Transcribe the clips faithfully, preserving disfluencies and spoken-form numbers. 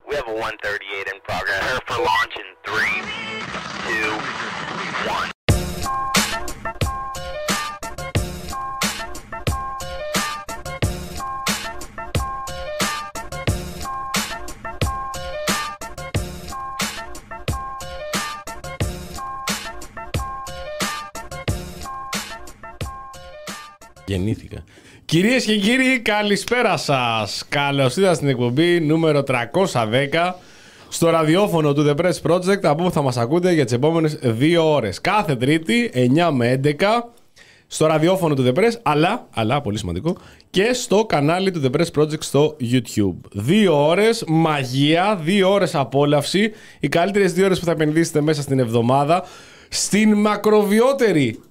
We have a one thirty-eight in progress. Prepare for launch in three, two, one. Γεννήθηκα. Κυρίες και κύριοι, καλησπέρα σας. Καλώς ήρθατε στην εκπομπή νούμερο τριακόσια δέκα στο ραδιόφωνο του The Press Project, από όπου θα μας ακούτε για τις επόμενες δύο ώρες. Κάθε Τρίτη, εννιά με έντεκα, στο ραδιόφωνο του The Press, αλλά, αλλά, πολύ σημαντικό, και στο κανάλι του The Press Project στο YouTube. Δύο ώρες μαγεία, δύο ώρες απόλαυση, οι καλύτερες δύο ώρες που θα επενδύσετε μέσα στην εβδομάδα, στην μακροβιότερη,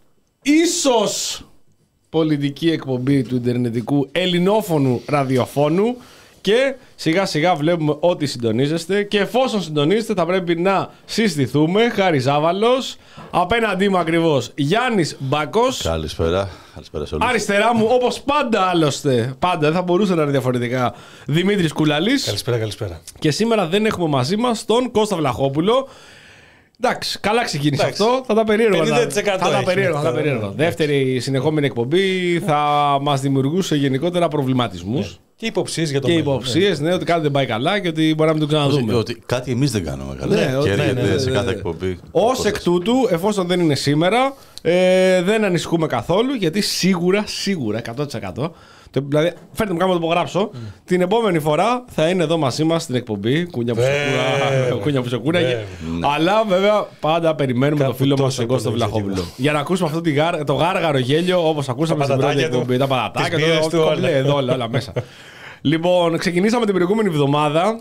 ίσως πολιτική εκπομπή του ιντερνετικού ελληνόφωνου ραδιοφώνου, και σιγά σιγά βλέπουμε ότι συντονίζεστε, και εφόσον συντονίζεστε θα πρέπει να συστηθούμε. Χάρη Ζάβαλος, απέναντί μου ακριβώς Γιάννης Μπάκος. Καλησπέρα. Καλησπέρα σε όλους. Αριστερά μου, όπως πάντα άλλωστε, πάντα δεν θα μπορούσε να είναι διαφορετικά, Δημήτρης Κουλαλής. Καλησπέρα, καλησπέρα. Και σήμερα δεν έχουμε μαζί μας τον Κώστα Βλαχόπουλο. Εντάξει, καλά ξεκίνησε αυτό. Θα τα περίεργα. πενήντα τοις εκατό θα τα έχει περίεργα. Θα τα αυτό. περίεργα. Δεύτερη συνεχόμενη εκπομπή θα μας δημιουργούσε γενικότερα προβληματισμούς. Και υποψίες για το Και μέλλον. υποψίες, ναι, ότι κάτι δεν πάει καλά και ότι μπορεί να μην το ξαναδούμε. Ότι κάτι εμείς δεν κάνουμε καλά. Ναι, Και ότι- έρχεται ναι, ναι, ναι, σε ναι. κάθε εκπομπή. Ως εκ τούτου, εφόσον δεν είναι σήμερα, ε, δεν ανησυχούμε καθόλου, γιατί σίγουρα, σίγουρα, εκατό τοις εκατό, το, δηλαδή, φέρτε μου, κάνω να το υπογράψω, mm. την επόμενη φορά θα είναι εδώ μαζί μας στην εκπομπή, κούνια που σε κούρα- κούνια που σε κούραγε. Αλλά βέβαια πάντα περιμένουμε Κάπου το φίλο μας τόσο τον Κώστα κοντά Βλαχόπουλο. εκεί. Για να ακούσουμε αυτό τη γάρ- το γάργαρο γέλιο, όπως ακούσαμε στην πρώτη πατατάκια του, εκπομπή. Τα πατατάκια, τις μπύρες το του, όλα. κομπλέ, εδώ, όλα, όλα μέσα. Λοιπόν, ξεκινήσαμε την προηγούμενη εβδομάδα,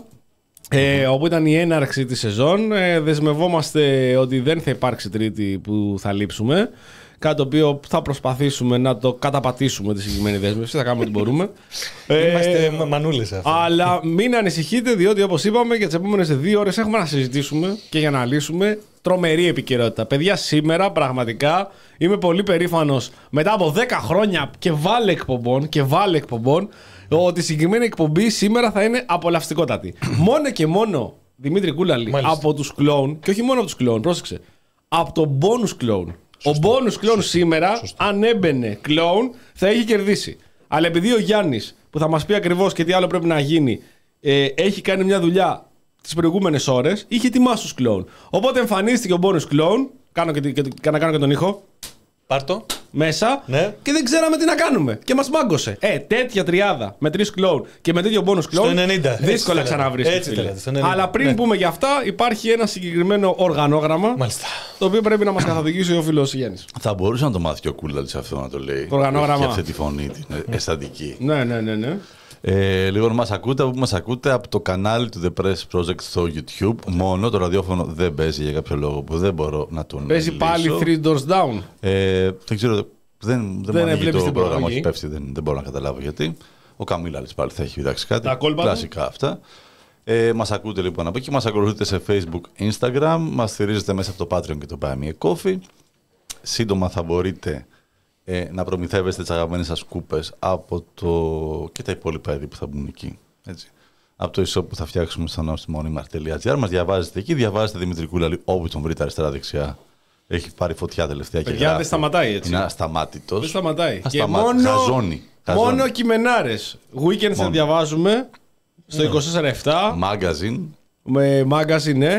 ε, όπου ήταν η έναρξη της σεζόν. Ε, δεσμευόμαστε ότι δεν θα υπάρξει Τρίτη που θα λείψουμε. Κάτι το οποίο θα προσπαθήσουμε να το καταπατήσουμε τη συγκεκριμένη δέσμευση. Θα κάνουμε ό,τι μπορούμε. Ε, Είμαστε μα- μανούλες αυτό. αλλά μην ανησυχείτε, διότι όπως είπαμε, για τις επόμενες δύο ώρες έχουμε να συζητήσουμε και για να λύσουμε τρομερή επικαιρότητα. Παιδιά, σήμερα πραγματικά είμαι πολύ περήφανος, μετά από δέκα χρόνια και βάλε εκπομπών, και βάλε εκπομπών, ότι η συγκεκριμένη εκπομπή σήμερα θα είναι απολαυστικότατη. Μόνο και μόνο, Δημήτρη Κούλαλη, Μάλιστα. από τους κλόουν, και όχι μόνο από τους κλόουν, πρόσεξε, από τον bonus clone. Ο bonus clone σήμερα, Σωστό. αν έμπαινε clone, θα έχει κερδίσει. Αλλά επειδή ο Γιάννης, που θα μας πει ακριβώς και τι άλλο πρέπει να γίνει, ε, έχει κάνει μια δουλειά τις προηγούμενες ώρες, είχε ετοιμάσει τους clone. Οπότε εμφανίστηκε ο bonus clone, κάνω και, και, και, να κάνω και τον ήχο, Πάρτο. μέσα, Ναι. και δεν ξέραμε τι να κάνουμε. Και μας μάγκωσε. Ε, τέτοια τριάδα με τρεις κλόουν και με τέτοιο bonus clone. Στο ενενήντα. Έτσι Δύσκολα θέλατε. ξαναβρίσκει. Έτσι θέλατε, στο ενενήντα. Αλλά πριν Ναι. πούμε για αυτά, υπάρχει ένα συγκεκριμένο οργανόγραμμα. Μάλιστα. Το οποίο πρέπει να μας καθοδηγήσει ο φίλος Γιάννης. Θα μπορούσε να το μάθει και ο Κούλαλης αυτό να το λέει. Το οργανόγραμμα. Και αυτή τη φωνή, την αισθαντική. Ναι, ναι, ναι, ναι. Ε, λοιπόν, μας ακούτε από που μας ακούτε από το κανάλι του The Press Project στο YouTube. Μόνο το ραδιόφωνο δεν παίζει για κάποιο λόγο που δεν μπορώ να τον Παίζει λύσω. πάλι Three Doors Down. Ε, δεν ξέρω, δεν, δεν, Δεν μου ανοίγει βλέπεις το την πρόγραμμα, παραγωγή. έχει πέφτει, δεν, δεν μπορώ να καταλάβω γιατί. Ο Καμίλαλης πάλι θα έχει διδάξει κάτι. Τα κόλπα του. Κλασικά αυτά. Ε, μας ακούτε λοιπόν από εκεί, μας ακολουθείτε σε Facebook, Instagram, μας στηρίζετε μέσα από το Patreon και το Buy Me a Coffee. Σύντομα θα μπορείτε ε, να προμηθεύεστε τις αγαπημένες σας κούπες από το... και τα υπόλοιπα είδη που θα μπουν εκεί. Έτσι. Από το e-shop που θα φτιάξουμε στο nostmonimar τελεία gr. Μας διαβάζετε εκεί, διαβάζετε Δημήτρη Κούλαλη όπου τον βρείτε αριστερά-δεξιά. Έχει πάρει φωτιά τελευταία και Παιδιά, γράφει. δεν σταματάει έτσι. Είναι ασταμάτητος. Δεν σταματάει. Και Ασταμάτη- μόνο, Χαζώνει. Χαζώνει. μόνο κειμενάρες. Weekends θα Μόνο. διαβάζουμε στο είκοσι τέσσερα επτά. Magazine. Με magazine, ναι.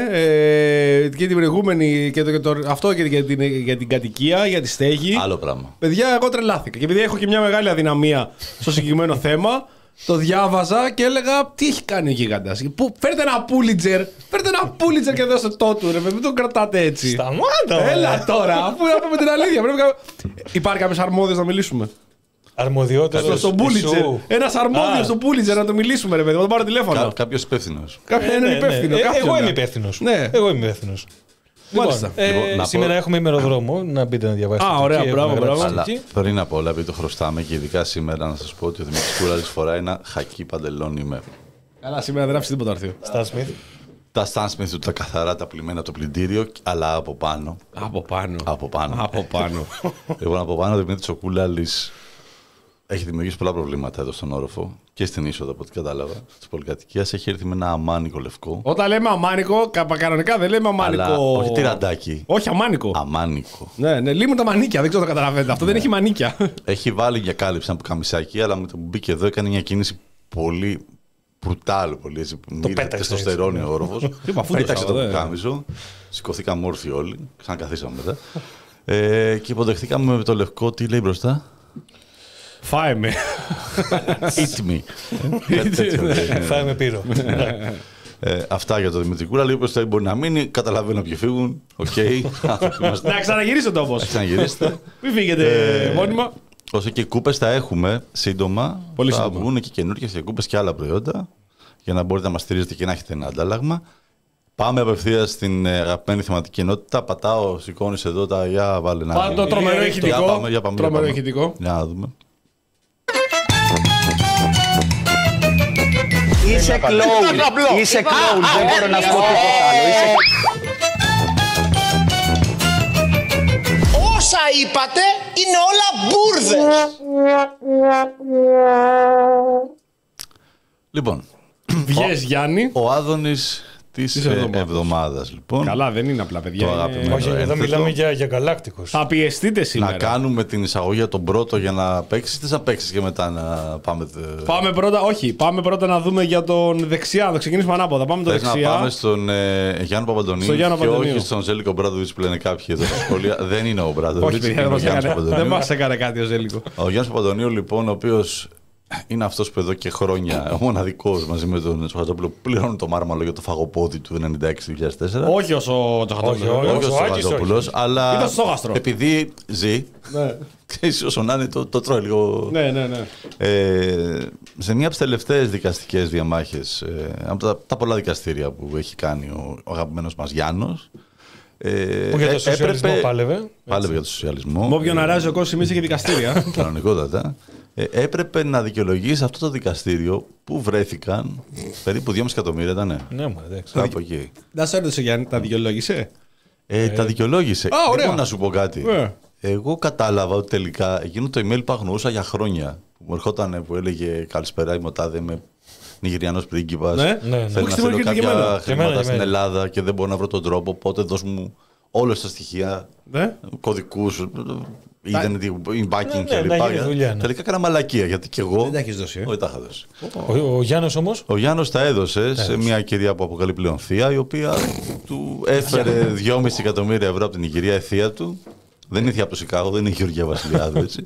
Ε, και την προηγούμενη, και το, και το, αυτό και για την, για την κατοικία, για τη στέγη. Άλλο πράγμα. Παιδιά, εγώ τρελάθηκα. Και επειδή έχω και μια μεγάλη αδυναμία στο συγκεκριμένο θέμα, το διάβαζα και έλεγα τι έχει κάνει ο γίγαντας. Πού- Φέρτε ένα πούλιτζερ, φέρτε ένα πούλιτζερ και δώστε το του, ρε παιδί, μην τον κρατάτε έτσι. Σταμάτα. Έλα τώρα, αφού να πούμε την αλήθεια. Πρέπει να... Υπάρχει κάποιος αρμόδιος να μιλήσουμε. Αρμοδιότητα. Στο, στον πούλιτζερ. Ένας αρμόδιος Α. στο πούλιτζερ να το μιλήσουμε, ρε παιδί, θα τον πάρω τηλέφωνο. Κα, Κάποιος υπεύθυνος. Κάποιον είναι υπεύθυνο. Ε, κάποιον Εγώ να- είμαι υπεύθυνο. Ναι. Εγώ είμαι υπεύθυνο. Μάλιστα. Λοιπόν, να πω- σήμερα έχουμε ημεροδρόμο. Να μπείτε να διαβάσετε. Α, εκεί, ωραία, έχουμε μπράβο, γράψει μπράβο. Αλλά εκεί. πριν απ' όλα, επειδή το χρωστάμε και ειδικά σήμερα, να σας πω ότι ο Δημήτρης Κούλαλης φοράει ένα χακί παντελόνι με Καλά, σήμερα δεν άφησε τίποτα ορθίο. Stan Smith. τα Stan Smith του, τα καθαρά, τα πλημμένα το πλυντήριο, αλλά από πάνω. Από πάνω. Από πάνω. Από πάνω. Λοιπόν, από πάνω ο Δημήτρης ο Κούλαλης έχει δημιουργήσει πολλά προβλήματα εδώ στον όροφο Και στην είσοδο, από ό,τι κατάλαβα, τη πολυκατοικία έχει έρθει με ένα αμάνικο λευκό. Όταν λέμε αμάνικο, κανονικά δεν λέμε αμάνικο. Αλλά όχι τυραντάκι. Όχι, αμάνικο. Αμάνικο. Ναι, ναι, λίμουν τα μανίκια, δεν ξέρω αν το καταλαβαίνετε. Αυτό δεν έχει μανίκια. Έχει βάλει για κάλυψη ένα καμισάκι, αλλά με το που μπήκε εδώ έκανε μια κίνηση πολύ προυτάλ. Πολύ έτσι. πέταξε στο στερόνι ο όροφος. Πέταξε το πουκάμισο. Σηκωθήκαμε όρθιοι όλοι. Ξανακαθίσαμε μετά. ε, και υποδεχτήκαμε με το λευκό, τι λέει μπροστά. Φάε με. Eat me. Φάε με πύρο. Ε, αυτά για το Δημήτρη Κούραλη. Όποιος θέλει μπορεί να μείνει. Καταλαβαίνω ποιοι φύγουν. Οκ. Να ξαναγυρίσει ο τόπος. Ξαναγυρίστε. Μην φύγετε μόνιμα. Όσο και κούπες θα έχουμε σύντομα. Πολύ θα σύντομα. βγουν και καινούργιες και κούπες και άλλα προϊόντα. Για να μπορείτε να μας στηρίζετε και να έχετε ένα αντάλλαγμα. Πάμε απευθείας στην αγαπημένη θεματική ενότητα. Πατάω, σηκώνεις εδώ τα. Για βάλε ένα. Πάμε το τρομερό ηχητικό. Για πάμε, για πάμε, για Τρομερό πάμε. ηχητικό. Για να δούμε. Είσαι κλόουν, είσαι κλόουν, δεν μπορώ να σου πω τίποτα άλλο. Είσαι... Όσα είπατε είναι όλα μπουρδες. Λοιπόν, Βγες Γιάννη. ο Άδωνης της Της ε, εβδομάδας. εβδομάδας, λοιπόν. Καλά, δεν είναι απλά παιδιά. Το είναι- αγαπημένο. Όχι, εδώ ένθετο. μιλάμε για, για γαλάκτικους. Θα πιεστείτε Να σήμερα. κάνουμε την εισαγωγή για τον πρώτο για να παίξεις, θες να παίξεις και μετά να πάμε. Πάμε πρώτα, όχι, πάμε πρώτα να δούμε για τον δεξιά. Να το ξεκινήσουμε ανάποδα. Πάμε το Θες να δεξιά. πάμε στον ε, Γιάννη Παπαντονίου Στο Γιάννη και Παπαντονίου. όχι στον Ζέλικο Μπράδοβιτς που λένε κάποιοι εδώ στα σχόλια. Δεν είναι ο Μπράδοβιτς, Όχι, παιδιά, είναι δεν ο μας Γιάννης έκανε- δεν Παπαντονίου. μας έκανε κάτι ο Ζέλικο. Ο Γιάννης Παπαντονίου, λοιπόν, ο οποίος είναι αυτός που εδώ και χρόνια, ο μοναδικός μαζί με τον Τσοχατζόπουλο, πληρώνει το μάρμαλο για το φαγοπόδι του ενενήντα έξι δύο χιλιάδες τέσσερα. Όχι όσο ο Όχι, Τσοχατζόπουλος. όχι. Όχι ο ο Άκης, Τσοχατζόπουλος, όχι. αλλά Ήταν στο γάστρο. επειδή ζει, Ναι, ξέρεις, όσο να είναι, το, το τρώει λίγο. ναι, ναι. ναι. Ε, σε μία από τις τελευταίες δικαστικές διαμάχες, ε, από τα, τα πολλά δικαστήρια που έχει κάνει ο, ο αγαπημένος μας Γιάννος, ε, Που για ε, το σοσιαλισμό έπρεπε- πάλευε. Πάλευε για το σοσιαλισμό. Με όποιον αράζει ο κόσμος εμείς είχε δικαστήρια. Κανονικότατα. Ε, έπρεπε να δικαιολογήσει αυτό το δικαστήριο που βρέθηκαν περίπου δυόμισι εκατομμύρια ήταν. Ναι, μου εντάξει. Κάπου εκεί. Να σε έρωτησε Γιάννη, τα δικαιολόγησε. Ε, τα δικαιολόγησε. Α, ωραία. Δεν μπορώ να σου πω κάτι. Ε. Εγώ κατάλαβα ότι τελικά εκείνο το email που αγνοούσα για χρόνια. Που μου ερχόταν που έλεγε καλησπέρα, είμαι ο τάδε, είμαι Νιγηριανός πρίγκιπας. Ναι. Ναι, ναι. Θέλω Όχι, να στην στείλω αρχή και εμένα. κάποια Και εμένα, χρήματα και στην εμένα. Ελλάδα και δεν μπορώ να βρω τον τρόπο. Οπότε δώσ' μου όλες τα στοιχεία, Ναι. κωδικούς, identity, banking ναι, κλπ. να γίνει δουλειά, ναι. Τελικά έκανα μαλακία γιατί και εγώ. Δεν τα έχεις δώσει, ε. Όχι, τα είχα δώσει. Ο, ο Γιάννος όμως. Ο Γιάννος τα έδωσε σε μια κυρία που αποκαλεί πλέον θεία, η οποία του έφερε δυόμισι εκατομμύρια ευρώ από την Ιγυρία, η θεία του. Δεν είναι θεία από το Σικάγο, δεν είναι η Γεωργία Βασιλιάδου, έτσι.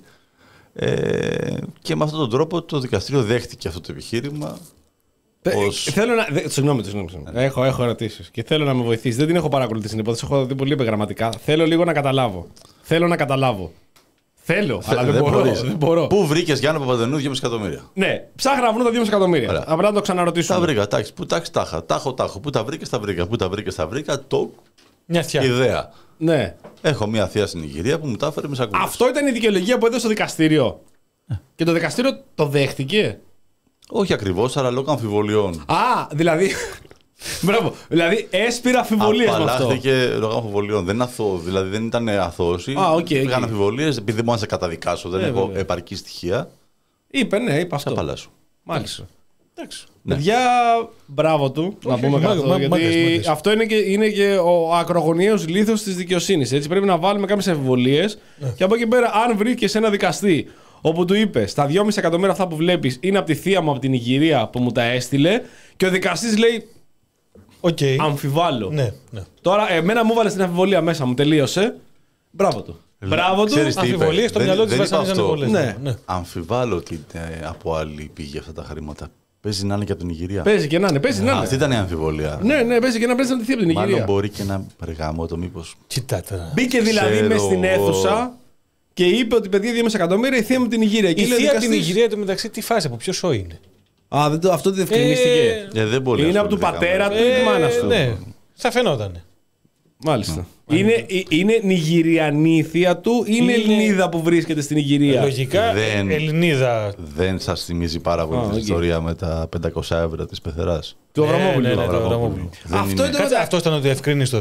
Ε, και με αυτόν τον τρόπο το δικαστήριο δέχτηκε αυτό το επιχείρημα. Ε, Πώς- Θέλω να. δε- Συγγνώμη, συγγνώμη. συγγνώμη. Έχω, έχω ερωτήσεις και θέλω να με βοηθήσει. Δεν την έχω παρακολουθήσει την υπόθεση, έχω δει πολύ επιγραμματικά. Θέλω λίγο να καταλάβω. Θέλω να καταλάβω. Θέλω, αλλά δεν, μπορώ, μπορείς. δεν μπορώ. Πού βρήκε Γιάννη Παπαντονίου δυόμισι εκατομμύρια. Ναι, ψάχνα να βρουν τα δυόμισι εκατομμύρια. Ωραία. Απλά να το ξαναρωτήσουμε. Τα βρήκα, εντάξει, πού τάξει, τάχα, τάχω, τάχω. Πού τα βρήκε, τα βρήκα. Πού τα βρήκε, τα βρήκα. Το Μια αυτιά. ιδέα. Ναι. Έχω μια θεία στην Ιγυρία που μου τα έφερε με σακούλες. Αυτό ήταν η δικαιολογία που έδωσε στο δικαστήριο. Και το δικαστήριο το δέχτηκε. Όχι ακριβώς, αλλά λόγω αμφιβολιών. Α, δηλαδή. Μπράβο. Δηλαδή έσπηρα αμφιβολίες με αυτό. Απαλλάχθηκε λόγω αμφιβολιών. Δεν είναι αθώο. Δηλαδή δεν ήταν αθώος. Α, οκ, οκ. Είχαν αμφιβολίες επειδή δεν μπορώ να σε καταδικάσω. Δεν Ε, έχω βέβαια. επαρκή στοιχεία. Είπε, ναι, είπε Σε αυτό. απαλλάσσω. Μάλιστα. Εντάξει. Ναι. Παιδιά, μπράβο του, να πούμε όχι, κάτι. μάγκα- Γιατί μάγκας, μάγκας. αυτό είναι και, είναι και ο ακρογωνιαίος λίθος της δικαιοσύνης. Έτσι πρέπει να βάλουμε κάποιες αμφιβολίες και από εκεί πέρα, αν βρήκε σε ένα δικαστή όπου του είπε στα δυόμισι εκατομμύρια αυτά που βλέπεις είναι από τη θεία μου από την Ιγυρία που μου τα έστειλε και ο δικαστής λέει Οκ. αμφιβάλλω. Ναι, ναι. Τώρα, εμένα μου βάλε την αμφιβολία μέσα μου, τελείωσε. Μπράβο του. Μπράβο του. Ξέρεις τι είπε. Αμφιβολίες στο Δεν- μυαλό της δεν είπα βασανίζανε αυτό. πολλές. Ναι. ναι. Αμφιβάλλω ότι ε, από άλλη πήγε αυτά τα χρήματα. Παίζει να είναι και από την Ιγυρία. Παίζει και να είναι, παίζει να είναι. Αυτή ήταν η αμφιβολία. Ναι, ναι, παίζει και να παίζει από τη θεία από την Μάλλον Ιγυρία. μπορεί και να περγάμω το μήπως. Κοιτά τώρα. Μπήκε δηλαδή Ξέρω μέσα στην εγώ. αίθουσα και είπε ότι παιδιά δυόμισι εκατομμύρια η θεία μου την Ιγυρία. Η Και λέει ο θεία από την δικαστής- Ιγυρία του μεταξύ τι φάση, από ποιο σόι είναι. Α, δεν το, αυτό δεν διευκρινίστηκε. Ε, δεν μπορεί Είναι να από του ασχοληθήκαμε. πατέρα του ή τη μάνα του. Ναι, θα φαινότανε. Μάλιστα. Είναι, ε, είναι Νιγηριανή η θεία του ή είναι Είναι- Ελληνίδα που βρίσκεται στην Ιγυρία. Λογικά Δεν- Ελληνίδα. Δεν σας θυμίζει πάρα πολύ Α, την οκ. ιστορία με τα πεντακόσια ευρώ της πεθεράς. Του Αβραμόπουλου. Ναι, ναι, του του Αβραμόπουλου. Αβραμόπουλου. Δεν Αυτό είναι. ήταν- Κάτσε, αυτό ήταν ο διευκρίνιστος.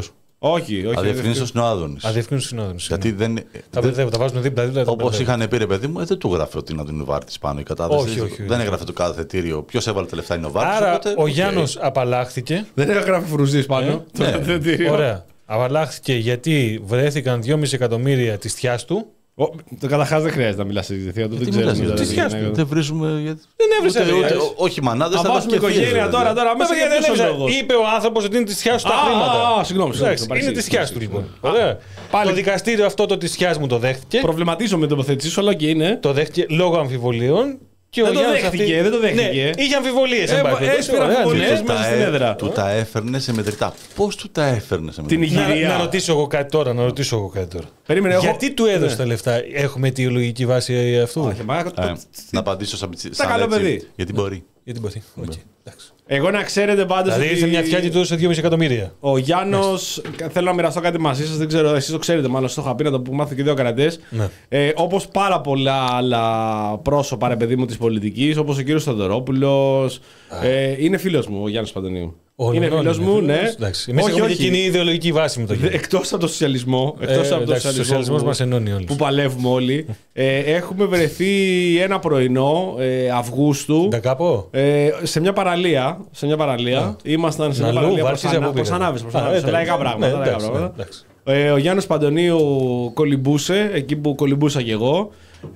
Όχι, όχι. Αδιευκρίνητος είναι ο Άδωνης. Αδιευκρίνητος είναι ο Άδωνης. Γιατί δεν. Τα μπερδεύω, τα βάζουν δίπλα-δίπλα. Όπως είχαν πει, ρε παιδί μου, ε, δεν του γράφει ότι είναι ο Βάρτης πάνω η κατάθεση. Όχι, όχι, δεν όχι. έγραφε το κάθε θετήριο. Ποιος έβαλε τα λεφτά είναι ο Βάρτης. Άρα οπότε, ο okay. Γιάννος απαλλάχθηκε. Δεν έγραφε Φρουζής πάνω. ναι. Το θετήριο. Ωραία. Απαλλάχθηκε γιατί βρέθηκαν δυόμισι εκατομμύρια της θειάς του. Το καταρχάς δεν χρειάζεται να μιλάς στη θεία του. Δεν ξέρουμε. Τι θειάς του. Δεν βρίζουμε. Δεν έβρισε. Ούτε, ούτε, όχι μανάδες, Θα θα βάζουμε οικογένεια τώρα, τώρα μέσα για δεν τέτοιο έβρισε. λόγο. Είπε ο άνθρωπος ότι είναι της θειάς του τα χρήματα. Α, συγγνώμη. Είναι της θειάς του λοιπόν. Ωραία. Πάλι- Το δικαστήριο αυτό το της θειάς μου το δέχτηκε. Προβληματίζω με την τοποθέτησή σου, αλλά και είναι. Το δέχτηκε λόγω αμφιβολίων. Και Δεν ο το Γιάννης δέχτηκε, αυτή- δεν το δέχτηκε. Ναι, είχε αμφιβολίες. Ε, εν πάση περιπτώσει. έσπερα Ωραία, αμφιβολίες. ναι. Μέσα στην έδρα. Του τα έφερνε σε μετρητά. Πώς του τα έφερνε σε μετρητά. Την Να, υγεία. να ρωτήσω εγώ κάτι τώρα, να ρωτήσω εγώ κάτι τώρα. Περίμενε, έχω- Γιατί του έδωσε Ναι. τα λεφτά, έχουμε αιτιολογική βάση αυτού. Όχι, μα- Ε, να απαντήσω σαν, σαν καλό έτσι, παιδί. γιατί μπορεί. Γιατί μπορεί. Οκ, εντάξει. Εγώ να ξέρετε πάντως Δηλαδή ήρθε μια θεία και του έδωσε δυόμισι εκατομμύρια. ο Γιάννος, θέλω να μοιραστώ κάτι μαζί σας, δεν ξέρω, εσείς το ξέρετε μάλλον, στο είχα πει να το που μάθετε και δύο καρατές. Ναι. Ε, όπως πάρα πολλά άλλα πρόσωπα, ρε παιδί μου, της πολιτικής, όπως ο κύριος Θοδωρόπουλος, ε, είναι φίλος μου ο Γιάννης Παντονίου. Ο είναι Λονών φίλος είναι μου, φίλος. ναι. Εντάξει. Εμείς Όχι, έχουμε και όχι. κοινή ιδεολογική βάση με το Δε- Γιάννη. Εκτός από το σοσιαλισμό, Ε, εκτός από το εντάξει, ο σοσιαλισμό, σοσιαλισμός που- μας ενώνει όλους. που παλεύουμε όλοι, ε, έχουμε βρεθεί ένα πρωινό ε, Αυγούστου. Τα κάπου. Ε, σε μια παραλία. Σε μια παραλία. Ήμασταν σε μια Αλλού, παραλία Βάρκης, προς, ανα, από πού προς πήγατε? ανάβες, προς Α, ανάβες, εντάξει, λαϊκά ναι, πράγματα. ναι, λαϊκά εντάξει, πράγματα. ναι, εντάξει. Ε, ο Γιάννης Παντονίου κολυμπούσε, εκεί που κολυμπούσα κι εγώ.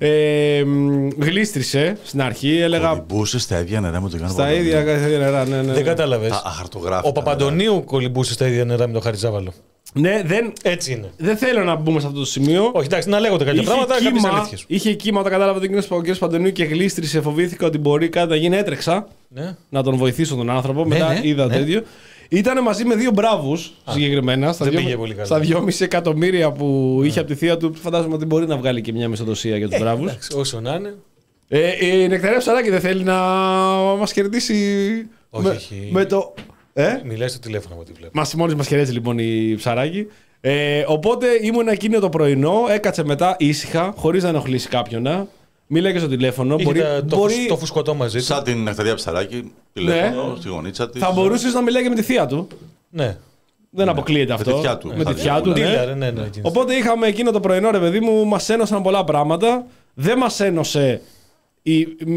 Ε, μ, γλίστρισε στην αρχή, έλεγα Κολυμπούσε στα ίδια νερά με τον Γιάννη στα Παπαδονίου. ίδια ίδια νερά. Ναι, ναι. Δεν κατάλαβες. Τα αχαρτογράφητα Ο Παπαντονίου κολυμπούσε στα ίδια νερά με τον Χαριτζάβαλο. Ναι, δεν, Έτσι είναι. δεν θέλω να μπούμε σε αυτό το σημείο. Όχι, εντάξει, να λέγονται κάποια Είχε πράγματα, κάποιες κύμα, αλήθειες. είχε κύμα όταν κατάλαβα ότι ο κ. Παντονίου και γλίστρισε, φοβήθηκα ότι μπορεί κάτι να γίνει, έτρεξα Ναι. να τον βοηθήσω τον άνθρωπο. Ναι, Μετά ναι, είδα ναι. τέτοιο. Ήταν μαζί με δύο μπράβους συγκεκριμένα. Στα δεν δύο- πήγε πολύ καλά. Στα δυόμισι εκατομμύρια που είχε από τη θεία του, φαντάζομαι ότι μπορεί να βγάλει και μια μισοδοσία για τους μπράβους. Εντάξει, όσο να είναι. Ε, ε, η Νεκταρία Ψαράκη δεν θέλει να μας χαιρετήσει Όχι, με, όχι. με το. Ε? Μιλάει στο τηλέφωνο από ό,τι βλέπω. Μας, μόλις μας χαιρέτησε λοιπόν η Ψαράκη. Ε, οπότε ήμουν εκείνο το πρωινό, έκατσε μετά ήσυχα, χωρίς να ενοχλήσει κάποιον. Μίλαγε στο τηλέφωνο. Είχε Μπορεί, τα- το, μπορεί, φουσ- το φουσκωτό μαζί του. Σαν την Νεκταρία Ψαράκη, τηλέφωνο, στη γωνίτσα της. θα μπορούσε να μιλάει και με τη θεία του. Ναι. Δεν αποκλείεται Με αυτό. τη θεία του. Με τη Θα θεία του. δει, Ναι. Ντίλαρ, ναι, ναι, εκείνη. Οπότε είχαμε εκείνο το πρωινό, ρε παιδί μου, μας ένωσαν πολλά πράγματα. Δεν μας ένωσε η,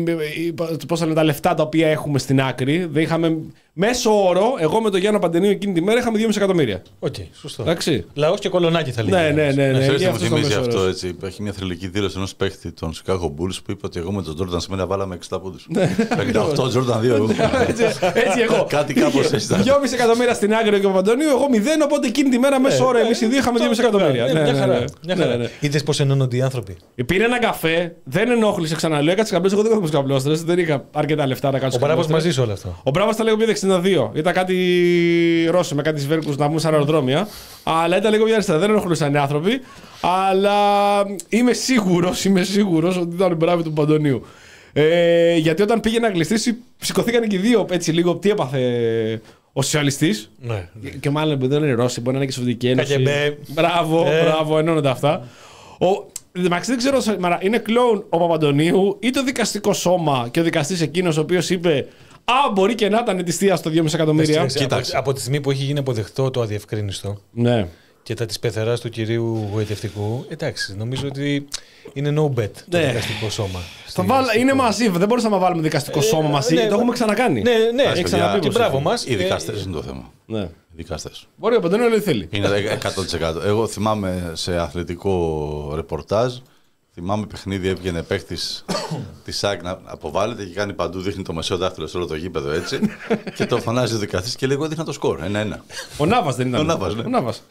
η, πώς θα λένε, τα λεφτά τα οποία έχουμε στην άκρη. Δεν είχαμε μέσο όρο, εγώ με τον Γιάννο Παντενίου εκείνη τη μέρα είχαμε δυόμισι εκατομμύρια. Οκ, σωστό. Εντάξει. Λαό και κολονάκι θα λέγαμε. Ναι, ναι, ναι. ναι. Ξέρεις τι Είναι μου αυτός το θυμίζει μέσο αυτό, όρος. έτσι. Έχει μια θρηλυκή δήλωση ενός παίχτη των Chicago Bulls που είπε ότι εγώ με τον Jordan σήμερα βάλαμε εξήντα πόντους. πενήντα οκτώ, Jordan δύο. εγώ. Έτσι, έτσι εγώ. Κάτι κάπως έτσι ήταν. δυόμισι εκατομμύρια στην άκρη και ο Παντονίου, εγώ μηδέν. Οπότε εκείνη τη μέρα μέσο όρο εμείς οι δύο είχαμε δυόμισι εκατομμύρια. Ναι, Ναι, μια ναι, χαρά. ναι. Μια Ναι, χαρά. ναι. Είδες πώς ενώνονται οι άνθρωποι. Πήρε ένα καφέ, δεν ενόχλησε ξαναλέω, έκατσε καμπλές. Εγώ δεν έχω καμπλώστρες, δεν είχα αρκετά λεφτά να κάνω Ο Μπράβος μαζί σε όλο αυτό. Ο Μπράβος ήταν λίγο πιο εξήντα δύο. Ήταν κάτι Ρώσοι με κάτι σβέρκους να βγουν σαν αεροδρόμια. Αλλά ήταν λίγο πιο αριστερά. Δεν ενοχλούσαν οι άνθρωποι. Αλλά είμαι σίγουρος, είμαι σίγουρος ότι ήταν οι μπράβοι του Παντονίου. Ε, γιατί όταν πήγε να γλιστρήσει, σηκωθήκαν και οι δύο έτσι λίγο. Τι έπαθε ο σοσιαλιστής. Ναι. Και μάλλον επειδή δεν είναι Ρώσοι, μπορεί να είναι και Σοβιετική Ένωση. Καγεμπέ. Μπράβο, Ε. μπράβο, ενώνονται αυτά. Ο, εντάξει, δεν ξέρω, Μαρά, είναι κλόουν ο Παπαντονίου ή το δικαστικό σώμα και ο δικαστής εκείνος ο οποίος είπε Α, μπορεί και να ήταν τη θεία στο δυόμισι εκατομμύρια. Εντάξει, από, Κοίταξε. από τη στιγμή που έχει γίνει αποδεκτό το αδιευκρίνιστο Ναι. και τα της πεθεράς του κυρίου γοητευτικού, εντάξει, νομίζω ότι είναι no bet το Ναι. δικαστικό σώμα. Θα Στη- βάλ, στη είναι χώρα. μαζί, δεν μπορούσαμε να βάλουμε δικαστικό σώμα Ε, μαζί. ναι, Το έχουμε ξανακάνει. Ναι, ναι, Εντάξει, έχει παιδιά, ξαναπεί και πως μπράβο έχει. μας. Οι Ε, δικαστές είναι το θέμα. Ναι. Οι δικαστές. Μπορεί ο Παντονίου ό,τι θέλει. Είναι εκατό τοις εκατό. Εγώ θυμάμαι σε αθλητικό ρεπορτάζ, θυμάμαι παιχνίδι έβγαινε παίχτης τη ΣΑΚ να αποβάλλεται και κάνει παντού, δείχνει το μεσαίο δάχτυλο σε όλο το γήπεδο έτσι. Και το φωνάζει ο δικαστής και λέει: εγώ έδειχνα το σκορ. Ένα-ένα. Ο Νάβας δεν ήταν. Ο Νάβας, ναι. Ο Νάβας.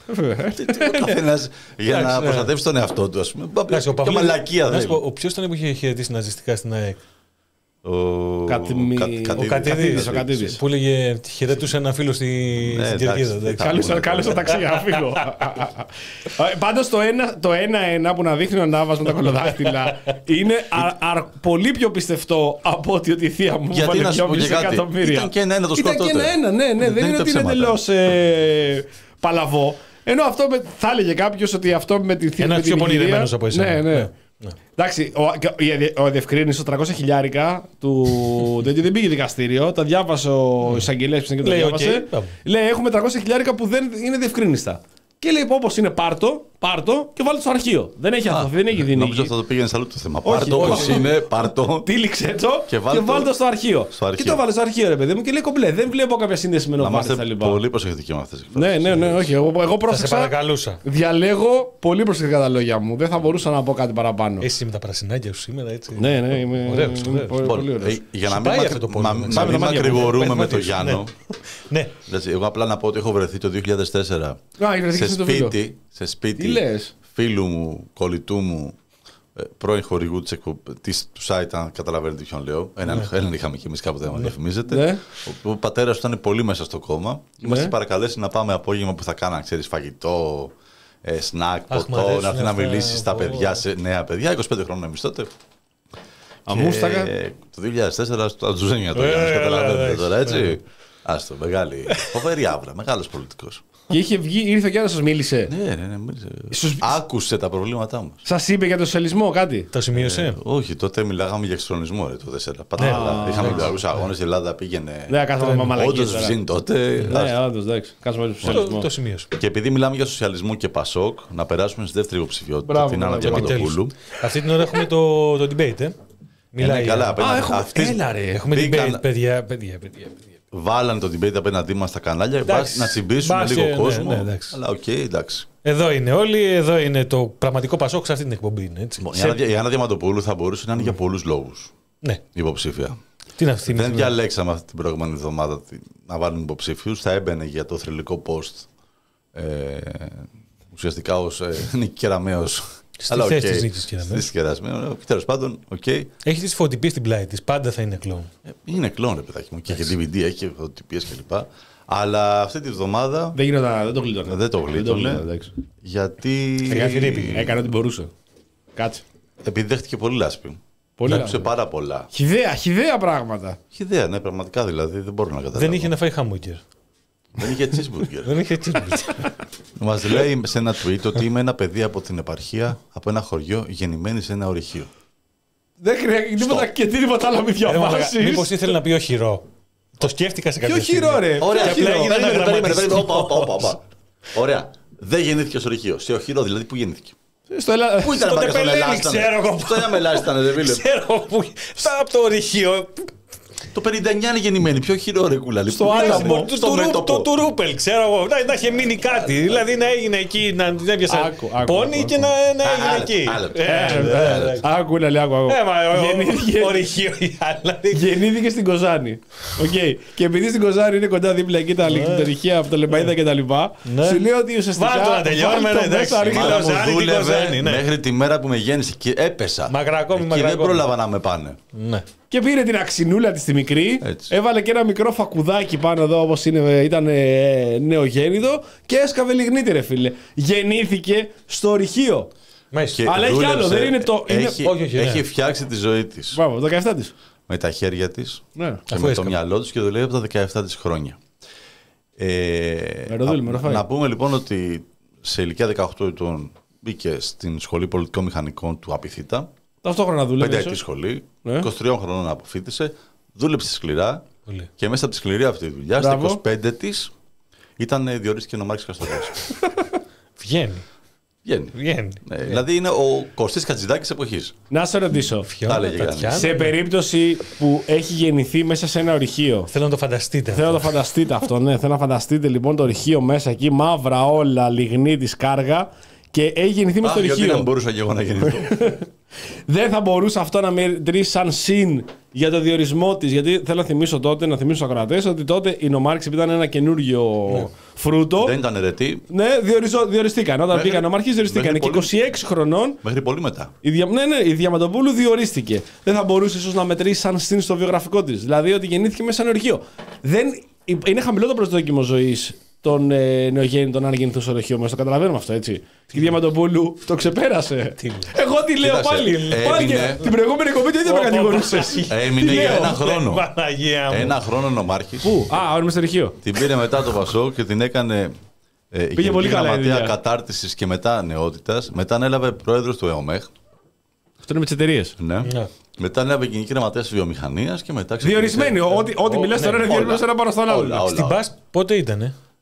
Ο καθένας για να Εντάξει, ναι. προστατεύσει τον εαυτό του, ας πούμε. εντάξει, ο Και Παυλίδης- μαλακία να σου πω, δεν. ο ποιος ήταν που είχε χαιρετήσει ναζιστικά στην ΑΕΚ. Ο Κατημι- Κα- ο Ο Κατίδης. Κατίδης, ο Κατίδης. Που έλεγε χαιρετούσε ένα φίλο στη, Ναι, στην εντάξει, κερκίδα. δεν εντάξει. θα- Καλώς πούνε καλώς στο τώρα. ταξί, για να φύγω. Ε, Πάντως το ένα- το ένα-ένα που να δείχνει ο Νάβας με τα κολοδάχτυλα είναι α- α- πολύ πιο πιστευτό από ότι ότι η θεία μου Γιατί βάλε να σου πω και δυόμισι κάτι. εκατομμύρια. Ήταν και ένα-ένα το σκορ Ήταν και τότε. ένα-ένα, ναι, ναι. Δεν Δεν είναι είναι ότι είναι ψέματα. εντελώς ε, παλαβό. Ενώ αυτό με- θα έλεγε κάποιο ότι αυτό με τη θεία Ένας με την πιο υγεία- πονηρεμένος από εσένα. Ναι, ναι. Ναι, ναι. Εντάξει, ο, και- η αδε- ο διευκρίνησε το τριακόσια χιλιάρικα του. τέτοιο δεν πήγε δικαστήριο. Τα διάβασε ο εισαγγελέας που το Λέει, διάβασε. οκ, πάμε. Λέει: έχουμε τριακόσια χιλιάρικα που δεν είναι διευκρίνιστα. Και λέει: όπως είναι, πάρτο, πάρτο και βάλτε στο αρχείο. Δεν έχει αυτό, δεν έχει δίνει. Νομίζω θα το πήγαινε σε άλλο το θέμα. Όχι, Πάρτο όχι. όπως είναι, πάρτο. Τύλιξε το Και και βάλτε βάλτε το το στο αρχείο. στο αρχείο. Και το βάλε στο αρχείο, ρε παιδί μου, και λέει κομπλέ. Δεν βλέπω κάποια σύνδεση με Να νοβάρι είμαστε τα λοιπά. πολύ προσεκτικοί με αυτές τις εκφράσεις. Ναι, ναι, ναι, όχι. Εγώ, εγώ Θα σε πρόσεξα. παρακαλούσα. Διαλέγω πολύ προσεκτικά τα λόγια μου. Δεν θα μπορούσα να πω κάτι παραπάνω. Εσύ με τα πρασινάκια σου σήμερα, έτσι. Ναι, ναι, είμαι. Ωραίος, είμαι ωραίος. πολύ- Λοιπόν, πολύ ωραίος. ε, για να Σου μην, πάει μακ- αυτό το μα- πόλεμο, να με μην τα μάτια μου. μακρηγορούμε με Μαθηματικά, τον Γιάννο. Ναι. Δηλαδή, εγώ απλά να πω ότι έχω βρεθεί το δύο χιλιάδες τέσσερα Α, η βρεθήκη σε στο φίλο. σπίτι, σε σπίτι Τι λες? φίλου μου, κολλητού μου, ε, πρώην χορηγού της εκπο- της- του site, αν καταλαβαίνετε ποιον λέω. Έναν έναν είχαμε κι εμείς κάποτε, να διαφημίζετε. Ναι. Ο, ο πατέρας του ήταν πολύ μέσα στο κόμμα. Είμαστε Ναι. παρακαλέσει να πάμε απόγευμα που θα κάναν, ξέρεις, φαγητό, ε, σνακ, Αχ, μ' ποτό, αρέσουν να έρθει να αυτά, μιλήσει στα πω. παιδιά, σε νέα παιδιά, είκοσι πέντε χρόνων εμείς τότε. Αμούστακα. Και το δύο χιλιάδες τέσσερα στο Ατζουζένια το Ε, Γιάννης, ε, καταλαβαίνετε εντάξει, τώρα, έτσι. Άστο, μεγάλη, φοβερή άβρα, μεγάλος πολιτικός. Και είχε βγει, ήρθε ο Γιάννης, σας μίλησε. Ναι, ναι, ναι, μίλησε. Στους- Άκουσε τα προβλήματά μας. Σας είπε για το σοσιαλισμό κάτι. Το σημείωσε. Όχι, τότε μιλάγαμε για εξχρονισμό, ρε, το τέσσερα. Πάντα καλά. Είχαμε Ολυμπιακούς αγώνες, η Ελλάδα πήγαινε. Ναι, κάθομαι με μαλακίες Όντως τώρα. βζήν τότε. Ναι, όντως, εντάξει. Κάτσουμε με το Το, σοσιαλισμό. το σημείωσε. Και επειδή μιλάμε για σοσιαλισμό και Πασόκ, να περάσουμε στη δεύτερη υποψηφιότητα, Μπράβο, την Άννα μπράβο. Διαμαντοπούλου. Αυτή την ώρα έχουμε το, το debate, ε. Μιλάει. Ναι, καλά, για- απέναντι- Α, έχουμε. αυτής- Έλα, ρε. Έχουμε μπήκαν- debate, παιδιά, παιδιά, παιδιά. παιδιά. Βάλανε το debate απέναντί μας στα κανάλια, Εντάξει. βάζει να τσιμπήσουμε Μπάσε, λίγο ναι, κόσμο. ναι, εντάξει. Αλλά οκ, εντάξει. Εδώ είναι όλοι, εδώ είναι το πραγματικό Πασόκ σε αυτή την εκπομπή. Είναι, έτσι. Η Σε- Άννα- Η Άννα Διαμαντοπούλου θα μπορούσε να είναι για πολλούς λόγους Ναι, υποψήφια. τι είναι αυτή η Δεν μισή- διαλέξαμε αυτή την προηγούμενη εβδομάδα τη- να βάλουμε υποψήφιους. Θα έμπαινε για το θρυλικό post ε, ουσιαστικά ως ε, Νίκη Κεραμέως. Στη Αλλά θέση οκ. της Νίκης Κεραμέως. Στη Κεραμέως. Τέλος πάντων, οκ. Έχει τις φωτιπίες στην πλάτη της, πάντα θα είναι κλόουν. Ε, Είναι κλόν, ρε παιδάκι μου. Και έχει ντι βι ντι, έχει φωτοτυπίες κλπ. Αλλά αυτή τη βδομάδα Δεν γινόταν, δεν το γλίτωνε. δεν το γλίτωνε. εντάξει. Γιατί. Έκανε ό,τι μπορούσε. Κάτσε. Επειδή δέχτηκε πολύ λάσπη. Πολύ Άκουσε λάσπη. πάρα πολλά. Χιδέα, χιδέα πράγματα. Έχει ιδέα, ναι, πραγματικά δηλαδή. Δεν μπορώ να καταλάβω. Δεν είχε να φάει χαμούκερ. Δεν είχε cheeseburger. Δεν είχε cheeseburger. Μας λέει σε ένα tweet ότι είμαι ένα παιδί από την επαρχία, από ένα χωριό, γεννημένη σε ένα ορυχείο. Δεν χρειάζεται τίποτα και τίποτα άλλο μην διαβάσεις. Μήπως ήθελε να πει οχυρό. Το σκέφτηκα σε κάποια Ποιο στιγμή. χειρό, ρε. Ωραία, Και απλά χειρό. έγινε ένα Περίμενε, περίμενε, γραμματιστικό. περίμενε. Όπα, όπα, όπα, όπα. Ωραία. Δεν γεννήθηκε στο ορυχείο. Σε οχυρό, δηλαδή πού γεννήθηκε. Στο Ελλάδα. Πού ήταν Στο μάγκα, στον Τεπελένη, Ελλάς ήταν. ξέρω εγώ. Στο ένα μελάς ήταν, ρε φίλε. Ξέρω που. Στα από το ορυχείο. Το πενήντα εννιά είναι γεννημένη. Ποιο χειρό, ρε κούλα. Στο Λοιπόν, Άλαμο. στο- Το- στο του- μέτωπο. Το του Ρούπελ, ξέρω εγώ. Να, να είχε μείνει κάτι. Δηλαδή να έγινε εκεί, να να έπιασε Άκου, άκου, πόνι άκου, και να, να Α, έγινε άλλο, εκεί. άλλο. Ε, Ε, ε, εντάξει. Άκου, να λέει, άκου, άκου. Ε, μα, ο- Γεννήθηκε- ορυχείο η άλλα. Γεννήθηκε στην Κοζάνη. Οκ. Και επειδή στην Κοζάνη είναι κοντά δίπλα εκεί τα λικτορυχεία από το Λεμπαΐδα και τα λοιπά, Ναι. σου λέω ότι ουσιαστικά. Βάλ' το να τελειώνουμε, βάλ' το ρε, εντάξει. μέσα, Η ρίχνει μάνα το μου Κοζάνη, την δούλευε Κοζάνη, ναι. μέχρι τη μέρα που με γέννησε και έπεσα. Μακρακόμη, Εκεί δεν μακρακόμη. πρόλαβα να με πάνε. Ναι. Και πήρε την αξινούλα τη τη μικρή, Έτσι. έβαλε και ένα μικρό φακουδάκι πάνω εδώ όπως είναι, ήταν ε, νεογέννητο και έσκαβε λιγνίτη, ρε φίλε. Γεννήθηκε στο ορυχείο. Μάλιστα. Και Αλλά έχει δούλεψε- άλλο, δεν είναι το- είναι- Έχει, όχι, όχι, ναι. έχει φτιάξει τη ζωή τη Μπράβο, το δεκαεπτά της. με τα χέρια τη Ναι. και Αφού με το έσκαβε. μυαλό τη και δουλεύει από τα δεκαεπτά τη χρόνια. Ε, Μεροδούλη, να- μεροφάει. να πούμε λοιπόν ότι σε ηλικία δεκαοκτώ ετών μπήκε στην Σχολή Πολιτικών Μηχανικών του Απιθύτα. Ταυτόχρονα δούλευε. Πενταετή ίσως. σχολή, Ναι. είκοσι τριών χρονών αποφύτησε, δούλεψε σκληρά Πολύ. και μέσα από τη σκληρή αυτή τη δουλειά, στα Μπράβο. είκοσι πέντε τη, ήταν διορίστηκε ο Μάρκης Καστοράς. Βγαίνει. Βγαίνει. Βγαίνει. Ναι, δηλαδή είναι ο Κωστής Κατζηδάκης εποχής. Να σε ρωτήσω. Φιώνα, έλεγε Γιάννη. Τατιάνα. Σε περίπτωση που έχει γεννηθεί μέσα σε ένα ορυχείο. Θέλω να το φανταστείτε. Θέλω να το φανταστείτε αυτό, ναι. Θέλω να φανταστείτε λοιπόν το ορυχείο μέσα εκεί, μαύρα όλα, λιγνίτη, κάργα. Και έχει γεννηθεί μέσα Α, στο γιατί ορυχείο. δεν μπορούσα και εγώ να γεννηθώ. Δεν θα μπορούσε αυτό να μετρήσει σαν συν για το διορισμό τη. Γιατί θέλω να θυμίσω τότε, να θυμίσω στου ακροατέ, ότι τότε η νομάρχηση ήταν ένα καινούριο φρούτο. Δεν ήταν ερετή Ναι, διοριζό, διοριστήκαν. Όταν Μέχρι- πήγαν νομάρχε, διοριστήκαν. μέχρι Και πολύ- είκοσι έξι χρονών μέχρι πολύ μετά. η, Δια... ναι, ναι, η Διαμαντοπούλου διορίστηκε. Δεν θα μπορούσε ίσω να μετρήσει σαν συν στο βιογραφικό τη. Δηλαδή ότι γεννήθηκε μέσα σε ένα ορυχείο. Δεν... Είναι χαμηλό το προσδόκιμο ζωή των ε, νεογέννητων αν γεννηθούν στο ορυχείο μέσα. Το καταλαβαίνουμε αυτό, έτσι. Και η Διαμαντοπούλου το ξεπέρασε. Τι λέει. Εγώ τι λέω Κοίταξε, πάλι. Πάλι και έμεινε- την προηγούμενη κοπή τι με κατηγορούσε. Έμεινε για ένα χρόνο. Παναγία μου. Ένα χρόνο ο Νομάρχης. Πού? Α, όρμη στο ορυχείο. Την πήρε μετά το Πασόκ και την έκανε ε, Γενική πολύ καλά η Γραμματεία δουλειά. Κατάρτισης και μετά νεότητας. Μετά ανέλαβε πρόεδρος του ΕΟΜΕΧ. Αυτό είναι με τι εταιρείε. Ναι. Ναι. Μετά ανέλαβε Γενική Γραμματέα της Βιομηχανίας και μετά ξεκίνησε- Διορισμένοι. Ό,τι, ό,τι Ό, μιλάς ναι, τώρα είναι όλα. διορισμένο ένα πάνω στον άλλο. Όλα, όλα. Στην Πας πότε ήτανε.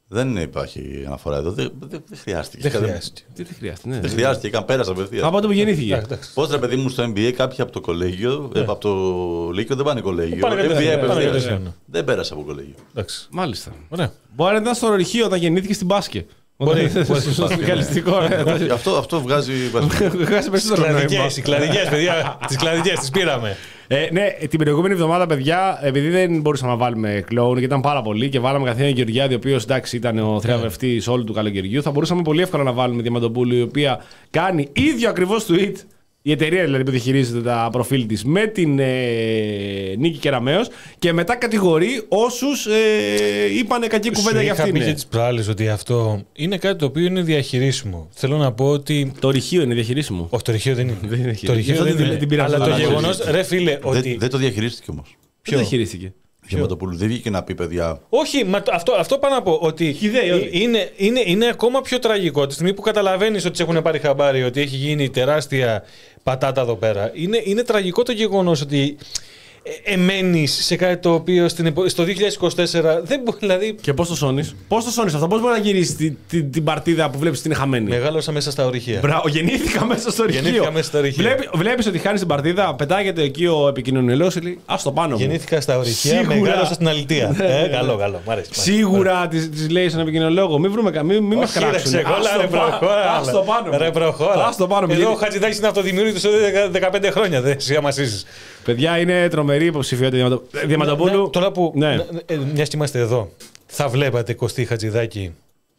Δεν υπάρχει αναφορά εδώ. Δεν, δεν, δεν χρειάστηκε. Δεν χρειάστηκε. Τι δεν χρειάζεται, ναι. Δεν χρειάστηκε, καν πέρασε απευθείας. Από τότε που γεννήθηκε. Πώς ρε παιδί μου στο N B A κάποιοι από το κολέγιο, Ναι. από το Λύκειο δεν πάνε κολέγιο. Πάνε N B A κατευθείαν, πάνε απευθείας. κατευθείαν. Δεν πέρασε από κολέγιο. Εντάξει. Μάλιστα. Ωραία. Μπορεί να ήταν στο ρηχείο όταν γεννήθηκε στην μπάσκετ. Μπορεί, Όταν- μπορεί. στο συνδικαλιστικό. ρε. Αυτό, αυτό βγάζει. Βγάζει περισσότερο νόημα. Κλαδικές, οι κλαδικές, παιδιά. Τις κλαδικές τις πήραμε. Ε, ναι, την προηγούμενη εβδομάδα, παιδιά, επειδή δεν μπορούσαμε να βάλουμε κλόουν γιατί ήταν πάρα πολύ και βάλαμε καθένα Γεωργιάδη, ο οποίο εντάξει ήταν ο θριαμβευτή όλου του καλοκαιριού, θα μπορούσαμε πολύ εύκολα να βάλουμε Διαμαντοπούλου, η οποία κάνει ίδιο ακριβώ tweet. Η εταιρεία δηλαδή που διαχειρίζεται τα προφίλ της με την ε, Νίκη Κεραμέως και μετά κατηγορεί όσους ε, είπανε κακή κουβέντα για Είχα αυτήν. πει ναι. και τις προάλλες ότι αυτό είναι κάτι το οποίο είναι διαχειρίσιμο. Θέλω να πω ότι. Το ρηχείο είναι διαχειρίσιμο. Όχι, το ρηχείο δεν είναι. Δεν είναι Το ρηχείο Γι' αυτό δεν την- είναι. την πήρα Αλλά αυτό το να γεγονό, αναλύσει. ρε φίλε, Δεν, ότι. δεν το διαχειρίστηκε όμως. Ποιο διαχειρίστηκε. Διαμαντοπούλου δεν βγήκε να πει παιδιά. Όχι, μα το- αυτό, αυτό πάνω να πω. Ότι Χυδαίοι όλοι. είναι, είναι, είναι ακόμα πιο τραγικό τη στιγμή που καταλαβαίνει ότι σε έχουν πάρει χαμπάρι, ότι έχει γίνει τεράστια πατάτα εδώ πέρα. Είναι, είναι τραγικό το γεγονό ότι ε, εμένεις σε κάτι το οποίο στην, επο- στο δύο χιλιάδες είκοσι τέσσερα δεν μπορεί. Δηλαδή, Και πώ το σώνει. Πώ το σώνει αυτό, πώ μπορεί να γυρίσει την, την, την παρτίδα που βλέπει ότι είναι χαμένη. μεγάλωσα μέσα στα ορυχεία. Μπράβο, γεννήθηκα μέσα στο ρηχείο. Γεννήθηκα μέσα στο ρηχείο. Βλέπει, βλέπεις ότι χάνει την παρτίδα, πετάγεται εκεί ο επικοινωνιολόγος και λέει: Α το πάνω μου. Γεννήθηκα στα ορυχεία, Σίγουρα. μεγάλωσα στην αλητεία. ε, καλό, καλό. Μ' αρέσει. Σίγουρα τη λέει στον επικοινωνιολόγο: Μην βρούμε καμία, μην μα Όχι, ρε, κράξουν. ξεγόλα, ρε, προχώρα. Α το πάνω μου. Ρε, προχώρα. Ας το πάνω μου. Εδώ ο Γιατί- Χατζηδάκης είναι αυτοδημιούργητος εδώ δεκαπέντε χρόνια. Δεν σιαμασίζεις. Παιδιά, είναι τρομερή υποψηφιότητα Διαματο- Διαμαντοπούλου. Ναι, τώρα που. Ναι. Μια και είμαστε εδώ, θα βλέπατε Κωστή Χατζηδάκη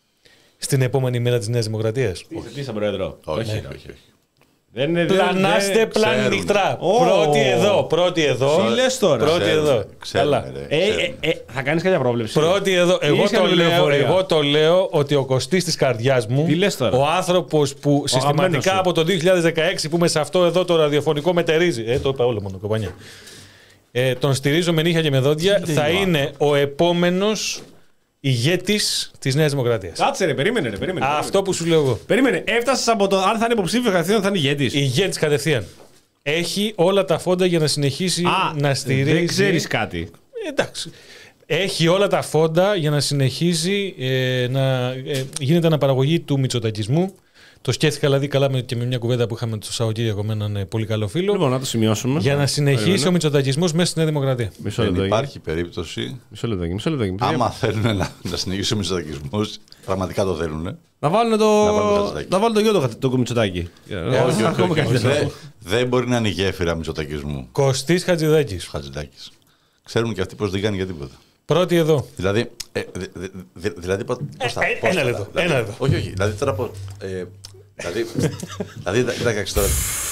στην επόμενη μέρα της Νέας Δημοκρατίας. Τι σαν πρόεδρο. Όχι, όχι, όχι. Δεν είναι. Πλανάστε δεν- πλάνη ξέρουν. νυχτρά. Ω. Πρώτη εδώ, πρώτη εδώ. Τι λες τώρα? Πρώτη Ξέρουμε, εδώ. ξέρουμε, Καλά. ρε, Ε, ξέρουμε. ε, ε, θα κάνει κάποια πρόβλεψη. Πρώτη εδώ. Εγώ Είσαι το, λέω, πληροφορία. εγώ το λέω ότι ο Κωστής της καρδιάς μου, Τι λες τώρα? ο άνθρωπος που αγαπημένος συστηματικά σου. από το δύο χιλιάδες δεκαέξι που είμαι σε αυτό εδώ το ραδιοφωνικό μετερίζει. Ε, το είπα όλο μόνο, κομπανιά. Ε, τον στηρίζω με νύχια και με δόντια. Θα είναι ο επόμενος ηγέτης της Νέας Δημοκρατίας. Κάτσε ρε, περίμενε ρε, περίμενε. Αυτό που σου λέω εγώ. Περίμενε, έφτασε από το αν θα είναι υποψήφιο κατευθείαν θα είναι ηγέτης. Ηγέτης κατευθείαν. Έχει όλα τα φόντα για να συνεχίσει Α, να στηρίζει. δεν ξέρεις κάτι. Εντάξει. Έχει όλα τα φόντα για να συνεχίσει ε, να ε, γίνεται αναπαραγωγή του μητσοτακισμού. Το σκέφτηκα δηλαδή καλά με, και με μια κουβέντα που είχαμε το Σαββατοκύριακο με έναν ε, πολύ καλό φίλο. Λοιπόν, να το σημειώσουμε. για να συνεχίσει Περίμενε. ο μητσοτακισμός μέσα στη Νέα Δημοκρατία. Μισό Δεν λεπτό. υπάρχει περίπτωση. Μισό λεπτό. Μισό λεπτό. Άμα θέλουν να, να συνεχίσουν ο μισοτακισμός, πραγματικά το θέλουν. Να βάλουν το. Να βάλουν το Χατζηδάκη. Να βάλουν το γιο του το Μητσοτάκη. Όχι, όχι, Ακόμα όχι, όχι. καλύτερα. Δεν- Δεν μπορεί να είναι η γέφυρα μισοτακισμού. Κωστής Χατζηδάκης. Χατζηδάκης. Ξέρουν και αυτοί πως δεν κάνει για τίποτα. Πρώτη εδώ. Δηλαδή, ε, δε- δε- δε- δηλαδή πώς πώς θα... Ε, πώς ένα θα- λεπτό, δηλαδή- ένα λεπτό. Όχι, όχι. Δηλαδή τώρα πώς... ε, Δηλαδή, δηλαδή, εντάξει τώρα.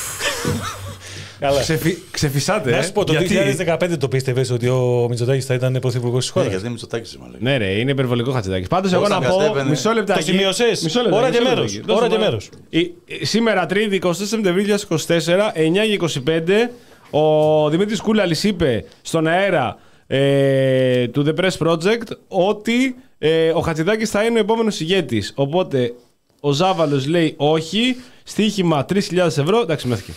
Καλά. Ξεφυ- Ξεφυσάτε. Να ε. σου πω, το Γιατί? δύο χιλιάδες δεκαπέντε το πίστευες ότι ο Μητσοτάκης θα ήταν πρωθυπουργός της Ναι, χώρας. γιατί είναι Μητσοτάκης μα λέει. Ναι, ρε, είναι υπερβολικό Χατζηδάκη. Πάντως, εγώ Πώς να θα πω. κατέβαινε. Μισό λεπτάκι. Το σημείωσες? Μισό λεπτάκι, Ώρα και μισό μέρος. λεπτάκι. Ώρα Δώσε και μου. μέρος. Η- Σήμερα, Τρίτη, εικοστή Σεπτεμβρίου δύο χιλιάδες είκοσι τέσσερα, εννιά και είκοσι πέντε, ο Δημήτρης Κούλαλης είπε στον αέρα ε, του The Press Project ότι ε, ο Χατζηδάκης θα είναι ο επόμενος ηγέτης. Οπότε ο Ζάβαλος λέει όχι, στοίχημα τρεις χιλιάδες ευρώ. Εντάξει, μέθηκε.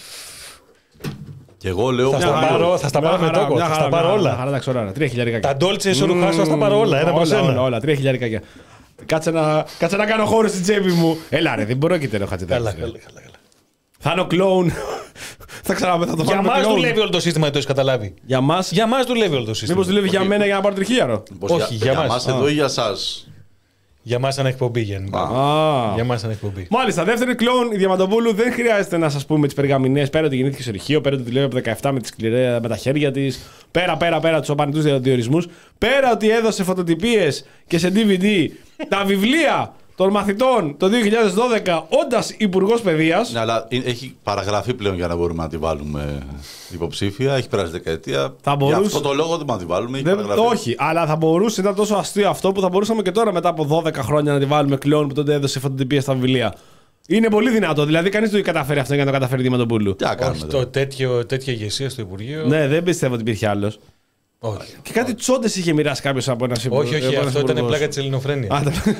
Και εγώ λέω. Θα πολύ- στα πάρω, θα στα Μια πάρω με χαρά, τόκο. μια Θα χαρά, στα μια πάρω χαρά, μια όλα. χαρά, εντάξει, ωραία, τρία χιλιάρικα. Τα ντόλτσε εσωρούχα σου θα τα πάρω όλα. Ένα όλα, προς όλα, ένα. όλα, τρία χιλιάρικα. Κάτσε να, κάτσε να κάνω χώρο στην τσέπη μου. Έλα ρε, δεν πρόκειται ρε ο Χατζηδάκης. Καλά, ρε. καλά, καλά, καλά. Θα είναι ο κλόουν. θα ξαναπέ, θα το Για βάλουμε μας κλόουν. δουλεύει όλο το σύστημα, δεν το έχεις καταλάβει. Για μας. Για μας δουλεύει όλο το σύστημα. Μήπως δουλεύει για μένα για να πάρω τριχίλιαρο. Πως Όχι, για για μας. μας Α. εδώ ή για σας. Για μας σαν εκπομπή γενικά. Α. Για μας σαν εκπομπή. Μάλιστα, δεύτερη κλόουν, η Διαμαντοπούλου δεν χρειάζεται να σας πούμε τις περγαμηνές. Πέρα ότι γεννήθηκε στο ρηχείο, πέρα ότι δουλεύει από δεκαεπτά με, τις σκληρέ, με τα χέρια της, πέρα, πέρα, πέρα τους απανητούς διορισμούς, πέρα ότι έδωσε φωτοτυπίες και σε ντι βι ντι τα βιβλία των μαθητών το δύο χιλιάδες δώδεκα όντας υπουργός παιδείας. Ναι, αλλά ε- έχει παραγραφεί πλέον για να μπορούμε να τη βάλουμε υποψήφια. Έχει περάσει δεκαετία. Θα μπορούσε- Για αυτό το λόγο δεν μπορούμε να τη βάλουμε. Έχει Δεν, παραγραφεί. όχι, αλλά θα μπορούσε, ήταν τόσο αστείο αυτό που θα μπορούσαμε και τώρα μετά από δώδεκα χρόνια να τη βάλουμε κλόουν που τότε έδωσε φωτοτυπία στα βιβλία. Είναι πολύ δυνατό. Δηλαδή, κανείς δεν το καταφέρει αυτό για να το καταφέρει η Διαμαντοπούλου. Τι να κάνουμε Όχι, τώρα. το τέτοιο, τέτοια ηγεσία στο Υπουργείο. Ναι, δεν πιστεύω ότι υπήρχε άλλο. Όχι. Και κάτι τσόντες είχε μοιράσει κάποιο από ένα σύμβουλο. Όχι, όχι, αυτό ήταν πλάκα της ελληνοφρένειας.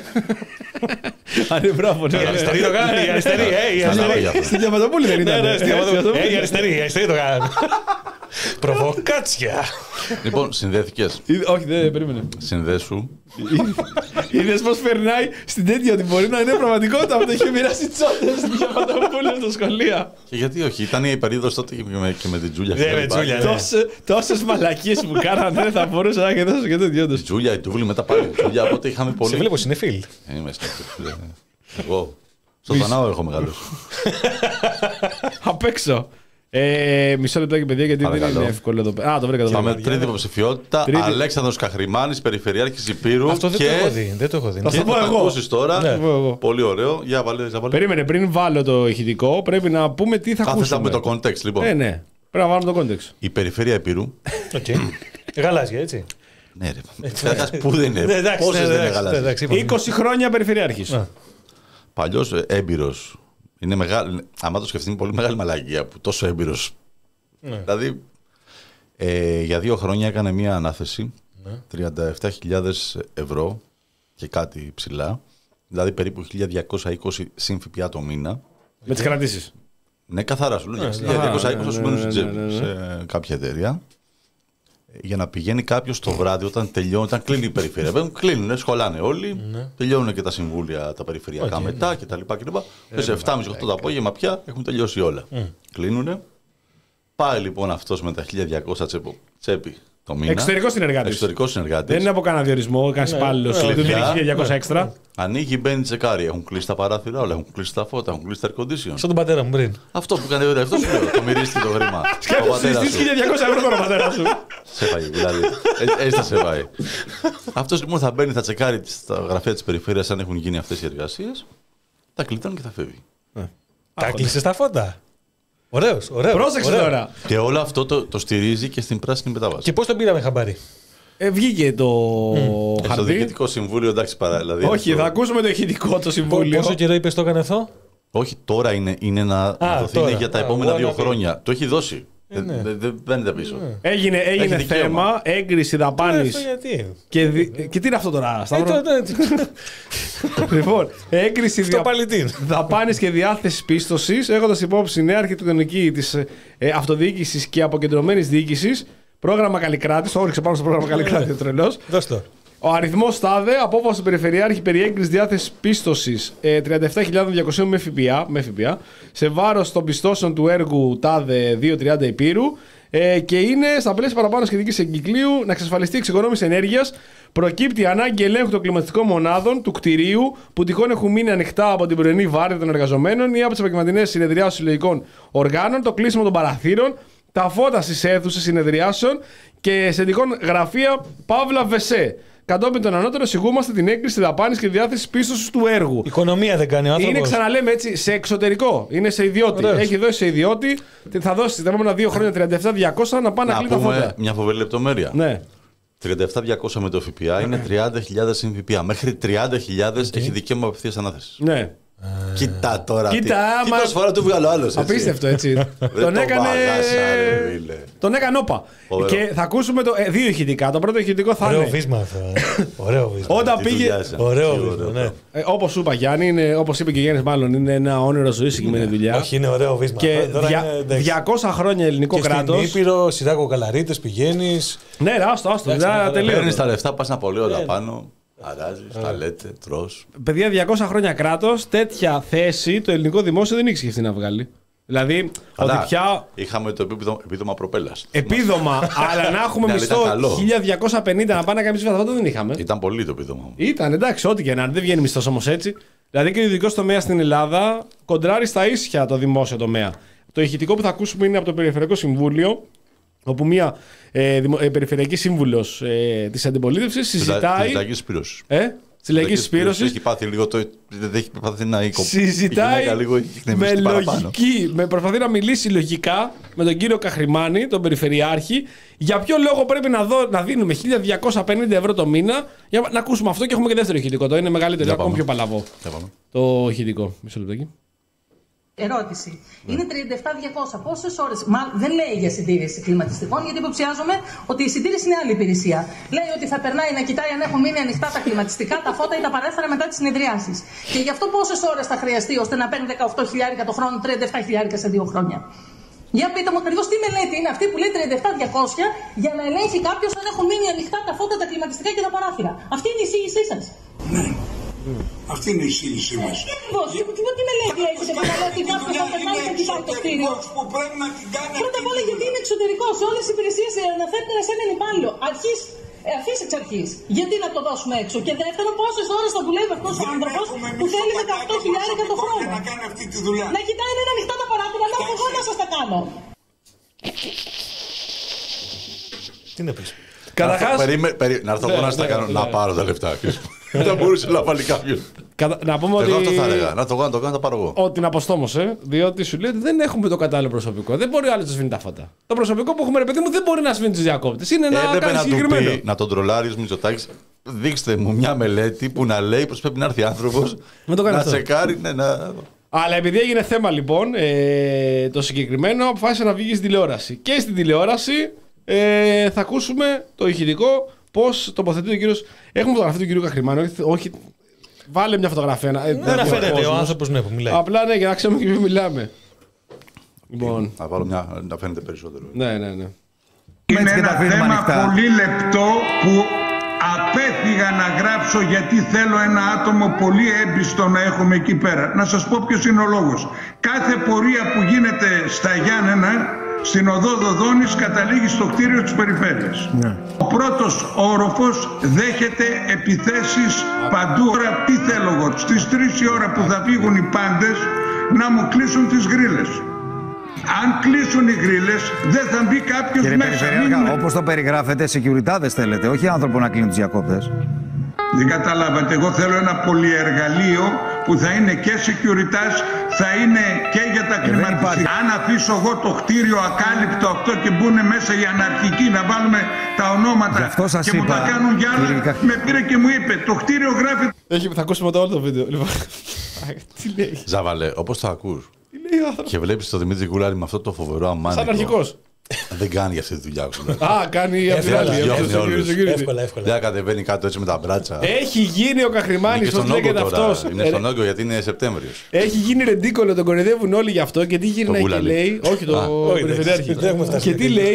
Α, ναι, μπράβο. ναι, Η ναι. αριστερή το κάνει, η αριστερή, ε, η Στα αριστερή. λόγια αυτό. Στη Διαμαντοπούλη δεν Ναι, ήταν. ναι, στη Διαμαντοπούλη. Ε, η αριστερή, η αριστερή το κάνει. Προβοκάτσια. Λοιπόν, συνδέθηκες. Όχι, δεν περίμενε. Συνδέσου. Είδες πως περνάει στην τέτοια ότι μπορεί να είναι πραγματικότητα που το είχε μοιράσει τσόντες στην Διαμαντοπούλου στο σχολείο. Και γιατί όχι, ήταν η περίοδος τότε και με, και με την Τζούλια. Ναι, με Τζούλια, ναι. Τόσες μαλακίες που κάνανε θα μπορούσα να και δώσω και τέτοιο όντως. Η Τζούλια, η Τούβλη, μετά πάλι η Τζούλια, οπότε είχαμε πολύ. Σε βλέπω συνεφίλ. Είμαι σκέφτομαι. Εγώ. Στο Δανάο έχω μεγαλώσει. Απ' έξω. Ε, μισό λεπτάκι, παιδιά, γιατί δεν είναι εύκολο εδώ πέρα. Α, το βρήκα εδώ πέρα. Πάμε τρίτη υποψηφιότητα. Τρίτη. Αλέξανδρος Καχρημάνης, Περιφερειάρχης Υπήρου. Αυτό δεν και... το έχω δει. Δεν το έχω δει. Θα Και το πω θα εγώ. ακούσεις τώρα. Ναι. Πολύ ωραίο. Για βάλε, για βάλε. Περίμενε, πριν βάλω το ηχητικό, πρέπει να πούμε τι θα Κάθεσα ακούσουμε. με το context, λοιπόν. Ε, ναι. Πρέπει να βάλουμε το context. Η Περιφέρεια Υπήρου. Γαλάζια, έτσι. Ναι, ρε. Καταρχάς, πού δεν είναι. Πόσες δεν είναι γαλάζιες. είκοσι χρόνια περιφερειάρχης. Παλιός ε, έμπειρος. Είναι μεγάλη. Άμα το σκεφτεί, είναι πολύ μεγάλη μαλαγία που τόσο έμπειρος. Δηλαδή, ε, για δύο χρόνια έκανε μία ανάθεση τριάντα επτά χιλιάδες ευρώ και κάτι ψηλά. Δηλαδή περίπου χίλια διακόσια είκοσι συν ΦΠΑ το μήνα. Με τις κρατήσεις. Ναι, καθαρά σου λέω. χίλια διακόσια είκοσι σου μένουν στην τσέπη σε κάποια εταιρεία. Για να πηγαίνει κάποιο το βράδυ όταν τελειώνει, όταν κλείνει η περιφέρεια. Βέβαια, κλείνουν, σχολάνε όλοι. Τελειώνουν και τα συμβούλια τα περιφερειακά μετά κτλ. Και σε επτά και μισή οκτώ το απόγευμα πια έχουν τελειώσει όλα. Κλείνουνε. Πάει λοιπόν αυτός με τα χίλια διακόσια τσέπη το μήνα. Εξωτερικό συνεργάτη. Εξωτερικό συνεργάτη. Δεν είναι από κανένα διορισμό, κανένα υπάλληλο. Δεν δίνει χίλια διακόσια έξτρα. Ανοίγει, μπαίνει, τσεκάρει. Έχουν κλείσει τα παράθυρα όλα, έχουν κλείσει τα φώτα, έχουν κλείσει τα air condition. Σαν τον πατέρα μου πριν. Αυτό που κάνει ωραία, αυτό σου λέω. Το μυρίστηκε το χρήμα. Σκέφτεσαι στις χίλια διακόσια ευρώ τον πατέρα σου. Σε πάει, δηλαδή. Έτσι θα σε πάει. Αυτό λοιπόν θα μπαίνει, θα τσεκάρει στα γραφεία τη περιφέρεια αν έχουν γίνει αυτέ οι εργασίε. Τα κλειδώνει και θα φεύγει. Τα κλείσε τα φώτα. Ωραίος, ωραίος. Πρόσεξε ωραίο. τώρα. Και όλο αυτό το, το στηρίζει και στην πράσινη μετάβαση. Και πώς τον πήραμε χαμπάρι. Ε, βγήκε το Mm. Στο χαρτί. διοικητικό συμβούλιο, εντάξει, παρά. Δηλαδή, Όχι, αυτό... θα ακούσουμε το ηχητικό το συμβούλιο. Πόσο καιρό είπες το έκανε αυτό. Όχι, τώρα είναι, είναι να, Α, να δοθεί τώρα. είναι για τα Α, επόμενα εγώ δύο να πει. χρόνια. Το έχει δώσει. Ε, ναι. Δεν δε, μπαίνετε πίσω. Έγινε, έγινε Έχει δικαίωμα. θέμα, έγκριση δαπάνη. Αυτό γιατί. Και, δι... και τι είναι αυτό τώρα, Ε, Σταύρο? το- το- Λοιπόν, έγκριση Στο παλιτίν. δαπάνη και διάθεση πίστοση, έχοντα υπόψη νέα αρχιτεκτονική τη ε, αυτοδιοίκηση και αποκεντρωμένη διοίκηση. Πρόγραμμα Καλλικράτη, το όριξε πάνω στο πρόγραμμα Καλλικράτη, τρελό. Δώσ' το. Ο αριθμός τάδε, απόφαση του Περιφερειάρχη περί έγκρισης διάθεσης πίστοσης ε, τριάντα επτά χιλιάδες διακόσια με ΦΠΑ, με ΦΠΑ σε βάρος των πιστώσεων του έργου τάδε διακόσια τριάντα Υπήρου ε, και είναι στα πλαίσια παραπάνω σχετικής εγκυκλίου να εξασφαλιστεί η εξοικονόμηση ενέργειας. Προκύπτει ανάγκη ελέγχου των κλιματιστικών μονάδων του κτηρίου που τυχόν έχουν μείνει ανοιχτά από την πρωινή βάρδια των εργαζομένων ή από τις επαγγελματινές συνεδριάσεις συλλογικών οργάνων, το κλείσιμο των παραθύρων, τα φώτα στις αίθουσες συνεδριάσεων και σε ειδικών γραφεία Παύλα Βεσέ. Κατόπιν των ανώτερων, εισηγούμαστε την έγκριση δαπάνης και διάθεση πίστοσης του έργου. Οικονομία δεν κάνει ο άνθρωπος. Είναι, ξαναλέμε έτσι, σε εξωτερικό. Είναι σε ιδιώτη. Ωραίος. Έχει δώσει σε ιδιώτη. Θα δώσει τα επόμενα δύο χρόνια τριάντα επτά διακόσια να πάνε να, Να κλείνει τα πούμε φώτα. μια φοβερή λεπτομέρεια. Ναι. τριάντα επτά διακόσια με το ΦΠΑ είναι τριάντα χιλιάδες συν ΦΠΑ. Μέχρι τριάντα χιλιάδες έχει δικαίωμα απευθείας ανάθεσης. ναι. Κοίτα τώρα. Κοίτα, τι, τι άμα- προσφορά του βγάλω άλλος. έτσι. Απίστευτο έτσι. Δεν τον το έκανε. βάγασα, ρε, φίλε. Τον έκανε όπα. Ωραίο. Και θα ακούσουμε το, ε, δύο ηχητικά. Το πρώτο ηχητικό θα Ωραίο είναι. βίσμα αυτό. ε. Ωραίο βίσμα. Όταν Τι πήγε. δουλειά είσαι. Ωραίο Τι βίσμα, ναι. Ε, όπως σου είπα Γιάννη, είναι, όπως είπε και ο Γιάννης μάλλον, είναι ένα όνειρο ζωή συγκεκριμένη δουλειά. Όχι, είναι ωραίο βίσμα. Και Τώρα δια- είναι, εντάξει. διακόσια χρόνια ελληνικό Και στην κράτος. Ήπειρο, σειρά κοκαλαρίτες πηγαίνεις. Ναι, ρε, άστο, άστο. Εντάξει, δεν ναι, τελείω. Παίρνεις τα λεφτά, πας να απολύοντα πάνω. Αράζεις, τα λέτε, τρως. Παιδιά, διακόσια χρόνια κράτος, τέτοια θέση το ελληνικό δημόσιο δεν είχε σκεφτεί να βγάλει. Δηλαδή, Αλλά ότι πια είχαμε το επίδομα, επίδομα προπέλας. επίδομα, αλλά να έχουμε Ναι, αλλά μισθό ήταν καλό. χίλια διακόσια πενήντα να πάνε να κάνει ψήφα, αυτό δεν είχαμε. Ήταν πολύ το επίδομα μου. Ήταν εντάξει, ό,τι και να είναι, δεν βγαίνει μισθό όμω έτσι. Δηλαδή και ο ιδιωτικό τομέα στην Ελλάδα κοντράρει στα ίσια το δημόσιο τομέα. Το ηχητικό που θα ακούσουμε είναι από το Περιφερειακό Συμβούλιο, όπου μια ε, δημο, ε, περιφερειακή σύμβουλο ε, τη αντιπολίτευση συζητάει. Τη λαϊκή σπήρωση. Ε, τη λαϊκή σπήρωση. Έχει πάθει λίγο το. Δεν έχει πάθει να οίκο. Συζητάει λίγο, έχει με εκνευριστεί παραπάνω. λογική, με προσπαθεί να μιλήσει λογικά με τον κύριο Καχρημάνη, τον Περιφερειάρχη, για ποιο λόγο πρέπει να, δω, να δίνουμε χίλια διακόσια πενήντα ευρώ το μήνα. Για να ακούσουμε αυτό και έχουμε και δεύτερο ηχητικό. Το είναι μεγαλύτερο, Για ακόμα πάμε. πιο παλαβό. Για πάμε. Το ηχητικό. Μισό λεπτάκι. Ερώτηση. Είναι τριάντα επτά διακόσια. Πόσες ώρες, μάλλον δεν λέει για συντήρηση κλιματιστικών, γιατί υποψιάζομαι ότι η συντήρηση είναι άλλη υπηρεσία. Λέει ότι θα περνάει να κοιτάει αν έχουν μείνει ανοιχτά τα κλιματιστικά, τα φώτα ή τα παράθυρα μετά τις συνεδριάσεις. Και γι' αυτό πόσες ώρες θα χρειαστεί ώστε να παίρνει δεκαοκτώ χιλιάρικα το χρόνο, τριάντα επτά χιλιάρικα σε δύο χρόνια. Για πείτε μου ακριβώς τι μελέτη είναι αυτή που λέει τριάντα επτά διακόσια για να ελέγχει κάποιος αν έχουν μείνει ανοιχτά τα φώτα, τα κλιματιστικά και τα παράθυρα. Αυτή είναι η εισήγησή σας. Ναι. Αυτή είναι η εισήγησή μας. Ε, ακριβώς. Τι μελέτη έχετε που να λέει ότι κάποιος θα περνάει και κοιτάει το κτίριο. Πρώτα απ' όλα γιατί είναι εξωτερικό. Σε όλες τις υπηρεσίες αναφέρεται σε έναν υπάλληλο. Αρχής. Ε, αφής εξ αρχής. Γιατί να το δώσουμε έξω. Και δεύτερον, πόσες ώρες θα δουλεύει αυτός ο άνθρωπος που θέλει δεκαοκτώ χιλιάδες το χρόνο. Να κάνει αυτή τη δουλειά. Να κοιτάει έναν ανοιχτά τα παράθυρα, να έχω εγώ να σας τα κάνω. Τι να πεις. Καταρχάς. Να έρθω εγώ να στα κάνω. Να πάρω τα λεφτά. Δεν μπορούσε να βάλει κάποιον. Να πούμε ότι. Εγώ αυτό θα έλεγα. Να το κάνω, το κάνω, θα πάρω εγώ. Ότι την αποστόμωσε, διότι σου λέει ότι δεν έχουμε το κατάλληλο προσωπικό. Δεν μπορεί ο άλλος να σβήνει τα φώτα. Το προσωπικό που έχουμε, ρε παιδί μου, δεν μπορεί να σβήνει τους διακόπτες. Είναι ένα Έπρεπε κάτι να συγκεκριμένο. του πει, να τον τρολάρει ο Μητσοτάκης. Δείξτε μου μια μελέτη που να λέει πως πρέπει να έρθει άνθρωπος να αυτό. τσεκάρει. Ναι, να... Αλλά επειδή έγινε θέμα λοιπόν, ε, το συγκεκριμένο αποφάσισε να βγει στην τηλεόραση. Και στην τηλεόραση ε, θα ακούσουμε το ηχητικό πώς τοποθετεί ο κύριος. Έχουμε φωτογραφία του κύριου Καχρημάνου. Όχι, όχι, βάλε μια φωτογραφία. Να, δεν αναφέρεται ο άνθρωπος ναι, που μιλάει. Απλά ναι, για να ξέρουμε και ποιοι μιλάμε. Λοιπόν. Θα βάλω μια να φαίνεται περισσότερο. Ναι, ναι, ναι. Είναι ένα θέμα πολύ λεπτό που απέφυγα να γράψω γιατί θέλω ένα άτομο πολύ έμπιστο να έχουμε εκεί πέρα. Να σας πω ποιος είναι ο λόγος. Κάθε πορεία που γίνεται στα Γιάννενα, στην οδό Δοδόνης, καταλήγει στο κτίριο της περιφέρειας. Ναι. Ο πρώτος όροφος δέχεται επιθέσεις παντού. Τώρα τι θέλω εγώ, στις τρεις η ώρα που θα φύγουν οι πάντες να μου κλείσουν τις γρίλες. Αν κλείσουν οι γρίλες, δεν θα μπει κάποιος Κύριε μέσα. Περιφερειάρχα, όπως το περιγράφετε, σεκιουριτάδες θέλετε, όχι άνθρωπο να κλείνουν τους διακόπτες. Δεν καταλάβατε. Εγώ θέλω ένα πολυεργαλείο που θα είναι και securitas, θα είναι και για τα κλιματιστικά. Αν αφήσω εγώ το κτίριο ακάλυπτο αυτό και μπουν μέσα οι αναρχικοί να βάλουμε τα ονόματα και μου τα κάνουν για άλλα, κύριε... με πήρε και μου είπε το κτίριο γράφει. Έχει, θα ακούσουμε το όλο το βίντεο. Λοιπόν. Τι λέει. Ζάβαλε, όπως το ακούς. Και βλέπεις τον Δημήτρη Κουλάρη με αυτό το φοβερό αμάνικο. Σαν αρχικός. Δεν κάνει για αυτή τη δουλειά. Α, κάνει αυτή τη δουλειά. Εύκολα, εύκολα. Δεν κατεβαίνει κάτω έτσι με τα μπράτσα. Έχει γίνει ο Καχρημάνης, πώς λέγεται αυτός. Είναι στον όγκο γιατί είναι Σεπτέμβριος. Έχει γίνει ρεντίκολο, τον κορυδεύουν όλοι γι' αυτό και τι γυρνάει και λέει. Όχι, το περιφερειάρχη. Και τι λέει.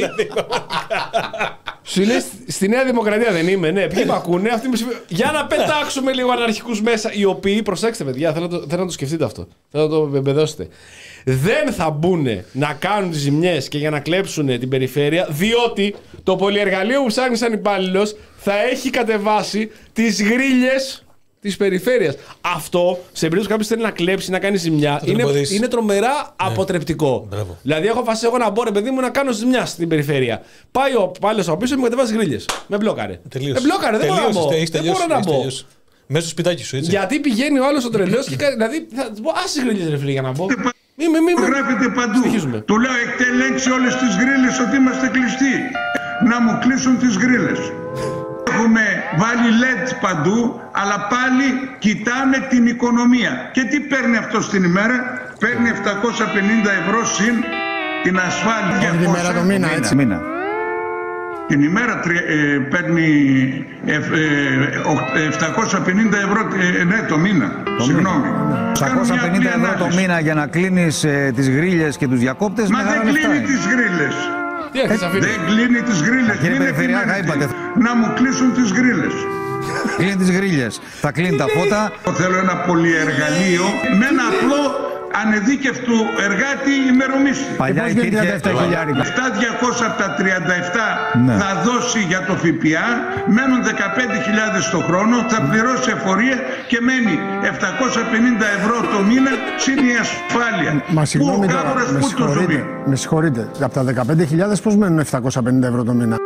Σου λέει στη Νέα Δημοκρατία δεν είμαι, ναι. Ποιοι με ακούνε, αυτοί με συμφέρουν. Για να πετάξουμε λίγο αναρχικούς μέσα, οι οποίοι, προσέξτε παιδιά, θέλω να το, θέλω να το σκεφτείτε αυτό. Θέλω να το εμπεδώσετε. Δεν θα μπουν να κάνουν τις ζημιές και για να κλέψουν την περιφέρεια, διότι το πολυεργαλείο που ψάχνει σαν υπάλληλος θα έχει κατεβάσει τις γρίλες της περιφέρειας. Αυτό, σε περίπτωση κάποιος θέλει να κλέψει, να κάνει ζημιά, είναι, είναι τρομερά ναι. αποτρεπτικό. Μπράβο. Δηλαδή, έχω φάσει εγώ να μπω, ρε παιδί μου, να κάνω ζημιά στην περιφέρεια. Πάει ο υπάλληλος από πίσω και μου κατεβάζει γρίλες. Με μπλόκαρε. Τελείωσε. Με μπλόκαρε, δεν μπορώ να μπω. Δεν μπορώ να μπω. Μέσα στο σπιτάκι σου, έτσι. Γιατί πηγαίνει ο άλλος ο τρελός και κάνει. Δηλαδή, θα του πω, άσε γρίλες, ρε φίλε, για να μπω. Μη, μη, μη, μη. Γράφετε παντού. Στοιχίζουμε. Του λέω έχετε ελέγξει όλες τις γρίλες ότι είμαστε κλειστοί. Να μου κλείσουν τις γρίλες. Έχουμε βάλει ελ ι ντι παντού, αλλά πάλι κοιτάμε την οικονομία. Και τι παίρνει αυτό την ημέρα? Παίρνει επτακόσια πενήντα ευρώ συν την ασφάλεια. Την ημέρα το μήνα, έτσι. Μήνα. Την ημέρα ε, παίρνει ε, ε, επτακόσια πενήντα ευρώ ε, ναι, το μήνα. Το Συγγνώμη. επτακόσια πενήντα ευρώ το μήνα για να κλείνεις ε, τις γρίλες και τους διακόπτες. Μα δεν κλείνει τις γρίλες. Δεν κλείνει τις γρίλες. Κύριε Περιφερειάρχα, είπατε. Να μου κλείσουν τις γρίλες. Κλείνει τις γρίλες. Θα κλείνει τα φώτα. Θέλω ένα πολυεργαλείο με ένα απλό ανεδίκευτου εργάτη ημερομίσθη. Παλιά υπήρχε επτά χιλιάδες διακόσια από τα τριάντα επτά ναι. θα δώσει για το ΦΠΑ, μένουν δεκαπέντε χιλιάδες το χρόνο, θα πληρώσει εφορία και μένει επτακόσια πενήντα ευρώ το μήνα συν η ασφάλεια. Μα συγγνώμη τώρα, με συγχωρείτε, με συγχωρείτε. Από τα δεκαπέντε χιλιάδες πώς μένουν επτακόσια πενήντα ευρώ το μήνα?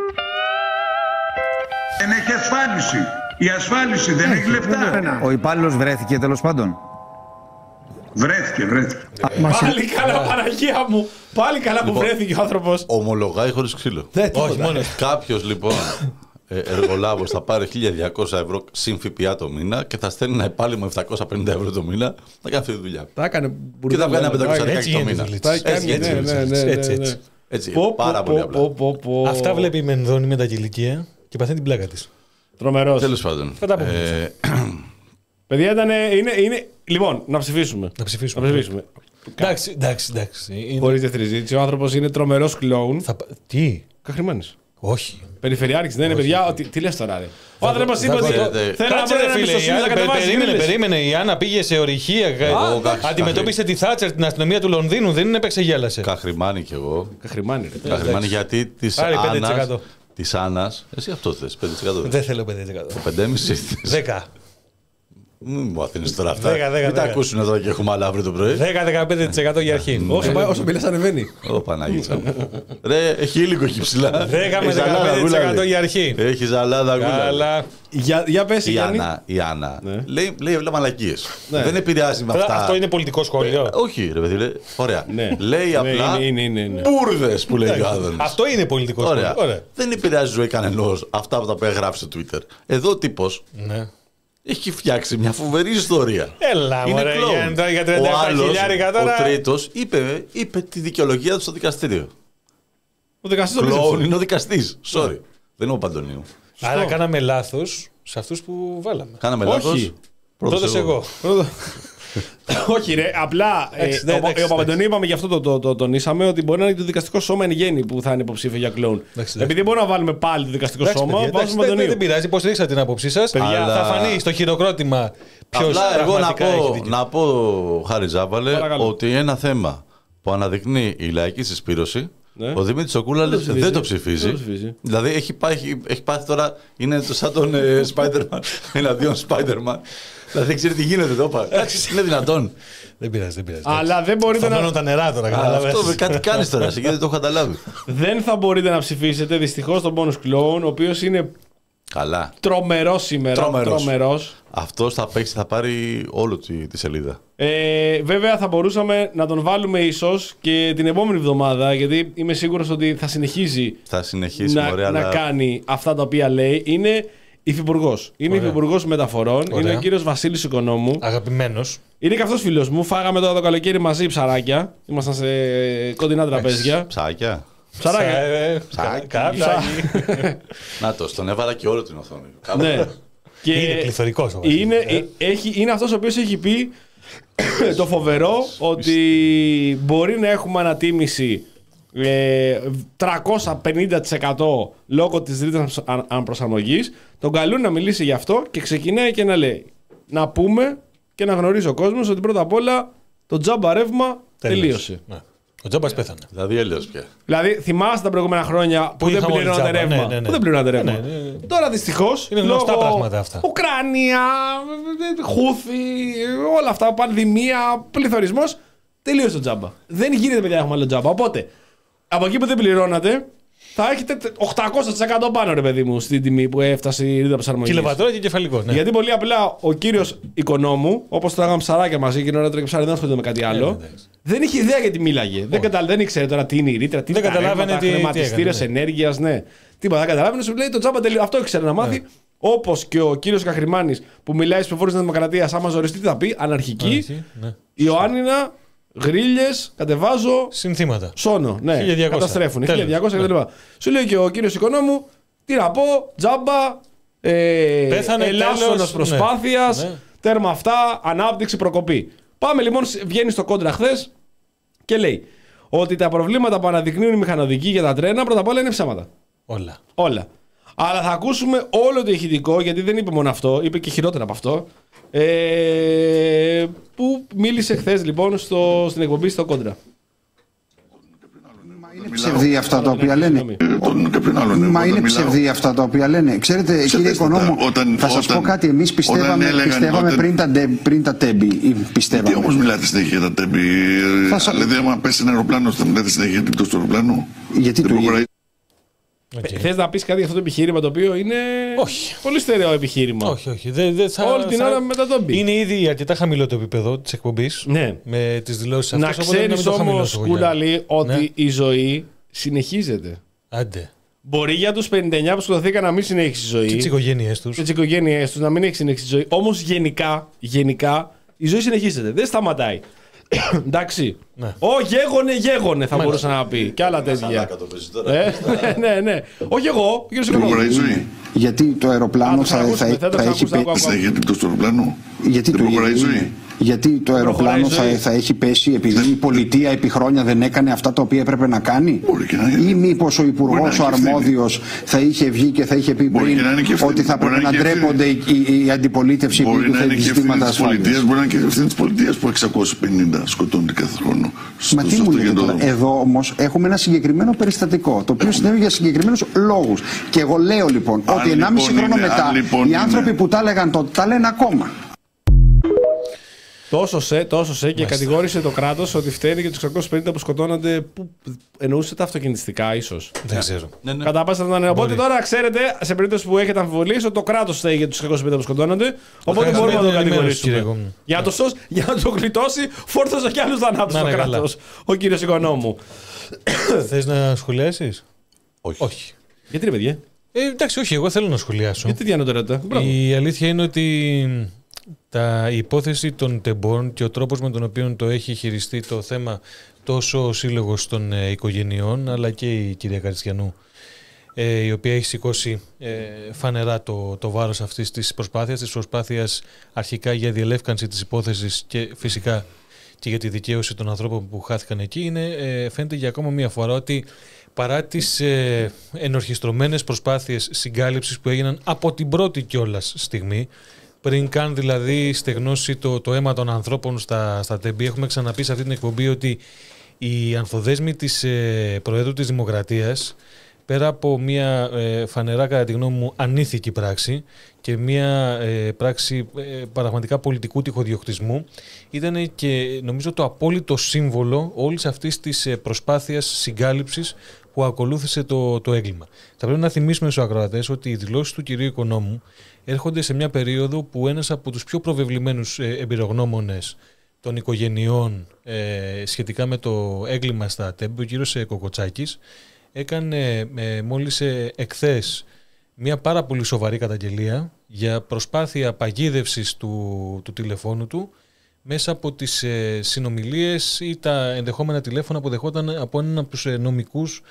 Δεν έχει ασφάλιση. Η ασφάλιση δεν έχει, έχει λεφτά. Ο υπάλληλος βρέθηκε τέλος πάντων. Βρέθηκε, βρέθηκε. Πάλι καλά, Παναγία μου. Πάλι καλά που βρέθηκε ο άνθρωπος. Ομολογάει χωρίς ξύλο. Όχι, μόνο. Κάποιος λοιπόν εργολάβος θα πάρει χίλια διακόσια ευρώ συν ΦΠΑ το μήνα και θα στέλνει ένα υπάλληλο επτακόσια πενήντα ευρώ το μήνα να κάνει αυτή τη δουλειά. Θα έκανε και θα βγάλει ένα πεντακόσια το μήνα. Έτσι, έτσι. Πάρα πολύ απλά. Αυτά βλέπει η Μενδώνη μετά και ηλικία και παθαίνει την πλάκα της. Τρομερός. Τέλος πάντων. Παιδιά, ήταν, είναι, είναι... Λοιπόν, να ψηφίσουμε. Να ψηφίσουμε. Να ψηφίσουμε. Εντάξει, εντάξει, εντάξει. Χωρίς δεύτερη ζήτηση. Ο άνθρωπος είναι τρομερός κλόουν. Θα... Τι? Καχρημάνης. Όχι. Περιφερειάρχης δεν είναι, παιδιά. Τι, τι λες τώρα, ρε. Ο άνθρωπος είπε ότι θέλω να βρει ένα μισθοσύνη να κατεβάσει. Περίμενε, περίμενε. Η Άννα πήγε σε ορυχεία, αντιμετώπισε τη Θάτσερ, την αστυνομία του Λονδίνου, δεν έπαιξε, γέλασε. Καχρημάνη κι εγώ. Καχρημάνη, ρε. Καχρημάνη γιατί της Άννας, εσύ αυτό θες, πέντε τοις εκατό. Δεν θέλω πέντε τοις εκατό. πέντε κόμμα πέντε θες. δέκα. Μην μου αφήνεις τώρα αυτά. δέκα, δέκα, μην τα δέκα. ακούσουν εδώ και έχουμε άλλα αύριο το πρωί. δέκα με δεκαπέντε τοις εκατό για αρχή. Όσο μιλάς ανεβαίνει. Ω Παναγίτσα μου. Ρε, έχει ήλικο εκεί ψηλά. δέκα με δεκαπέντε τοις εκατό για αρχή. Έχει ζαλάδα γούλα. Καλά. Για, για πες, η Γιάννη. Άννα, η Άννα Ναι. λέει, λέει όλα μαλακίες. Ναι. Δεν επηρεάζει με αυτά. Αυτό είναι πολιτικό σχόλιο. Ε, όχι, ρε παιδί, λέει, ωραία. Ναι. Λέει Ναι, απλά είναι, είναι, είναι, είναι. μπουρδες που λέει ο Άδωνης. Αυτό είναι πολιτικό σχόλιο. Ωραία. Δεν επηρεάζει ζωή κανενός αυτά από τα οποία γράφει στο Twitter. Εδώ ο τύπος Ναι. έχει φτιάξει μια φοβερή ιστορία. Έλα, Είναι μωρέ, κλόουν. για, για Ο τριάντα επτά άλλος, χιλιάρικα τώρα. ο τρίτος, είπε, είπε τη δικαιολογία του στο δικαστήριο. Ο δικαστής το Κλόουν πίστεψε. είναι ο δικαστής. Sorry. Δεν είναι ο Παντονίου. Άρα κάναμε λάθος σε αυτούς που βάλαμε. Κάναμε Όχι. λάθος. Πρώτος Πρώτος εγώ. Όχι, ρε, απλά. ε, Εντάξει, ναι, ο- εντάξει, Ο Παπαντονίου είπαμε γι' αυτό το, το, το τονίσαμε ότι μπορεί να είναι το δικαστικό σώμα εν γέννη που θα είναι υποψήφιο για κλόουν. Εντάξει, εντάξει. Επειδή μπορούμε να βάλουμε πάλι το δικαστικό Εντάξει, σώμα, παιδιά, βάζουμε εντάξει, δεν, Παπαντονίου. δεν πειράζει, υποστηρίξατε την άποψή σας. Παιδιά, Θα αλλά- φανεί στο χειροκρότημα ποιος Απλά εγώ να πραγματικά έχει πω, δίκιο. να πω, Χάρη Τζάβαλε, Παρακαλώ. ότι ένα θέμα που αναδεικνύει η λαϊκή συσπήρωση, Ναι. ο Δημήτρης Οκούλαλης Δεν το δεν το ψηφίζει. ψηφίζει. Δεν το ψηφίζει. Δηλαδή έχει, πάει, έχει, έχει πάθει τώρα, είναι το σαν τον ε, Spider-Man, εναντίον Spider-Man. Δηλαδή δεν ξέρει τι γίνεται εδώ. πα. Εντάξει, είναι δυνατόν. Δεν πειράζει, δεν πειράζει. Αλλά δεν μπορείτε Θα να. μένουν τα νερά τώρα, Α, καταλαβαίνεις. Αυτό κάτι κάνεις τώρα, εσύ, γιατί δεν το έχω καταλάβει. Δεν θα μπορείτε να ψηφίσετε δυστυχώς τον bonus clone, ο οποίος είναι Καλά. τρομερός σήμερα. Τρομερός. Τρομερός. Αυτός θα παίξει, θα πάρει όλο τη, τη σελίδα. Ε, βέβαια θα μπορούσαμε να τον βάλουμε ίσως και την επόμενη εβδομάδα, γιατί είμαι σίγουρος ότι θα συνεχίζει Θα συνεχίσει να, μωρέ, να αλλά κάνει αυτά τα οποία λέει. Είναι υφυπουργός. Είναι Ωραία. υφυπουργός μεταφορών. Ωραία. Είναι ο κύριος Βασίλης Οικονόμου. Αγαπημένος. Είναι και αυτός φίλος μου. Φάγαμε τώρα το καλοκαίρι μαζί ψαράκια. Ήμασταν σε κοντινά τραπέζια. ψάκια. Ψαράκια. Ε, Ψάκι. Κάποια. Να το, τον έβαλα και όλο την οθόνη. Κάπου Ναι. εδώ. Και Είναι πληθωρικός ο Βασίλης, είναι, ε. ε, έχει, είναι αυτός ο οποίος έχει πει το φοβερό ότι μπορεί να έχουμε ανατίμηση ε, τριακόσια πενήντα τοις εκατό λόγω της ρήτρας αν- αναπροσαρμογής. Τον καλούν να μιλήσει γι' αυτό και ξεκινάει και να λέει να πούμε και να γνωρίζει ο κόσμος ότι πρώτα απ' όλα το τζάμπα ρεύμα τελείωσε. Ναι. Ο Τζάμπας πέθανε. Δηλαδή έλεος πια. Δηλαδή, θυμάστε τα προηγούμενα χρόνια που, δεν είχαμε όλοι πληρώνατε τζάμπα, ρεύμα. ναι, ναι, ναι. Που δεν πληρώνατε ρεύμα. Ναι, ναι, ναι. Τώρα δυστυχώ. Είναι γνωστά πράγματα αυτά. Ουκρανία, Χούθη, όλα αυτά, πανδημία, πληθωρισμό. Τελείωσε το τζάμπα. Δεν γίνεται, παιδιά, να έχουμε άλλο τζάμπα. Οπότε, από εκεί που δεν πληρώνατε, θα έχετε οκτακόσια τοις εκατό πάνω, ρε παιδί μου, στην τιμή που έφτασε η ρήτρα προσαρμογής. Κιλοβατόρα και κεφαλικό. Ναι. Γιατί πολύ απλά ο κύριος Οικονόμου, όπως τρώγαμε ψαράκια μαζί και ώρα τρέχει ψάρι, δεν ασχολείται με κάτι άλλο, Ε, εντάξει. δεν είχε ιδέα γιατί μίλαγε. Δεν, καταλα... δεν ήξερε τώρα τι είναι η ρήτρα, τι Δεν είναι τα καταλάβαινε ρεύματα, τι- τι χρηματιστήριο έκανε, ενέργεια, ναι. Τίποτα, δεν καταλάβαινε. Σου λέει το τζάμπα τελείω. Αυτό ήξερε να μάθει. Όπως και ο κύριος Καχρημάνης που μιλάει στους ψηφοφόρους της Δημοκρατίας, άμα ζοριστεί, τι θα πει, αναρχική. Αναρχική, ναι. Ιωάννινα, γρίλες, κατεβάζω. Συνθήματα. Σώνο, ναι. χίλια διακόσια. Καταστρέφουν. Τέλος. χίλια διακόσια κτλ. Σου λέει και ο κύριος Οικονόμου, τι να πω, τζάμπα, ε, Πέθανε, ελάσσονος τέλος, προσπάθειας, ναι. Ναι. τέρμα αυτά, ανάπτυξη, προκοπή. Πάμε λοιπόν, βγαίνει στο κόντρα χθες και λέει ότι τα προβλήματα που αναδεικνύουν οι μηχανοδικοί για τα τρένα πρώτα απ' όλα είναι ψέματα. Όλα. Όλα. Αλλά θα ακούσουμε όλο το ηχητικό, γιατί δεν είπε μόνο αυτό, είπε και χειρότερα από αυτό. Ε, που μίλησε χθες λοιπόν στο, στην εκπομπή στο κόντρα. Είναι ψευδή αυτά τα οποία λένε. Μα είναι ψευδή αυτά τα οποία λένε. Ξέρετε, κύριε Οικονόμου, θα σας πω κάτι. Εμείς πιστεύαμε, πιστεύαμε πριν τα, πριν τα τέμπη. Πιστεύαμε. Τι όμως μιλάτε συνέχεια για τα τέμπη. Δηλαδή, άμα πέσει ένα αεροπλάνο, θα μιλάτε συνέχεια για την πτώση του αεροπλάνου. Γιατί το ίδιο. Okay. Θες να πεις κάτι για αυτό το επιχείρημα το οποίο είναι όχι. πολύ στερεό επιχείρημα. Όχι, όχι. Δεν, δεν θα, όλη την θα... ώρα μετά τον πει. Είναι ήδη αρκετά χαμηλό το επίπεδο της εκπομπής. Ναι. Με τις δηλώσεις αυτές. Να ξέρεις όμως, Κούλαλη, ότι ναι. η ζωή συνεχίζεται. Άντε. Μπορεί για τους πενήντα εννιά που σκοτωθήκαν να μην συνέχισει η ζωή. Και τις οικογένειές τους. Και τις οικογένειές τους να μην έχει συνέχισει η ζωή. Όμως γενικά, γενικά η ζωή συνεχίζεται. Δεν σταματάει. Εντάξει. Ναι. Ω, γέγονε, γέγονε θα μπορούσα να πει. Και άλλα τέτοια. ε, ναι, ναι, ναι. Όχι εγώ, ο κύριος Οικονόμου. Γιατί το αεροπλάνο θα, θα, θα, θα έχει πέσει. Συνέχεια την πτώση του αεροπλάνου. Γιατί το προχωράει η ίδιο. ζωή. γιατί το αεροπλάνο θα, θα έχει πέσει επειδή η πολιτεία επί χρόνια δεν έκανε αυτά τα οποία έπρεπε να κάνει, ή μήπως ο υπουργός ο αρμόδιος θα είχε βγει και θα είχε πει πριν ότι θα πρέπει να ντρέπονται η, η, η αντιπολίτευση επειδή του θέτει ζητήματα ασφάλειας. Μπορεί να είναι και ευθύνη της πολιτείας που εξακόσιοι πενήντα σκοτώνται κάθε χρόνο. Μα τι μου λέτε τώρα, εδώ όμως έχουμε ένα συγκεκριμένο περιστατικό, το οποίο συνέβη για συγκεκριμένους λόγους. Και εγώ λέω λοιπόν αν ότι ενάμιση λοιπόν χρόνο είναι, μετά λοιπόν οι άνθρωποι είναι. που τα έλεγαν τότε τα λένε ακόμα. Τόσο σε, τόσο σε και κατηγόρησε το κράτος ότι φταίνει για τους εξακόσιους πενήντα που σκοτώνονται. Που εννοούσε τα αυτοκινηστικά, ίσως. Δεν ξέρω. Ναι, ναι. Κατά πάσα πιθανότητα. Οπότε τώρα ξέρετε, σε περίπτωση που έχετε αμφιβολίες, ότι το κράτος φταίει για τους εξακόσιους πενήντα που σκοτώνονται. Οπότε μπορούμε να το κατηγορήσουμε. Για να το, σώσει, για να το γλιτώσει, φόρτωσε και άλλους θανάτους στο κράτος. Ο κύριος Οικονόμου. Θες να σχολιάσεις? Όχι. όχι. Γιατί ρε παιδιά? Ε, εντάξει, όχι, εγώ θέλω να σχολιάσω. Γιατί διανότερατε? Η αλήθεια είναι ότι τα, η υπόθεση των τεμπών και ο τρόπος με τον οποίο το έχει χειριστεί το θέμα τόσο ο Σύλλογος των ε, Οικογενειών αλλά και η κυρία Καριστιανού, ε, η οποία έχει σηκώσει ε, φανερά το, το βάρος αυτής της προσπάθειας, της προσπάθειας αρχικά για διελεύκανση της υπόθεσης και φυσικά και για τη δικαίωση των ανθρώπων που χάθηκαν εκεί, είναι, ε, φαίνεται για ακόμα μία φορά ότι παρά τις ε, ενορχιστρωμένες προσπάθειες συγκάλυψης που έγιναν από την πρώτη κιόλας στιγμή, πριν καν δηλαδή στεγνώσει το, το αίμα των ανθρώπων στα, στα τέμπη, έχουμε ξαναπεί σε αυτή την εκπομπή ότι οι ανθοδέσμοι της ε, Προέδρου της Δημοκρατίας, πέρα από μια ε, φανερά κατά τη γνώμη μου ανήθικη πράξη και μια ε, πράξη ε, πραγματικά πολιτικού τυχοδιοκτισμού, ήταν και νομίζω το απόλυτο σύμβολο όλης αυτής της ε, προσπάθειας συγκάλυψης που ακολούθησε το, το έγκλημα. Θα πρέπει να θυμίσουμε στους ακροατές ότι οι δηλώσεις του κυρίου Οικονόμου έρχονται σε μια περίοδο που ένας από τους πιο προβεβλημένους ε, εμπειρογνώμονες των οικογενειών ε, σχετικά με το έγκλημα στα τέμπη, ο κύριος ε, Κοκοτσάκης, έκανε ε, μόλις ε, εχθές μια πάρα πολύ σοβαρή καταγγελία για προσπάθεια παγίδευσης του, του τηλεφώνου του μέσα από τις ε, συνομιλίες ή τα ενδεχόμενα τηλέφωνα που δεχόταν από έναν από τους ε, νομικούς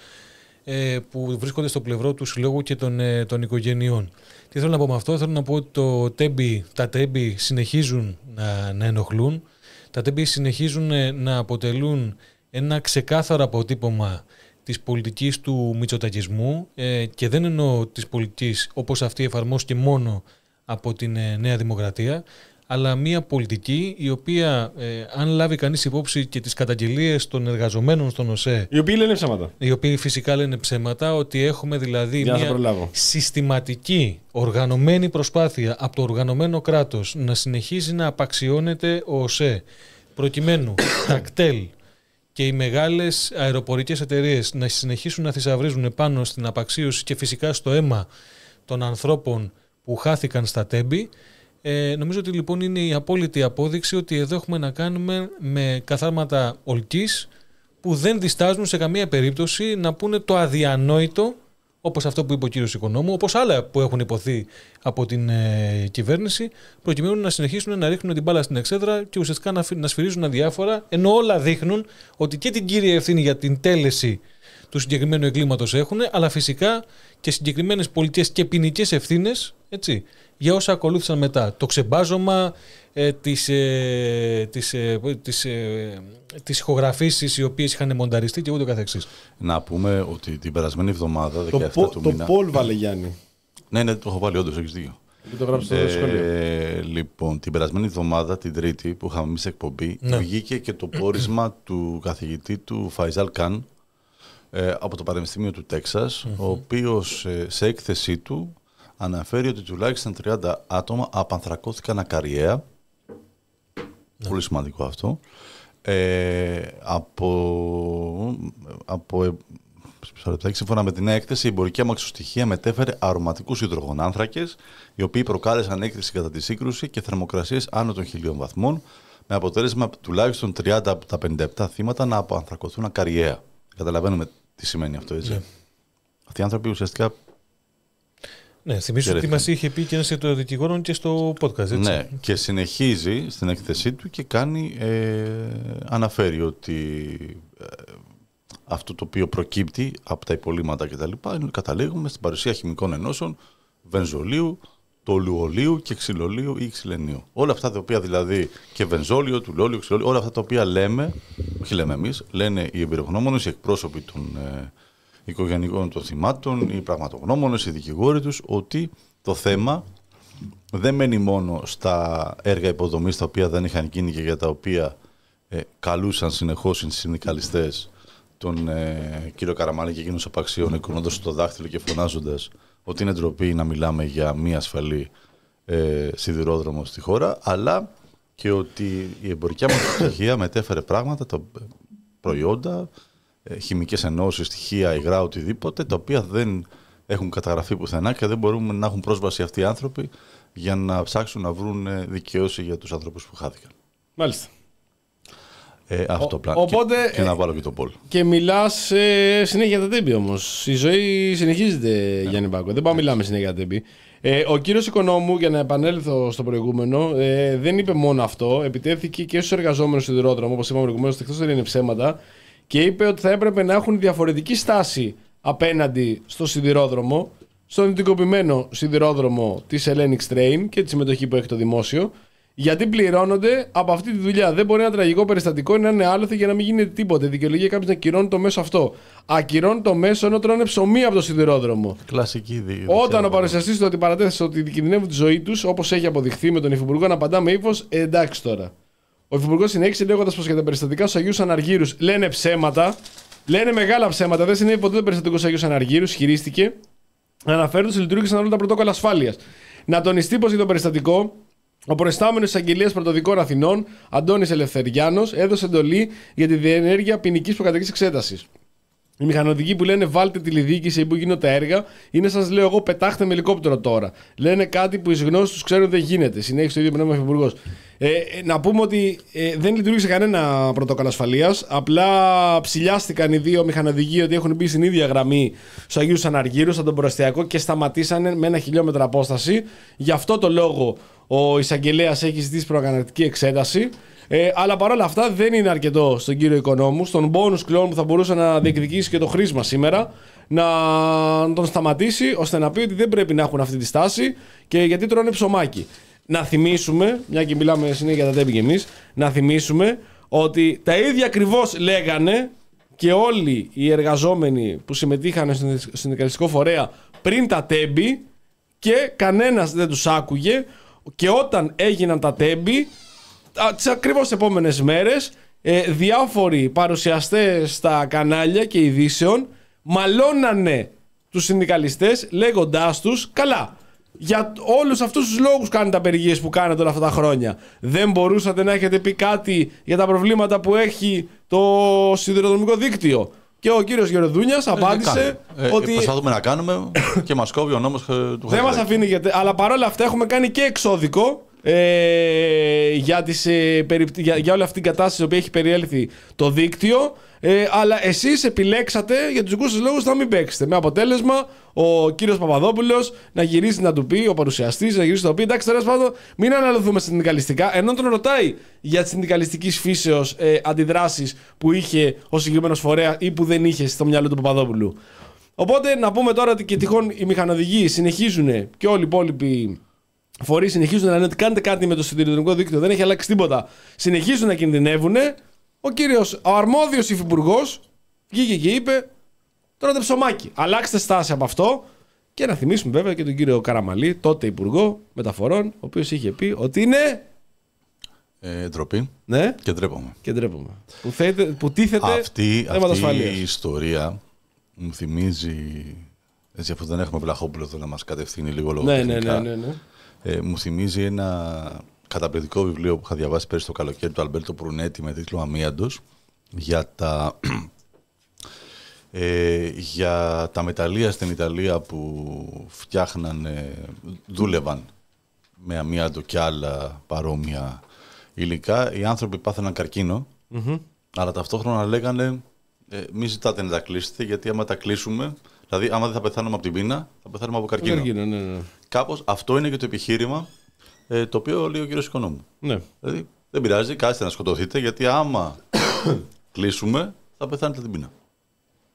ε, που βρίσκονται στο πλευρό του Συλλόγου και των, ε, των οικογενειών. Τι θέλω να πω με αυτό? Θέλω να πω ότι το τέμπι, τα τέμπι συνεχίζουν να, να ενοχλούν, τα τέμπι συνεχίζουν ε, να αποτελούν ένα ξεκάθαρο αποτύπωμα της πολιτικής του μητσοτακισμού ε, και δεν εννοώ της πολιτικής όπως αυτή εφαρμόστηκε μόνο από την ε, Νέα Δημοκρατία, αλλά μια πολιτική η οποία, ε, αν λάβει κανείς υπόψη και τις καταγγελίες των εργαζομένων στον ΟΣΕ, οι οποίοι λένε ψέματα, οι οποίοι φυσικά λένε ψέματα, ότι έχουμε δηλαδή για μια συστηματική οργανωμένη προσπάθεια από το οργανωμένο κράτος να συνεχίζει να απαξιώνεται ο ΟΣΕ, προκειμένου τα κτέλ και οι μεγάλες αεροπορικές εταιρείες να συνεχίσουν να θησαυρίζουν πάνω στην απαξίωση και φυσικά στο αίμα των ανθρώπων που χάθηκαν στα τέμπη. Ε, νομίζω ότι λοιπόν είναι η απόλυτη απόδειξη ότι εδώ έχουμε να κάνουμε με καθάρματα ολκής που δεν διστάζουν σε καμία περίπτωση να πούνε το αδιανόητο, όπως αυτό που είπε ο κύριος Οικονόμου, όπως άλλα που έχουν υποθεί από την ε, κυβέρνηση, προκειμένου να συνεχίσουν να ρίχνουν την μπάλα στην εξέδρα και ουσιαστικά να, να σφυρίζουν αδιάφορα, ενώ όλα δείχνουν ότι και την κύρια ευθύνη για την τέλεση του συγκεκριμένου εγκλήματος έχουν, αλλά φυσικά και συγκεκριμένες πολιτικές και ποινικές ευθύνες, έτσι, για όσα ακολούθησαν μετά. Το ξεμπάζωμα, ε, τις, ε, τις, ε, τις, ε, τις ηχογραφήσεις οι οποίες είχαν μονταριστεί και ούτω καθεξής. Να πούμε ότι την περασμένη εβδομάδα, δεκαεφτά το, του το μήνα... Το Πολ βάλε Γιάννη. Ναι, ναι, το έχω βάλει όντως, έχεις δίκιο. Το γράψω στο σχολείο. Ε, λοιπόν, την περασμένη εβδομάδα, την Τρίτη, που είχαμε εμείς εκπομπή, ναι, βγήκε και το πόρισμα του καθηγητή του Φαϊζάλ Καν ε, από το Πανεπιστήμιο του Τέξας, mm-hmm. ο οποίος ε, σε έκθεσή του αναφέρει ότι τουλάχιστον τριάντα άτομα απανθρακώθηκαν ακαριέα. Ναι. Πολύ σημαντικό αυτό. Ε, από, από, σύμφωνα με την έκθεση, η εμπορική αμαξοστοιχεία μετέφερε αρωματικούς υδρογονάνθρακες, οι οποίοι προκάλεσαν έκρηξη κατά τη σύγκρουση και θερμοκρασίες άνω των χιλίων βαθμών, με αποτέλεσμα τουλάχιστον τριάντα από τα πενήντα επτά θύματα να απανθρακωθούν ακαριέα. Καταλαβαίνουμε τι σημαίνει αυτό, έτσι. Ναι. Αυτοί οι άνθρωποι ουσιαστικά. Ναι, θυμίσω ότι μας είχε πει και ένας εκ των δικηγόρων και στο podcast, έτσι. Ναι, και συνεχίζει στην έκθεσή του και κάνει, ε, αναφέρει ότι ε, αυτό το οποίο προκύπτει από τα υπολείμματα κτλ. Καταλήγουμε στην παρουσία χημικών ενώσεων, βενζολίου, τόλου ολίου και ξυλολίου ή ξυλενίου. Όλα αυτά τα οποία δηλαδή και βενζόλιο, τουλόλιο, ξυλολίο, όλα αυτά τα οποία λέμε, όχι λέμε εμείς, λένε οι εμπειρογνώμονες, οι εκπρόσωποι των ε, οικογενικών των θυμάτων, οι πραγματογνώμονες, οι δικηγόροι τους, ότι το θέμα δεν μένει μόνο στα έργα υποδομής τα οποία δεν είχαν γίνει και για τα οποία ε, καλούσαν συνεχώς οι συνδικαλιστές τον ε, κύριο Καραμανλή και εκείνους απαξιών, εικονώντας το δάχτυλο και φωνάζοντας ότι είναι ντροπή να μιλάμε για μη ασφαλή ε, σιδηρόδρομο στη χώρα, αλλά και ότι η εμπορική αστυνομία μετέφερε πράγματα, τα προϊόντα, ε, χημικές ενώσεις, στοιχεία, υγρά, οτιδήποτε, τα οποία δεν έχουν καταγραφεί πουθενά και δεν μπορούμε να έχουν πρόσβαση αυτοί οι άνθρωποι για να ψάξουν να βρουν δικαίωση για τους ανθρώπους που χάθηκαν. Μάλιστα. Ε, αυτό Ο, πλά... οπότε, και, και να βάλω και το πόλ. Και μιλάς ε, συνέχεια για τα τέμπη όμως. Η ζωή συνεχίζεται, ναι. Γιάννη Μπάκο. Δεν πάω να μιλάμε συνέχεια για τα τέμπη. Ε, ο κύριος Οικονόμου, για να επανέλθω στο προηγούμενο, ε, δεν είπε μόνο αυτό. Επιτέθηκε και στους εργαζόμενους στο σιδηρόδρομο, όπως είπαμε προηγουμένως, εκτός δεν είναι ψέματα, και είπε ότι θα έπρεπε να έχουν διαφορετική στάση απέναντι στο σιδηρόδρομο, στον ιδιωτικοποιημένο σιδηρόδρομο της Hellenic Train και τη συμμετοχή που έχει το δημόσιο, γιατί πληρώνονται από αυτή τη δουλειά. Δεν μπορεί ένα τραγικό περιστατικό να είναι άλοθη για να μην γίνεται τίποτε. Δικαιολογεί κάποιο να ακυρώνει το μέσο αυτό. Ακυρώνει το μέσο ενώ τρώνε ψωμί από το σιδηρόδρομο. Κλασική δι... Όταν ο παρουσιαστής του αντιπαρατέθεσε ότι κινδυνεύουν τη ζωή του, όπως έχει αποδειχθεί με τον Υφυπουργό να απαντά με ύφος, ε, εντάξει τώρα. Ο Υφυπουργός συνέχισε λέγοντας πως για τα περιστατικά στους Αγίους Αναργύρους λένε ψέματα. Λένε μεγάλα ψέματα. Δεν συνέβη ποτέ το περιστατικό στους Αγίους Αναργύρους, χειρίστηκε. Αναφέροντας ότι λειτουργήσαν όλα τα πρωτόκολλα ασφάλειας. Να τονιστεί πως για το περιστατικό. Ο προϊστάμενος της Αγγελίας Πρωτοδικών Αθηνών, Αντώνης Ελευθεριάνος, έδωσε εντολή για τη διενέργεια ποινικής προκαταρκτικής εξέτασης. Οι μηχανοδικοί που λένε βάλτε τη λιδιοίκηση που γίνονται τα έργα, είναι σας λέω εγώ πετάχτε με ελικόπτερο τώρα. Λένε κάτι που οι γνώσεις τους ξέρουν δεν γίνεται. Συνέχισε το ίδιο πνεύμα ο Υφυπουργός. Ε, να πούμε ότι ε, δεν λειτουργήσε κανένα πρωτόκολλο ασφαλείας. Απλά ψηλιάστηκαν οι δύο μηχανοδικοί ότι έχουν μπει στην ίδια γραμμή στους Αγίους Αναργύρους, στον προαστιακό και σταματήσανε με ένα χιλιόμετρο απόσταση. Γι' αυτό το λόγο ο εισαγγελέας έχει ζητήσει προκαταρκτική εξέταση. Ε, αλλά παρόλα αυτά δεν είναι αρκετό στον κύριο Οικονόμου, στον bonus κλόν που θα μπορούσε να διεκδικήσει και το χρήσμα σήμερα, να τον σταματήσει ώστε να πει ότι δεν πρέπει να έχουν αυτή τη στάση και γιατί τρώνε ψωμάκι. Να θυμίσουμε, μια και μιλάμε συνέχεια για τα τέμπη και εμείς, να θυμίσουμε ότι τα ίδια ακριβώς λέγανε και όλοι οι εργαζόμενοι που συμμετείχαν στον συνδικαλιστικό φορέα πριν τα τέμπη και κανένας δεν τους άκουγε και όταν έγιναν τα τέμπη, τις ακριβώς επόμενες μέρες, ε, διάφοροι παρουσιαστές στα κανάλια και ειδήσεων μαλώνανε τους συνδικαλιστές λέγοντάς τους καλά. Για όλους αυτούς τους λόγους κάνετε απεργίες που κάνετε όλα αυτά τα χρόνια. Δεν μπορούσατε να έχετε πει κάτι για τα προβλήματα που έχει το σιδηροδρομικό δίκτυο. Και ο κύριος Γεροδούνιας απάντησε ε, ότι. Προσπαθούμε να κάνουμε και μας κόβει ο νόμος του δεν μας αφήνει γιατί. Αλλά παρόλα αυτά έχουμε κάνει και εξώδικο. Ε, για, τις, ε, περι, για, για όλη αυτή την κατάσταση που έχει περιέλθει το δίκτυο, ε, αλλά εσείς επιλέξατε για τους δικούς σας λόγους να μην παίξετε, με αποτέλεσμα ο κύριος Παπαδόπουλος να γυρίσει να του πει, ο παρουσιαστής να γυρίσει να του πει εντάξει τώρα πάντων μην αναλωθούμε συνδικαλιστικά, ενώ τον ρωτάει για τις συνδικαλιστικής φύσεως ε, αντιδράσεις που είχε ο συγκεκριμένος φορέας ή που δεν είχε στο μυαλό του Παπαδόπουλου. Οπότε να πούμε τώρα ότι και τυχόν οι μηχανοδηγοί συνεχίζουν και όλοι οι υπόλοιποι φορείς συνεχίζουν να λένε ότι κάνετε κάτι με το σιδηροδρομικό δίκτυο, δεν έχει αλλάξει τίποτα. Συνεχίζουν να κινδυνεύουν. Ο κύριος, ο αρμόδιος υφυπουργός, βγήκε και είπε: τρώτε ψωμάκι. Αλλάξτε στάση από αυτό. Και να θυμίσουμε βέβαια και τον κύριο Καραμανλή, τότε υπουργό μεταφορών, ο οποίος είχε πει ότι είναι. Ε, ντροπή. Ναι. Και ντρέπομαι. Και ντρέπομαι. Που, θέτε, που τίθεται αυτή, αυτή η ιστορία μου θυμίζει. Έτσι, αφού δεν έχουμε Βλαχόπουλο εδώ να μας κατευθύνει λίγο λογοτεχνικά. Ναι, ναι, ναι, ναι, ναι. Ε, μου θυμίζει ένα καταπληκτικό βιβλίο που είχα διαβάσει πέρυσι το καλοκαίρι του Αλμπέρτο Προυνέτη με τίτλο Αμίαντος για τα, ε, για τα μεταλλεία στην Ιταλία που φτιάχνανε, δούλευαν με αμίαντο και άλλα παρόμοια υλικά. Οι άνθρωποι πάθαιναν καρκίνο, mm-hmm. αλλά ταυτόχρονα λέγανε ε, μην ζητάτε να τα κλείσετε γιατί άμα τα κλείσουμε, δηλαδή άμα δεν θα πεθάνουμε από την πείνα, θα πεθάνουμε από καρκίνο. καρκίνο ναι, ναι. Κάπως αυτό είναι και το επιχείρημα ε, το οποίο λέει ο κύριος Οικονόμου. Ναι. Δηλαδή δεν πειράζει, κάτσετε να σκοτωθείτε γιατί άμα κλείσουμε θα πεθάνετε την πείνα.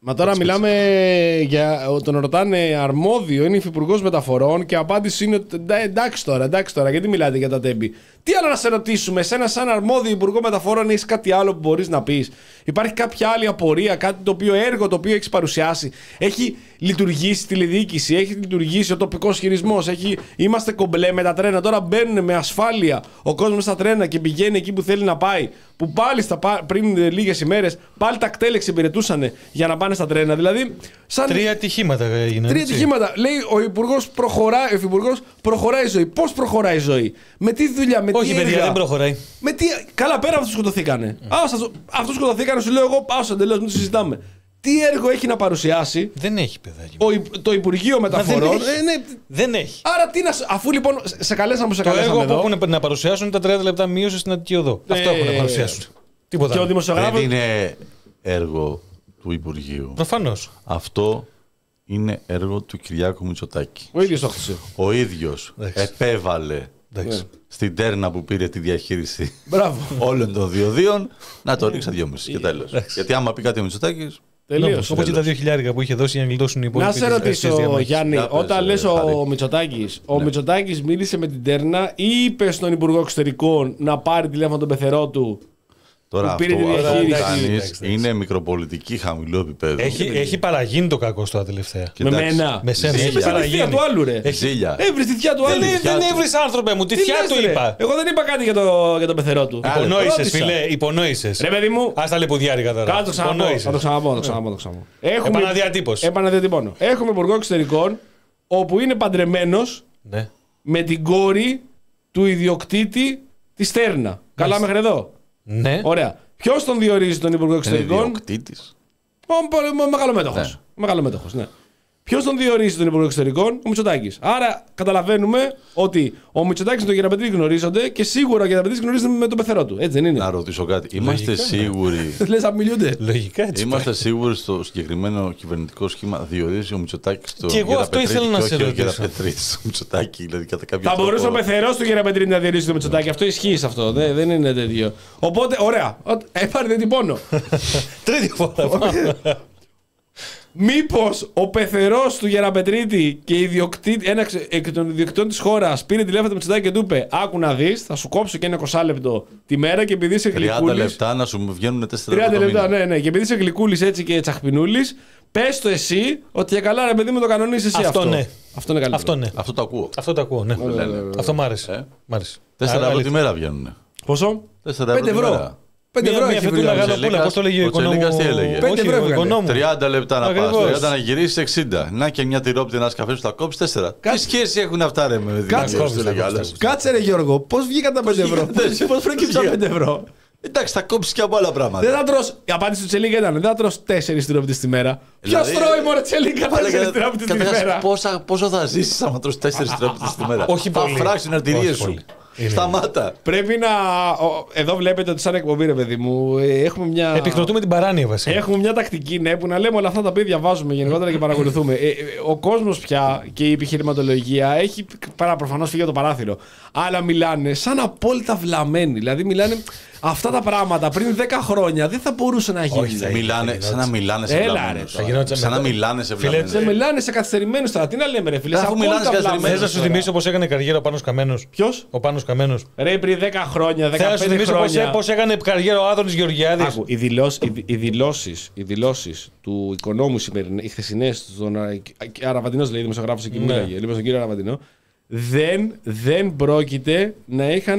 Μα τώρα μιλάμε για. Τον ρωτάνε αρμόδιο, είναι υφυπουργός μεταφορών και η απάντηση είναι εντάξει τώρα, εντάξει τώρα, γιατί μιλάτε για τα τέμπη. Τι άλλο να σε ρωτήσουμε, εσένα σαν αρμόδιο υπουργό μεταφορών, έχεις κάτι άλλο που μπορείς να πεις? Υπάρχει κάποια άλλη απορία, κάτι το οποίο έργο το οποίο έχεις παρουσιάσει? Έχει λειτουργήσει η τηλεδιοίκηση, έχει λειτουργήσει ο τοπικός χειρισμός, έχει... είμαστε κομπλέ με τα τρένα. Τώρα μπαίνουν με ασφάλεια ο κόσμος στα τρένα και πηγαίνει εκεί που θέλει να πάει. Που πάλι στα... πριν λίγες ημέρες πάλι τα κτέλ εξυπηρετούσαν για να πάνε στα τρένα. Δηλαδή, σαν... Τρία ατυχήματα έγιναν. Τρία ατυχήματα. Λέει ο υπουργός προχωράει, ο υφυπουργός προχωράει η ζωή. Πώς προχωράει η ζωή? Με τι δουλειά, με Όχι, τι παιδιά, έργα? δεν προχωράει. Με τι... Καλά, πέρα αυτούς σκοτωθήκανε. Mm. Αυτούς σκοτωθήκανε, σου λέω εγώ, πάω εντελώς, μην το συζητάμε. Τι έργο έχει να παρουσιάσει? Δεν έχει, παιδάκι. Ο, το Υπουργείο Μεταφορών. Δεν έχει. Ε, ναι. Δεν έχει. Άρα τι να. Αφού λοιπόν σε καλέσαμε που σε καλέσαμε. Το έργο εδώ, που έχουν να παρουσιάσουν τα τριάντα λεπτά μείωση στην Αττική Οδό. Ε, Αυτό έχουν να παρουσιάσουν. Τίποτα. Και ο δημοσιογράφος... Δεν είναι έργο του Υπουργείου. Προφανώς. Αυτό είναι έργο του Κυριάκου Μητσοτάκη. Ο ίδιος το χτίσε. Ο ίδιος επέβαλε ναι. στην τέρνα που πήρε τη διαχείριση όλων των διοδίων να το ρίξει δυόμισι και τέλος. Γιατί άμα πει κάτι ο Μητσοτάκης. Τελείως. Όπως και τα δύο χιλιάρικα που είχε δώσει για να γλιτώσουν οι υπόλοιποι. Να σε ρωτήσω, Γιάννη, όταν λες ο Μητσοτάκης, ο Μητσοτάκης μίλησε με την τέρνα ή είπε στον Υπουργό Εξωτερικών να πάρει τηλέφωνο τον πεθερό του? Τώρα αυτό που κάνεις είναι μικροπολιτική χαμηλό επίπεδο. Έχει, έχει παραγίνει το κακό στο τελευταία. Με μένα. Με σένα. Έχει παραγίνει. Τη θεία του άλλου, ρε. Ζήλια. Έβρις τη θεία του άλλου. Δεν, δεν έβρις, άνθρωπε μου, τη θεία του είπα. Εγώ δεν είπα κάτι για, το, για τον πεθερό του. Υπονόησες, φίλε, υπονόησες. Ρε παιδί μου. Ας τα λεπουδιάρικα τώρα. Κάτω ξαναπώ. Θα το ξαναπώ, το ξαναπώ, το ξαναπώ. Επαναδιατύπωση. Επαναδιατυπώνω. Έχουμε υπουργό εξωτερικών όπου είναι παντρεμένος με την κόρη του ιδιοκτήτη τη Στέρνα. Καλά μέχρι εδώ. Ναι. Ωραία. Ποιος τον διορίζει τον Υπουργό Εξωτερικών? Είναι ιδιοκτήτης. Ο μεγαλομέτωχος. Ναι. Μεγαλομέτωχος, ναι. Ποιος τον διορίζει τον Υπουργό Εξωτερικών? Ο Μητσοτάκης. Άρα καταλαβαίνουμε ότι ο Μητσοτάκης και τον Γεραπετρίτη γνωρίζονται και σίγουρα ο Γεραπετρίτης γνωρίζεται με τον πεθερό του. Έτσι δεν είναι? Να ρωτήσω κάτι. Είμαστε Λογικά, σίγουροι. Λες να μιλούνται. Λογικά έτσι. Είμαστε πάει. σίγουροι στο συγκεκριμένο κυβερνητικό σχήμα διορίζει ο Μητσοτάκης τον Γεραπετρίτη. Και εγώ αυτό ήθελα να σε ρωτήσω. Ο Γεραπετρίτης του Μητσοτάκη. Δηλαδή, κατά κάποιο θα τρόπο... μπορούσε ο πεθερός του Γεραπετρίτη να διορίσει τον Μητσοτάκη. Αυτό ισχύει σε αυτό. Δεν, δεν είναι τέτοιο. Οπότε, ωραία. Έπαρε δεν τυπώνω. Τρίτη φορά. Μήπως ο πεθερός του Γεραπετρίτη και ένας εκ των ιδιοκτητών της χώρας πήρε τηλέφωνο του Μητσοτάκη και του είπε: άκου να δεις, θα σου κόψω και ένα είκοσι λεπτό τη μέρα και επειδή είσαι γλυκούλης. τριάντα λεπτά να σου βγαίνουν τέσσερα λεπτά. τριάντα λεπτά, ναι, ναι. Και επειδή είσαι γλυκούλης έτσι και τσαχπινούλης, πες το εσύ ότι για καλά ρε παιδί μου το κανονίζεις εσύ αυτό. Αυτό ναι. Αυτό είναι καλύτερο. Αυτό, ναι. Αυτό το ακούω. Αυτό το ακούω, ναι. ναι, ναι, ναι. Αυτό μ' άρεσε. Ε? Τέσσερα ευρώ τη μέρα βγαίνουν. Πόσο? Τέσσερα ευρώ τη μέρα. πέντε ευρώ έχει βγει. Πώς το λέγει ο οικονόμος? πέντε ευρώ τριάντα λεπτά να πας, τριάντα να γυρίσεις, εξήντα. Να και μια τυρόπιτη, ένας καφές που θα κόψεις, τέσσερα. Τι σχέση έχουν αυτά ρε με δημιουργίες? Κάτσε ρε Γιώργο, πώς βγήκαν τα πέντε ευρώ? Πώς προκύψαν πέντε ευρώ? Εντάξει, θα κόψεις και από άλλα πράγματα. Δεν θα τρως, η απάντηση του Τσελίκα ήταν: δεν θα τρως τέσσερις τυρόπιτες τη μέρα. Ποιος τρώει μωρέ Τσελίκα τέσσερις τυρόπιτες τη μέρα? Πόσο θα ζήσεις άμα τρως τέσσερις τυρόπιτες τη μέρα? Όχι πολύ. Θα φράξουν αρτηρίες σου. Σταμάτα. Πρέπει να. Εδώ βλέπετε ότι σαν εκπομπή, ρε παιδί μου, έχουμε μια. Επικροτούμε την παράνοια βασικά. Έχουμε μια τακτική, ναι, που να λέμε όλα αυτά τα οποία διαβάζουμε γενικότερα και παρακολουθούμε. Ε, ο κόσμος πια και η επιχειρηματολογία έχει προφανώς φύγει από το παράθυρο. Αλλά μιλάνε σαν απόλυτα βλαμμένοι. Δηλαδή μιλάνε αυτά τα πράγματα πριν δέκα χρόνια δεν θα μπορούσε να γίνει. Όχι, μιλάνε, σαν να μιλάνε σε βλαμμένους. Σαν να μιλάνε σε βλαμμένους. Δεν μιλάνε σε καθυστερημένους τώρα. Τι να λέμε, ρε φίλε. Αφού μιλάνε σε καθυστερημένους. Θες να σου θυμίσω πώς έκανε καριέρα ο Πάνος Καμένος? Ποιος? Ο Πάνος Καμένος. Ρε πριν δέκα χρόνια, δεκαπέντε χρόνια. Θέλω να σου θυμίσω πώς έκανε καριέρα ο Άδωνης Γεωργιάδης. Άκου, οι, δηλώσεις, οι, οι, δηλώσεις, οι δηλώσεις του οικονόμου σημερινές, οι χθεσινές, τον Αραβαντινός λέει, δημοσιογράφος εκεί μίλαγε, λοιπόν στον κύριο Αραβαντινό, δεν, δεν πρόκειται να είχαν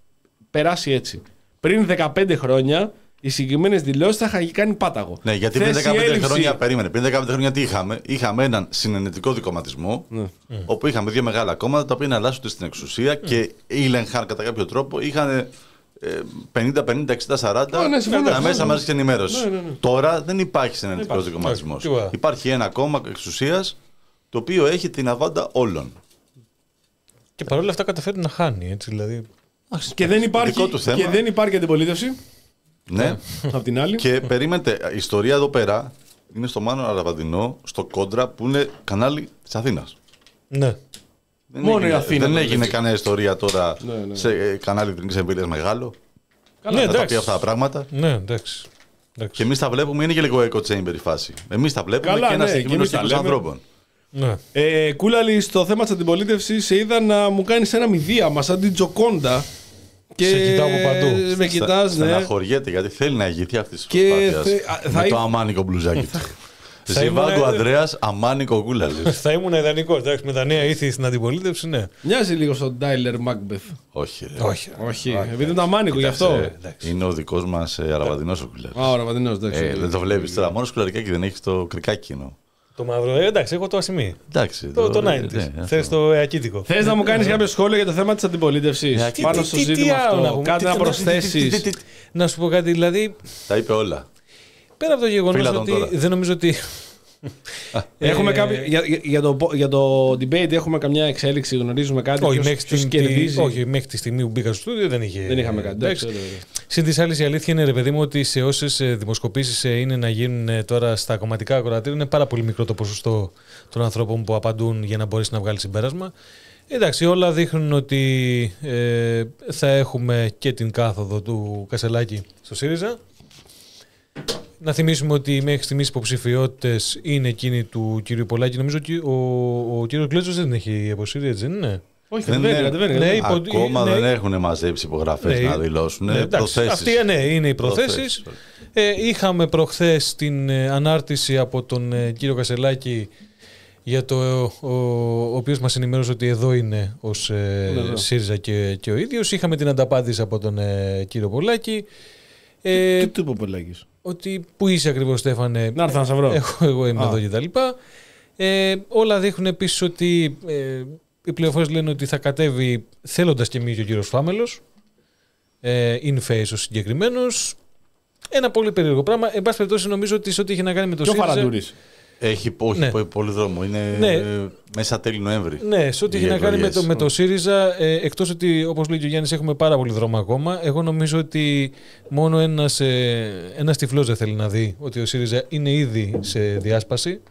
περάσει έτσι. Πριν δεκαπέντε χρόνια οι συγκεκριμένες δηλώσεις θα είχαν κάνει πάταγο. Ναι, γιατί πριν δεκαπέντε έλλειψη... χρόνια, περίμενε, πριν δεκαπέντε χρόνια τι είχαμε? Είχαμε έναν συνενετικό δικομματισμό, ναι. όπου είχαμε δύο μεγάλα κόμματα τα οποία εναλλάσσονται στην εξουσία mm. και ήλεγχαν κατά κάποιο τρόπο, είχαν πενήντα πενήντα εξήντα σαράντα oh, ναι, μέσα μαζικής και ενημέρωση. Ναι, ναι, ναι. Τώρα δεν υπάρχει συνενετικός δικομματισμός. Yeah. Υπάρχει ένα κόμμα εξουσίας το οποίο έχει την αβάντα όλων. Και παρόλα αυτά καταφέρει να χάνει, έτσι δηλαδή. Και δεν υπάρχει, και δεν υπάρχει αντιπολίτευση. Ναι. Απ' την άλλη. Και περίμενε, η ιστορία εδώ πέρα είναι στο Μάνο Αραβαντινό, στο Κόντρα, που είναι κανάλι της Αθήνας. Ναι. Δεν Μόνο έγινε, η Αθήνα. Δεν έγινε κανένα ιστορία τώρα ναι, ναι. σε κανάλι Εθνικής Εμβέλειας μεγάλο. Καλά, θα τα πει αυτά τα πράγματα. Ναι, εντάξει. Και εμείς τα βλέπουμε, είναι και λίγο echo chamber η φάση. Εμείς τα βλέπουμε. Καλά, και ένα ναι, συγκεκριμένο κύκλο ανθρώπων. Ναι. Ε, Κούλαλη, στο θέμα της αντιπολίτευσης, σε είδα να μου κάνεις ένα μηδίαμα σαν την Τζοκόντα. Και σε κοιτάω από παντού. Με κοιτάς, ναι. Στεναχωριέται γιατί θέλει να ηγηθεί αυτή τη προσπάθεια. Θε... Με το αμάνικο μπλουζάκι του. Ζιβάγκο Ανδρέας, αμάνικο Κούλαλης. Θα ήμουν ιδανικός. Με τα νέα ήθη στην αντιπολίτευση, ναι. Μοιάζει λίγο στον Τάιλερ Μάκμπεθ. Όχι. Όχι. Όχι. Επειδή είναι το αμάνικο γι' αυτό. Είναι ο δικός μας Αραβαδινός ο Κούλαλης. Α, ο Αραβαδινός, εντάξει. Δεν το βλέπεις τώρα. Μόνο σκουλαρικάκι δεν έχει το κρικάκι. Το μαύρο, ε, εντάξει, έχω το ασημί. Εντάξει. Το, το ενενήντα. Ναι, θες το εακίτικο. Θες να μου κάνεις κάποιο σχόλιο για το θέμα της αντιπολίτευσης. Πάνω στο ζήτημα αυτό. Κάτι να προσθέσεις. Να σου πω κάτι, δηλαδή. Τα είπε όλα. Πέρα από το γεγονός ότι δεν νομίζω ότι. Έχουμε κάποιο, για, για, το, για το debate έχουμε καμιά εξέλιξη, γνωρίζουμε κάτι. Όχι, μέχρι, ποιος κερδίζει. Όχι, μέχρι τη στιγμή που μπήκα στο στούντιο δεν, είχε, δεν είχαμε κάτι. Συν της άλλης η αλήθεια είναι, ρε παιδί μου, ότι σε όσες δημοσκοπήσεις είναι να γίνουν τώρα στα κομματικά ακροατήρια είναι πάρα πολύ μικρό το ποσοστό των ανθρώπων που απαντούν για να μπορέσει να βγάλει συμπέρασμα. Εντάξει, όλα δείχνουν ότι ε, θα έχουμε και την κάθοδο του Κασελάκη στο ΣΥΡΙΖΑ. Να θυμίσουμε ότι μέχρι στιγμής οι υποψηφιότητες είναι εκείνοι του κ. Πολάκη. Νομίζω ότι ο, ο κ. Γκλέτσος δεν έχει αποσύρει, έτσι δεν είναι? Όχι, δεν είναι. Ναι, ακόμα ναι, δεν έχουν μαζέψει υπογραφές ναι, να δηλώσουν. Ναι, προθέσεις. Αυτοί ναι, είναι οι προθέσεις. Ε, είχαμε προχθές την ε, ανάρτηση από τον ε, κύριο Κασελάκη, για το, ο, ο, ο οποίος μας ενημέρωσε ότι εδώ είναι ως ε, ναι, ναι. ΣΥΡΙΖΑ και, και ο ίδιος. Είχαμε την ανταπάντηση από τον ε, κύριο Πολάκη. Ε, τι του είπε ο Πολάκης? Ότι πού είσαι ακριβώς, Στέφανε? Να έρθω να σε βρω. Εγώ, εγώ είμαι Α. εδώ και τα λοιπά. Ε, όλα δείχνουν επίσης ότι ε, οι πληροφορίες λένε ότι θα κατέβει θέλοντας και μη και ο κύριος Φάμελος. Ε, in face ο συγκεκριμένος. Ένα πολύ περίεργο πράγμα. Εν πάση περιπτώσει, νομίζω ότι σε ό,τι έχει να κάνει με το ΣΥΡΙΖΑ. Ποιο Φαραντούρης? Έχει όχι, ναι. πολύ δρόμο. Είναι ναι. μέσα τέλη Νοέμβρη. Ναι, σε ό,τι έχει να κάνει με το, με το ΣΥΡΙΖΑ, ε, εκτός ότι, όπως λέει και ο Γιάννης, έχουμε πάρα πολύ δρόμο ακόμα. Εγώ νομίζω ότι μόνο ένας, ε, ένας τυφλός δεν θέλει να δει ότι ο ΣΥΡΙΖΑ είναι ήδη σε διάσπαση.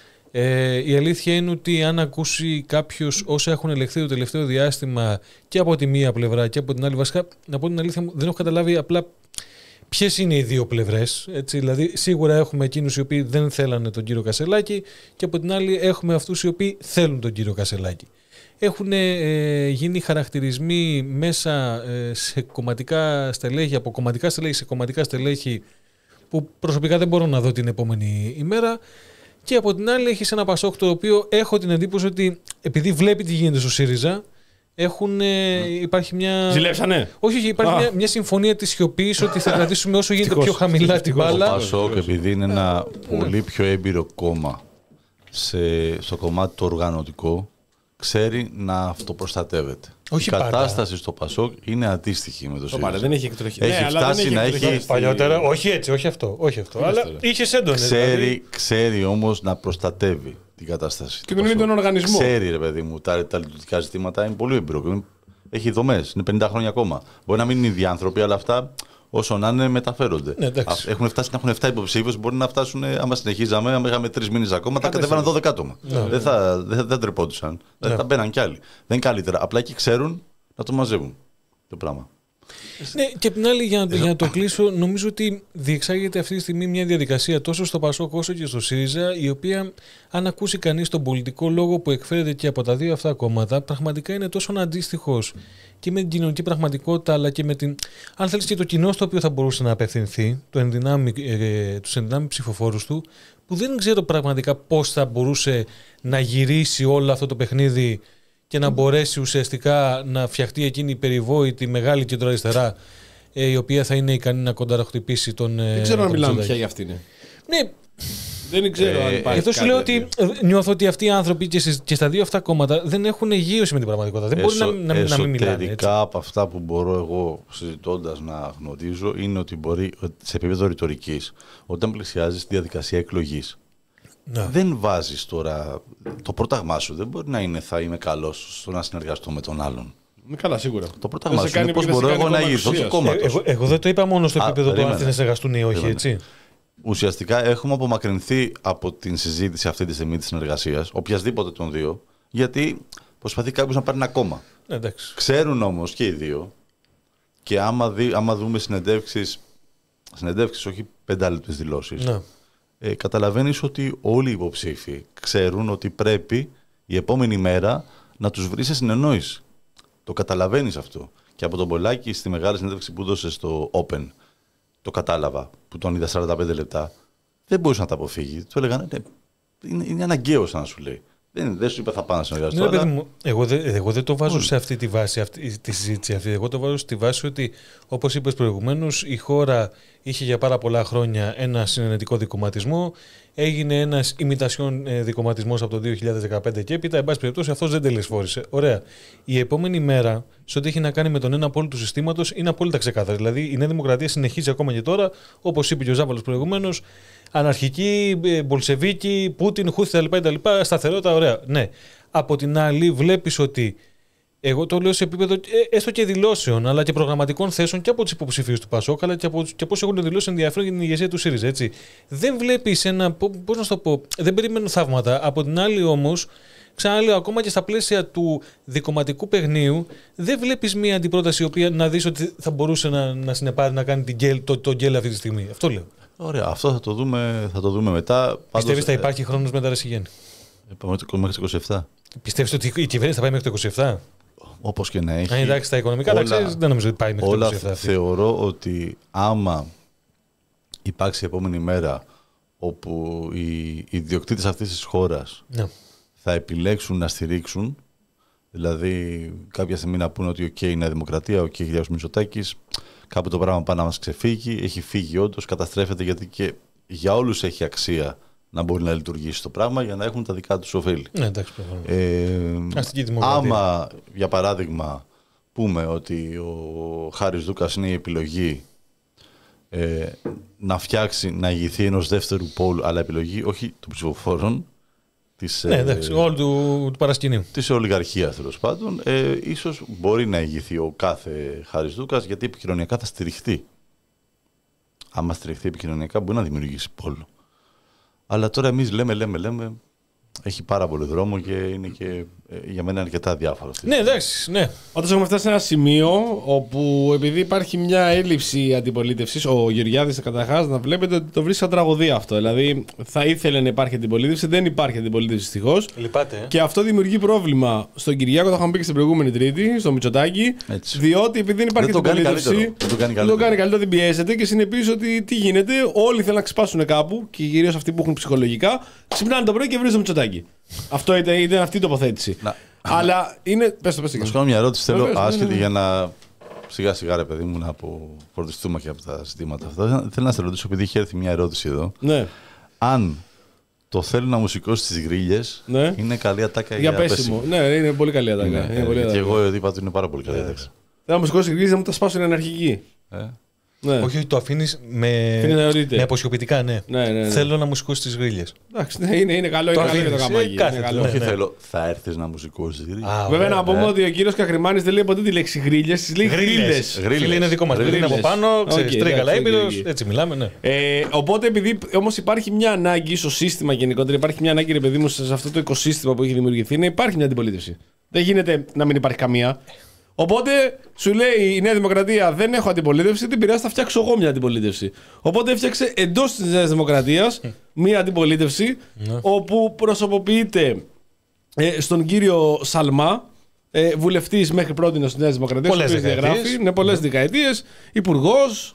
Ε, η αλήθεια είναι ότι αν ακούσει κάποιος όσα έχουν ελεγχθεί το τελευταίο διάστημα και από τη μία πλευρά και από την άλλη, βασικά, να πω την αλήθεια, δεν έχω καταλάβει απλά ποιες είναι οι δύο πλευρές. Έτσι, δηλαδή, σίγουρα έχουμε εκείνους οι οποίοι δεν θέλανε τον κύριο Κασελάκη και από την άλλη έχουμε αυτούς οι οποίοι θέλουν τον κύριο Κασελάκη. Έχουν ε, γίνει χαρακτηρισμοί μέσα ε, σε κομματικά στελέχη, από κομματικά στελέχη σε κομματικά στελέχη που προσωπικά δεν μπορώ να δω την επόμενη ημέρα. Και από την άλλη έχεις ένα Πασόκ το οποίο έχω την εντύπωση ότι επειδή βλέπει τι γίνεται στο ΣΥΡΙΖΑ, έχουν, υπάρχει μια. Ζηλέψανε. Όχι, όχι, υπάρχει μια, μια συμφωνία της σιωπής ότι θα κρατήσουμε όσο γίνεται πιο χαμηλά την μπάλα. Το Πασόκ, επειδή είναι ένα πολύ πιο έμπειρο κόμμα σε, στο κομμάτι το οργανωτικό, ξέρει να αυτοπροστατεύεται. Όχι η πάντα. κατάσταση στο Πασόκ είναι αντίστοιχη με το ΣΥΡΙΖΑ. Πάντα δεν έχει εκτροχή. Έχει ναι, φτάσει δεν να έχει. έχει. Παλιότερα, όχι έτσι, όχι αυτό. Όχι αυτό όχι αλλά αυτό, είχε έντονες. Ξέρει, δηλαδή. ξέρει όμως να προστατεύει την κατάσταση. Και τον ίδιο τον οργανισμό. Ξέρει, ρε παιδί μου, τα, τα λειτουργικά ζητήματα είναι πολύ έμπειρο. Έχει δομές, είναι πενήντα χρόνια ακόμα. Μπορεί να μην είναι ίδιοι άνθρωποι, αλλά αυτά όσο να είναι μεταφέρονται. Ναι, έχουν φτάσει να έχουν επτά υποψήφιους, μπορεί να φτάσουν, άμα συνεχίζαμε, άμα είχαμε τρεις μήνες ακόμα, θα κατέβαιναν δώδεκα άτομα. Ναι, δεν, ναι. Θα, δεν, δεν τρεπόντουσαν. Ναι. Δεν θα μπαίναν κι άλλοι. Δεν είναι καλύτερα. Απλά εκεί ξέρουν να το μαζεύουν το πράγμα. Ναι, και απ' την άλλη, για να, για να το κλείσω, νομίζω ότι διεξάγεται αυτή τη στιγμή μια διαδικασία τόσο στο Πασόκ όσο και στο ΣΥΡΙΖΑ, η οποία, αν ακούσει κανείς τον πολιτικό λόγο που εκφέρεται και από τα δύο αυτά κόμματα, πραγματικά είναι τόσο αντίστοιχος και με την κοινωνική πραγματικότητα, αλλά και με την, αν θέλεις, και το κοινό στο οποίο θα μπορούσε να απευθυνθεί, το ενδυνάμει, ε, τους ενδυνάμει ψηφοφόρους του, που δεν ξέρω πραγματικά πώς θα μπορούσε να γυρίσει όλο αυτό το παιχνίδι και να μπορέσει ουσιαστικά να φτιαχτεί εκείνη η περιβόητη μεγάλη κεντροαριστερά, ε, η οποία θα είναι ικανή να κονταραχτυπήσει τον. Δεν ξέρω αν μιλάμε πια για αυτήν. Ναι. Δεν ξέρω ε, αν υπάρχει. Γι' αυτό σου λέω ότι νιώθω ότι αυτοί οι άνθρωποι και, στις, και στα δύο αυτά κόμματα δεν έχουν γύρωση με την πραγματικότητα. Δεν Εσω, μπορεί να, να, να μην μιλάνε. Εσωτερικά από αυτά που μπορώ εγώ συζητώντας να γνωρίζω είναι ότι μπορεί σε επίπεδο ρητορικής, όταν πλησιάζει τη διαδικασία εκλογής, να. δεν βάζεις τώρα το πρόταγμά σου. Δεν μπορεί να είναι θα είμαι καλός στο να συνεργαστώ με τον άλλον. Καλά, σίγουρα. Το πρόταγμά σου είναι πώς μπορώ εγώ να ηγηθώ του κόμματος. Εγώ, εγώ δεν το είπα μόνο στο επίπεδο του αν θα συνεργαστούν ή όχι, έτσι. Ουσιαστικά έχουμε απομακρυνθεί από την συζήτηση αυτή τη στιγμή της συνεργασίας, οποιασδήποτε των δύο, γιατί προσπαθεί κάποιος να πάρει ένα κόμμα. Εντάξει. Ξέρουν όμως και οι δύο, και άμα, δει, άμα δούμε συνεντεύξεις συνεντεύξεις, όχι πεντάλεπτες δηλώσεις, Ναι. ε, καταλαβαίνεις ότι όλοι οι υποψήφοι ξέρουν ότι πρέπει η επόμενη μέρα να τους βρει σε συνεννόηση. Το καταλαβαίνεις αυτό. Και από τον Πολάκη στη μεγάλη συνέντευξη που έδωσε στο Open, το κατάλαβα, που τον είδα σαράντα πέντε λεπτά, δεν μπορούσε να τα αποφύγει. Του έλεγαν, ναι, είναι, είναι αναγκαίο σαν να σου λέει. Δεν, δεν σου είπα θα πάω να συνεργαστώ. Ναι, αλλά... εγώ, δεν, εγώ δεν το βάζω Όλοι. σε αυτή τη βάση, αυτή, τη συζήτηση αυτή. Εγώ το βάζω στη βάση ότι, όπως είπες προηγουμένως, η χώρα είχε για πάρα πολλά χρόνια ένα συνενετικό δικομματισμό. Έγινε ένας ημιτασιόν ε, δικομματισμός από το δύο χιλιάδες δεκαπέντε και έπειτα, εν πάση περιπτώσει, αυτός δεν τελεσφόρησε. Ωραία. Η επόμενη μέρα, σε ό,τι έχει να κάνει με τον ένα πόλο του συστήματος, είναι απόλυτα ξεκάθαρη. Δηλαδή, η Νέα Δημοκρατία συνεχίζει ακόμα και τώρα, όπως είπε και ο Ζάβαλος προηγουμένως, αναρχική, μπολσεβίκη, Πούτιν, Χούθη κτλ. Σταθερότητα, ωραία. Ναι. Από την άλλη, βλέπεις ότι. Εγώ το λέω σε επίπεδο έστω και δηλώσεων, αλλά και προγραμματικών θέσεων και από τους υποψηφίους του ΠΑΣΟΚ, αλλά και από, και από όσοι έχουν δηλώσει ενδιαφέρον για την ηγεσία του ΣΥΡΙΖΑ. Έτσι. Δεν βλέπεις ένα. Πώς να σου το πω. Δεν περιμένω θαύματα. Από την άλλη, όμως, ξαναλέω, ακόμα και στα πλαίσια του δικομματικού παιχνίου, δεν βλέπεις μία αντιπρόταση η οποία να δεις ότι θα μπορούσε να, να συνεπάρει να κάνει την γκέλ, το, το γκέλ αυτή τη στιγμή. Αυτό λέω. Ωραία, αυτό θα το δούμε, θα το δούμε μετά. Πιστεύεις θα υπάρχει χρόνος μετά, ρε Σιγέννη? Μέχρι το είκοσι επτά. Πιστεύεις ότι η κυβέρνηση θα πάει μέχρι το είκοσι επτά? Όπως και να έχει. Αν εντάξει, τα οικονομικά, όλα, ξέρεις, δεν νομίζω ότι πάει μέχρι όλα το είκοσι επτά. Θεωρώ ότι άμα υπάρξει η επόμενη μέρα όπου οι ιδιοκτήτες αυτής της χώρας ναι. θα επιλέξουν να στηρίξουν, δηλαδή κάποια στιγμή να πούνε ότι οκ, okay, είναι δημοκρατία, οκ, okay, Κυριάκος Μητσοτάκης, κάπου το πράγμα πάει να μας ξεφύγει, έχει φύγει όντως, καταστρέφεται, γιατί και για όλους έχει αξία να μπορεί να λειτουργήσει το πράγμα για να έχουν τα δικά τους ωφέλη. Ναι, εντάξει, ε, άμα, για παράδειγμα, πούμε ότι ο Χάρης Δούκας είναι η επιλογή ε, να φτιάξει, να ηγηθεί ενός δεύτερου πόλου, αλλά επιλογή όχι των ψηφοφόρων, της, ναι, εντάξει, όλου του, του παρασκηνίου. Της ολιγαρχίας, τέλος πάντων, ε, ίσως μπορεί να ηγηθεί ο κάθε Χάρης Δούκας, γιατί επικοινωνιακά θα στηριχτεί. Άμα στηριχτεί επικοινωνιακά, μπορεί να δημιουργήσει πόλο. Αλλά τώρα εμείς λέμε, λέμε, λέμε, έχει πάρα πολύ δρόμο και είναι και ε, για μένα αρκετά διάφορο. Ναι, εντάξει, ναι. Όταν έχουμε φτάσει σε ένα σημείο όπου επειδή υπάρχει μια έλλειψη αντιπολίτευσης, ο Γεωργιάδης καταρχάς να βλέπετε ότι το βρίσκει σαν τραγωδία αυτό. Δηλαδή θα ήθελε να υπάρχει αντιπολίτευση, δεν υπάρχει αντιπολίτευση δυστυχώς. Λυπάται. Ε? Και αυτό δημιουργεί πρόβλημα στον Κυριάκο, το είχαμε πει και στην προηγούμενη Τρίτη, στο Μητσοτάκη. Διότι επειδή δεν υπάρχει δεν αντιπολίτευση, δεν το κάνει καλύτερο, δεν το κάνει καλύτερο, δεν πιέζεται και συνεπείς ότι τι γίνεται, όλοι θέλουν να ξυπάσουν κάπου και κυρίως αυτοί που έχουν ψυχολογικά, ξυπνάνε το πρωί και βρίζουν το Μητσοτάκη. Αυτό ήταν, ήταν αυτή η τοποθέτηση. Να. Αλλά είναι. Πες το, πες το. Να σου κάνω μια ερώτηση. Θέλω Βεβαίως, άσχετη ναι, ναι. για να. Σιγά σιγά, ρε παιδί μου, να φορτιστούμε και από τα ζητήματα αυτά. Θέλω να σε ρωτήσω, επειδή έχει έρθει μια ερώτηση εδώ. Ναι. Αν το θέλω να μου σηκώσει τις γρίλες, ναι. είναι καλή ατάκα για, για πέσιμο. πέσιμο. Ναι, είναι πολύ καλή ατάκα. Ναι, είναι πολύ και ατάκα. εγώ είπα ότι είναι πάρα πολύ καλή ατάκα. Θέλω να μου σηκώσει τις γρίλες, να μου τα σπάσουν, είναι αναρχική. Ε. Ναι. Όχι, όχι, το αφήνει με, με αποσιωπητικά, ναι. Ναι, ναι, ναι. Θέλω να μου σηκώσει τις γρίλες. Εντάξει, ναι, είναι, είναι καλό, είναι καλό για το καμπάκι. Όχι, θέλω, θα έρθεις να μου σηκώσεις τις γρίλες. Βέβαια, να πούμε ότι ο κύριος Καχρημάνης δεν λέει ποτέ τη λέξη γρίλες, τις λέει γρίλες. Γρίλες είναι δικό μας. Είναι από πάνω, τρίγαλα έμπειρος, έτσι μιλάμε, ναι. Οπότε, επειδή όμως υπάρχει μια ανάγκη στο σύστημα γενικότερα, υπάρχει μια ανάγκη, ρε παιδί μου, σε αυτό το οικοσύστημα που έχει δημιουργηθεί, να υπάρχει μια αντιπολίτευση. Δεν γίνεται να μην υπάρχει καμία. Οπότε σου λέει η Νέα Δημοκρατία: δεν έχω αντιπολίτευση, δεν πειράζει, θα φτιάξω εγώ μια αντιπολίτευση. Οπότε έφτιαξε εντός της Νέας Δημοκρατίας μια αντιπολίτευση, όπου προσωποποιείται ε, στον κύριο Σαλμά, ε, βουλευτής μέχρι πρώτη της Νέας Δημοκρατίας, πολλές δεκαετίες. Ναι, πολλές δεκαετίες, υπουργός.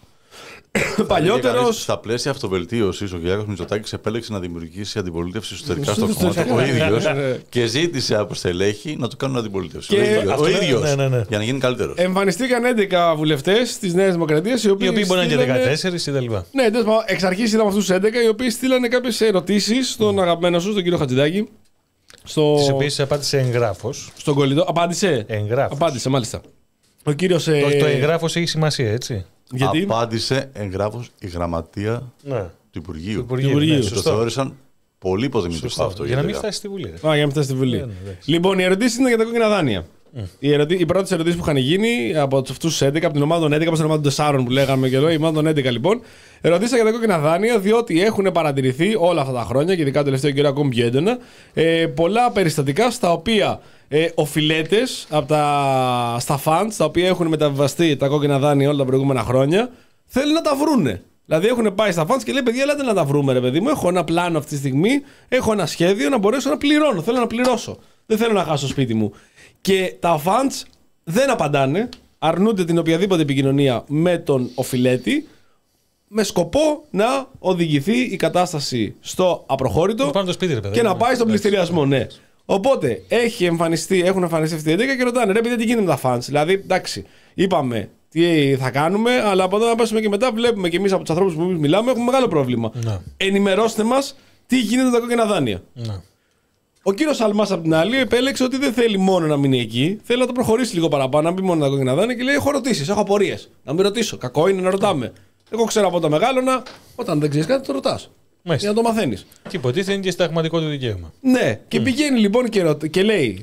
Παλιότερος. Στα πλαίσια αυτοβελτίωσης, ο Κυριάκος Μητσοτάκης επέλεξε να δημιουργήσει αντιπολίτευση εσωτερικά στο κόμμα ο ίδιος και ζήτησε από στελέχη να του κάνουν αντιπολίτευση. Ο ίδιος. Για να γίνει καλύτερος. Εμφανιστήκαν έντεκα βουλευτές της Νέας Δημοκρατίας, οι οποίοι μπορεί να είναι και δεκατέσσερα ή τα λοιπά. Ναι, εξ αρχής είδαμε αυτούς τους έντεκα, οι οποίοι στείλανε κάποιες ερωτήσεις στον αγαπημένο σου, τον κύριο Χατζηδάκη. Στο... Τις οποίες απάντησε εγγράφος. Στον κολλητό. Απάντησε. Εγγράφος. Απάντησε, μάλιστα. Ο κύριος, το, ε... το εγγράφος έχει σημασία, έτσι. Γιατί? Απάντησε εγγράφος η γραμματεία ναι. του Υπουργείου. Του Υπουργείου. Ναι, το θεώρησαν πολύ υποδημητικό αυτό. Για να μην φτάσει στη Βουλή. Α, για να μην φτάσει στη Βουλή. Λοιπόν, οι ερωτήσεις είναι για τα κόκκινα δάνεια. Mm. Οι, ερωτη... οι πρώτες ερωτήσεις που είχαν γίνει από αυτούς τους έντεκα, από την ομάδα των έντεκα, από την ομάδα των τεσσάρων που λέγαμε και εδώ, η ομάδα των έντεκα λοιπόν, ερωτήσαν για τα κόκκινα δάνεια, διότι έχουν παρατηρηθεί όλα αυτά τα χρόνια, και ειδικά το τελευταίο καιρό ακόμη πιο έντονα, ε, πολλά περιστατικά στα οποία ε, οφειλέτες από τα, στα funds, τα οποία έχουν μεταβιβαστεί τα κόκκινα δάνεια όλα τα προηγούμενα χρόνια, θέλουν να τα βρούνε. Δηλαδή έχουν πάει στα fans και λέει: παιδιά, ελάτε να τα βρούμε, ρε παιδί μου. Έχω ένα πλάνο αυτή τη στιγμή, έχω ένα σχέδιο να μπορέσω να πληρώνω. Θέλω να πληρώσω. Δεν θέλω να χάσω το σπίτι μου. Και τα fans δεν απαντάνε, αρνούνται την οποιαδήποτε επικοινωνία με τον οφειλέτη, με σκοπό να οδηγηθεί η κατάσταση στο απροχώρητο το σπίτι, ρε, παιδί, και ναι, να πάει στον πληστηριασμό. Ναι. Οπότε έχει εμφανιστεί, έχουν εμφανιστεί αυτή η έντεκα και ρωτάνε: ρε, παιδιά, τι γίνεται με τα fans. Δηλαδή, εντάξει, είπαμε τι θα κάνουμε, αλλά από εδώ να πέσουμε και μετά βλέπουμε και εμείς από τους ανθρώπους που μιλάμε έχουμε μεγάλο πρόβλημα. Να. Ενημερώστε μας τι γίνεται με τα κόκκινα δάνεια. Να. Ο κύριος Αλμάς απ' την άλλη επέλεξε ότι δεν θέλει μόνο να μείνει εκεί, θέλει να το προχωρήσει λίγο παραπάνω, να μπει μόνο τα κόκκινα δάνεια και λέει: έχω ερωτήσεις, έχω απορίες. Να μην ρωτήσω. Κακό είναι να ρωτάμε. Εγώ ξέρω από το μεγάλωνα, όταν δεν ξέρεις κάτι το ρωτάς. Για να το μαθαίνεις. Και υποτίθεται είναι και συνταγματικό του δικαίωμα. Ναι, και mm. πηγαίνει λοιπόν και, ρω... και λέει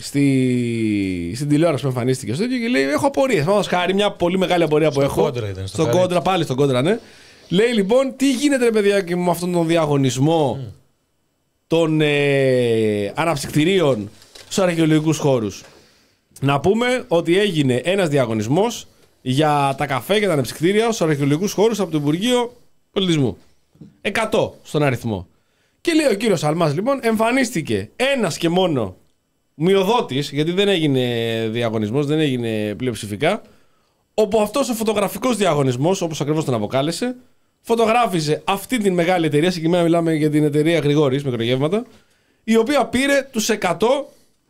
στη... στην τηλεόραση που εμφανίστηκε στο ίδιο και λέει: έχω απορίες. Πάμε χάρη, μια πολύ μεγάλη απορία που στο έχω. Κόντρα ήταν, στο στον κόντρα, πάλι στον κόντρα, ναι. Λέει λοιπόν: τι γίνεται, ρε παιδιά, και με αυτόν τον διαγωνισμό mm. των ε, αναψυκτηρίων στους αρχαιολογικούς χώρους. Να πούμε ότι έγινε ένας διαγωνισμός για τα καφέ και τα αναψυκτήρια στους αρχαιολογικούς χώρους από το Υπουργείο Πολιτισμού. εκατό στον αριθμό. Και λέει ο κύριος Αλμάς, λοιπόν, εμφανίστηκε ένας και μόνο μειοδότης, γιατί δεν έγινε διαγωνισμός, δεν έγινε πλειοψηφικά, όπου αυτός ο φωτογραφικός διαγωνισμός, όπως ακριβώς τον αποκάλεσε, φωτογράφιζε αυτή την μεγάλη εταιρεία, συγκεκριμένα μιλάμε για την εταιρεία Γρηγόρης, μικρογεύματα, η οποία πήρε τους εκατό,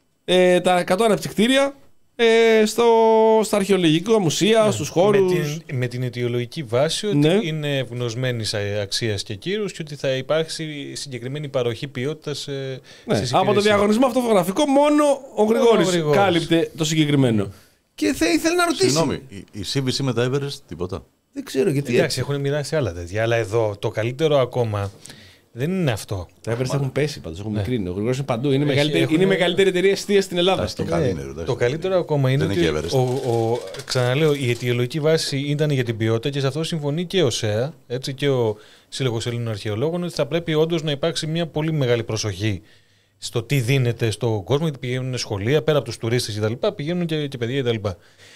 ε, τα εκατό αναψυκτήρια Ε, στο, στα αρχαιολογικά μουσεία, ναι, στους χώρους. Με την, με την αιτιολογική βάση ότι ναι. είναι ευγνωσμένης αξίας και κύρους και ότι θα υπάρξει συγκεκριμένη παροχή ποιότητας ε, ναι. Από το διαγωνισμό αυτό φωτογραφικό μόνο ο Γρηγόρης, ο Γρηγόρης κάλυπτε το συγκεκριμένο. Mm. Και θα ήθελε να ρωτήσει. Συγγνώμη, η, η σι βι σι με τα Everest τίποτα. Δεν ξέρω γιατί. Εντάξει, έχουν μοιράσει άλλα τέτοια. Αλλά εδώ το καλύτερο ακόμα δεν είναι αυτό. Τα Everest έχουν πέσει πάντως, έχουν ναι. μικρύνει. Ο Γρηγόρης είναι παντού. Είναι, μεγαλύτερη, έχουν... είναι η μεγαλύτερη εταιρεία εστίας στην Ελλάδα. Το, ε, είναι, το καλύτερο ακόμα είναι ότι. Ο, ο, ξαναλέω, η αιτιολογική βάση ήταν για την ποιότητα και σε αυτό συμφωνεί και ο ΣΕΑ, έτσι και ο Σύλλογος Ελλήνων Αρχαιολόγων, ότι θα πρέπει όντως να υπάρξει μια πολύ μεγάλη προσοχή στο τι δίνεται στον κόσμο, γιατί πηγαίνουν σχολεία πέρα από τους τουρίστες κτλ. Πηγαίνουν και, και παιδιά κτλ.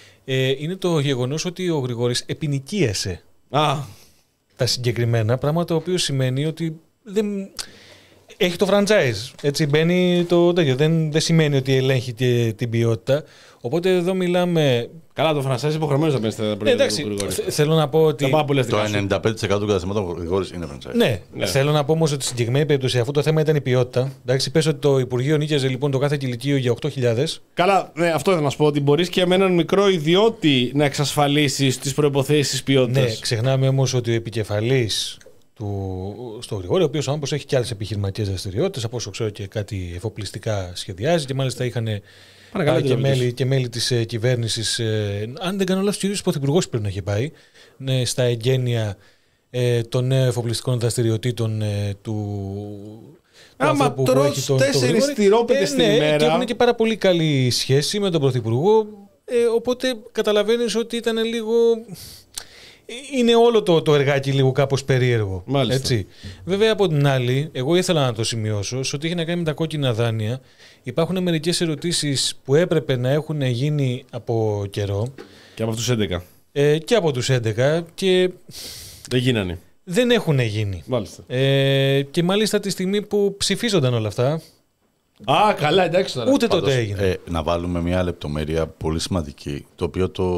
Ε, είναι το γεγονός ότι ο Γρηγόρης επινοικίασε ah. τα συγκεκριμένα, πράγμα το οποίο σημαίνει ότι δεν... έχει το franchise. Έτσι μπαίνει το τέτοιο. Δεν, δεν σημαίνει ότι ελέγχει τη, την ποιότητα. Οπότε εδώ μιλάμε. Καλά, το franchise υποχρεωμένο να μπαίνει στα προϊόντα. Εντάξει, του Γρηγόρη. Θέλω να πω ότι. Το ενενήντα πέντε τοις εκατό των καταστημάτων του Γρηγόρη είναι franchise. Ναι, ναι. Θέλω να πω όμως ότι στην συγκεκριμένη περίπτωση, αφού το θέμα ήταν η ποιότητα. Εντάξει, πες ότι το Υπουργείο νίκιαζε λοιπόν το κάθε κηλικείο για οκτώ χιλιάδες. Καλά, ναι, αυτό ήθελα να σου πω. Ότι μπορεί και με έναν μικρό ιδιώτη να εξασφαλίσει τι προϋποθέσεις ποιότητας. Ναι, ξεχνάμε όμως ότι ο επικεφαλής του, στο Γρηγόρη, ο οποίος άνθρωπος έχει και άλλες επιχειρηματικές δραστηριότητες, από όσο ξέρω και κάτι εφοπλιστικά σχεδιάζει και μάλιστα είχαν και μέλη, και μέλη της ε, κυβέρνησης. Ε, αν δεν κάνω λάθος, ο κύριος Πρωθυπουργός πρέπει να έχει πάει ναι, στα εγγένεια ε, των νέων εφοπλιστικών δραστηριοτήτων ε, του. Άμα τρως τέσσερις τυρόπιτες την ναι, ημέρα. Και έχουν και πάρα πολύ καλή σχέση με τον Πρωθυπουργό. Ε, οπότε καταλαβαίνεις ότι ήταν λίγο. Είναι όλο το, το εργάκι λίγο κάπως περίεργο. Έτσι. Βέβαια από την άλλη, εγώ ήθελα να το σημειώσω, σε ό,τι έχει να κάνει με τα κόκκινα δάνεια, υπάρχουν μερικές ερωτήσεις που έπρεπε να έχουν γίνει από καιρό. Και από τους έντεκα. Ε, και από τους έντεκα και. Δεν γίνανε. Δεν έχουν γίνει. Μάλιστα. Ε, και μάλιστα τη στιγμή που ψηφίζονταν όλα αυτά. Α, καλά, εντάξει τώρα. Ούτε Πάντως, τότε έγινε. Ε, να βάλουμε μια λεπτομέρεια πολύ σημαντική, το οποίο το.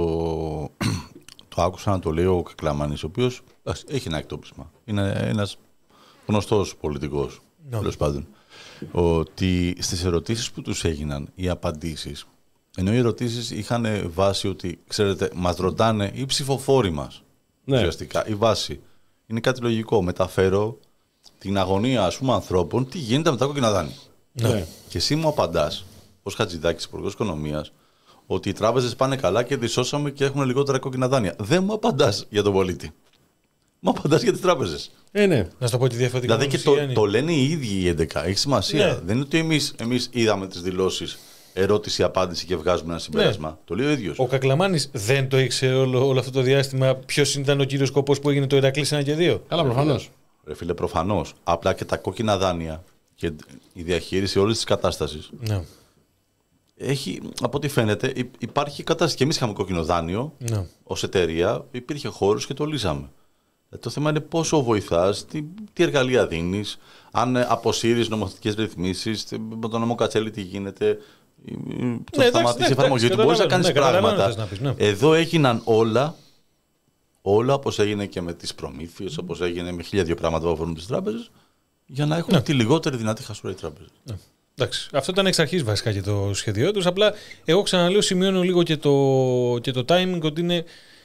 Το άκουσα να το λέει ο Κακλαμάνης, ο οποίος έχει ένα εκτόπισμα. Είναι ένας γνωστός πολιτικός, τέλος πάντων. Ότι στις ερωτήσεις που τους έγιναν, οι απαντήσεις, ενώ οι ερωτήσεις είχαν βάση ότι, ξέρετε, μας ρωτάνε οι ψηφοφόροι μας. Ναι. Ουσιαστικά, η βάση είναι κάτι λογικό. Μεταφέρω την αγωνία, ας πούμε, ανθρώπων, τι γίνεται με τα κόκκινα δάνεια. Ναι. Και εσύ μου απαντάς, ως Χατζηδάκης, Υπουργός Οικονομίας, ότι οι τράπεζες πάνε καλά και τις σώσαμε και έχουν λιγότερα κόκκινα δάνεια. Δεν μου απαντάς για τον πολίτη. Μου απαντάς για τις τράπεζες. Ε, ναι. Να σου το πω τη διαφορετική. Δηλαδή και το, το λένε οι ίδιοι οι έντεκα. Έχει σημασία. Ναι. Δεν είναι ότι εμείς, εμείς είδαμε τις δηλώσεις, ερώτηση-απάντηση και βγάζουμε ένα συμπέρασμα. Ναι. Το λέει ο ίδιος. Ο Κακλαμάνης δεν το ήξερε όλο, όλο αυτό το διάστημα ποιος ήταν ο κύριος σκοπός που έγινε το Ηρακλής ένα και δύο. Καλά, προφανώς. Ρε φίλε, προφανώς. Απλά και τα κόκκινα δάνεια και η διαχείριση όλης της κατάστασης. Ναι. Έχει, από ό,τι φαίνεται, υπάρχει κατάσταση. Και εμείς είχαμε κόκκινο δάνειο ναι. ως εταιρεία, υπήρχε χώρος και το λύσαμε. Το θέμα είναι πόσο βοηθάς, τι, τι εργαλεία δίνεις, αν αποσύρεις νομοθετικές ρυθμίσεις, με τον νόμο Κατσέλη τι γίνεται, το ναι, σταματήσει η εφαρμογή του, μπορείς να κάνεις ναι, πράγματα. Να πεις, ναι. Εδώ έγιναν όλα, όλα όπως έγινε και με τις προμήθειες, όπως έγινε με χίλια δύο πράγματα που αφορούν τις τράπεζες, για να έχουν ναι. τη λιγότερη δυνατή χασούρα οι τράπεζες. Ναι. Εντάξει, αυτό ήταν εξ αρχής βασικά και το σχέδιό τους. Απλά εγώ ξαναλέω, σημειώνω λίγο και το, και το timing ότι είναι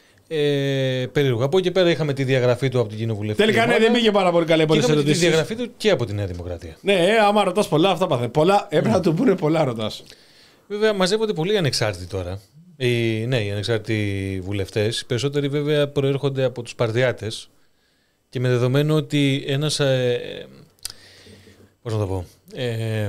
ε, περίεργο. Από εκεί και πέρα είχαμε τη διαγραφή του από την κοινοβουλευτική. Τελικά ναι, δεν πήγε πάρα πολύ καλά. Και είχαμε τη διαγραφή του και από τη Νέα Δημοκρατία. Ναι, ε, άμα ρωτάς πολλά, αυτά πάθαινε. Πολλά, έπρεπε να του πούνε πολλά, ρωτάς. Βέβαια, μαζεύονται πολλοί ανεξάρτητοι τώρα. Οι, ναι, οι ανεξάρτητοι βουλευτές. Οι περισσότεροι βέβαια προέρχονται από τους Παρδιάτες. Και με δεδομένο ότι ένας. Ε, πώς να το πω. Ε,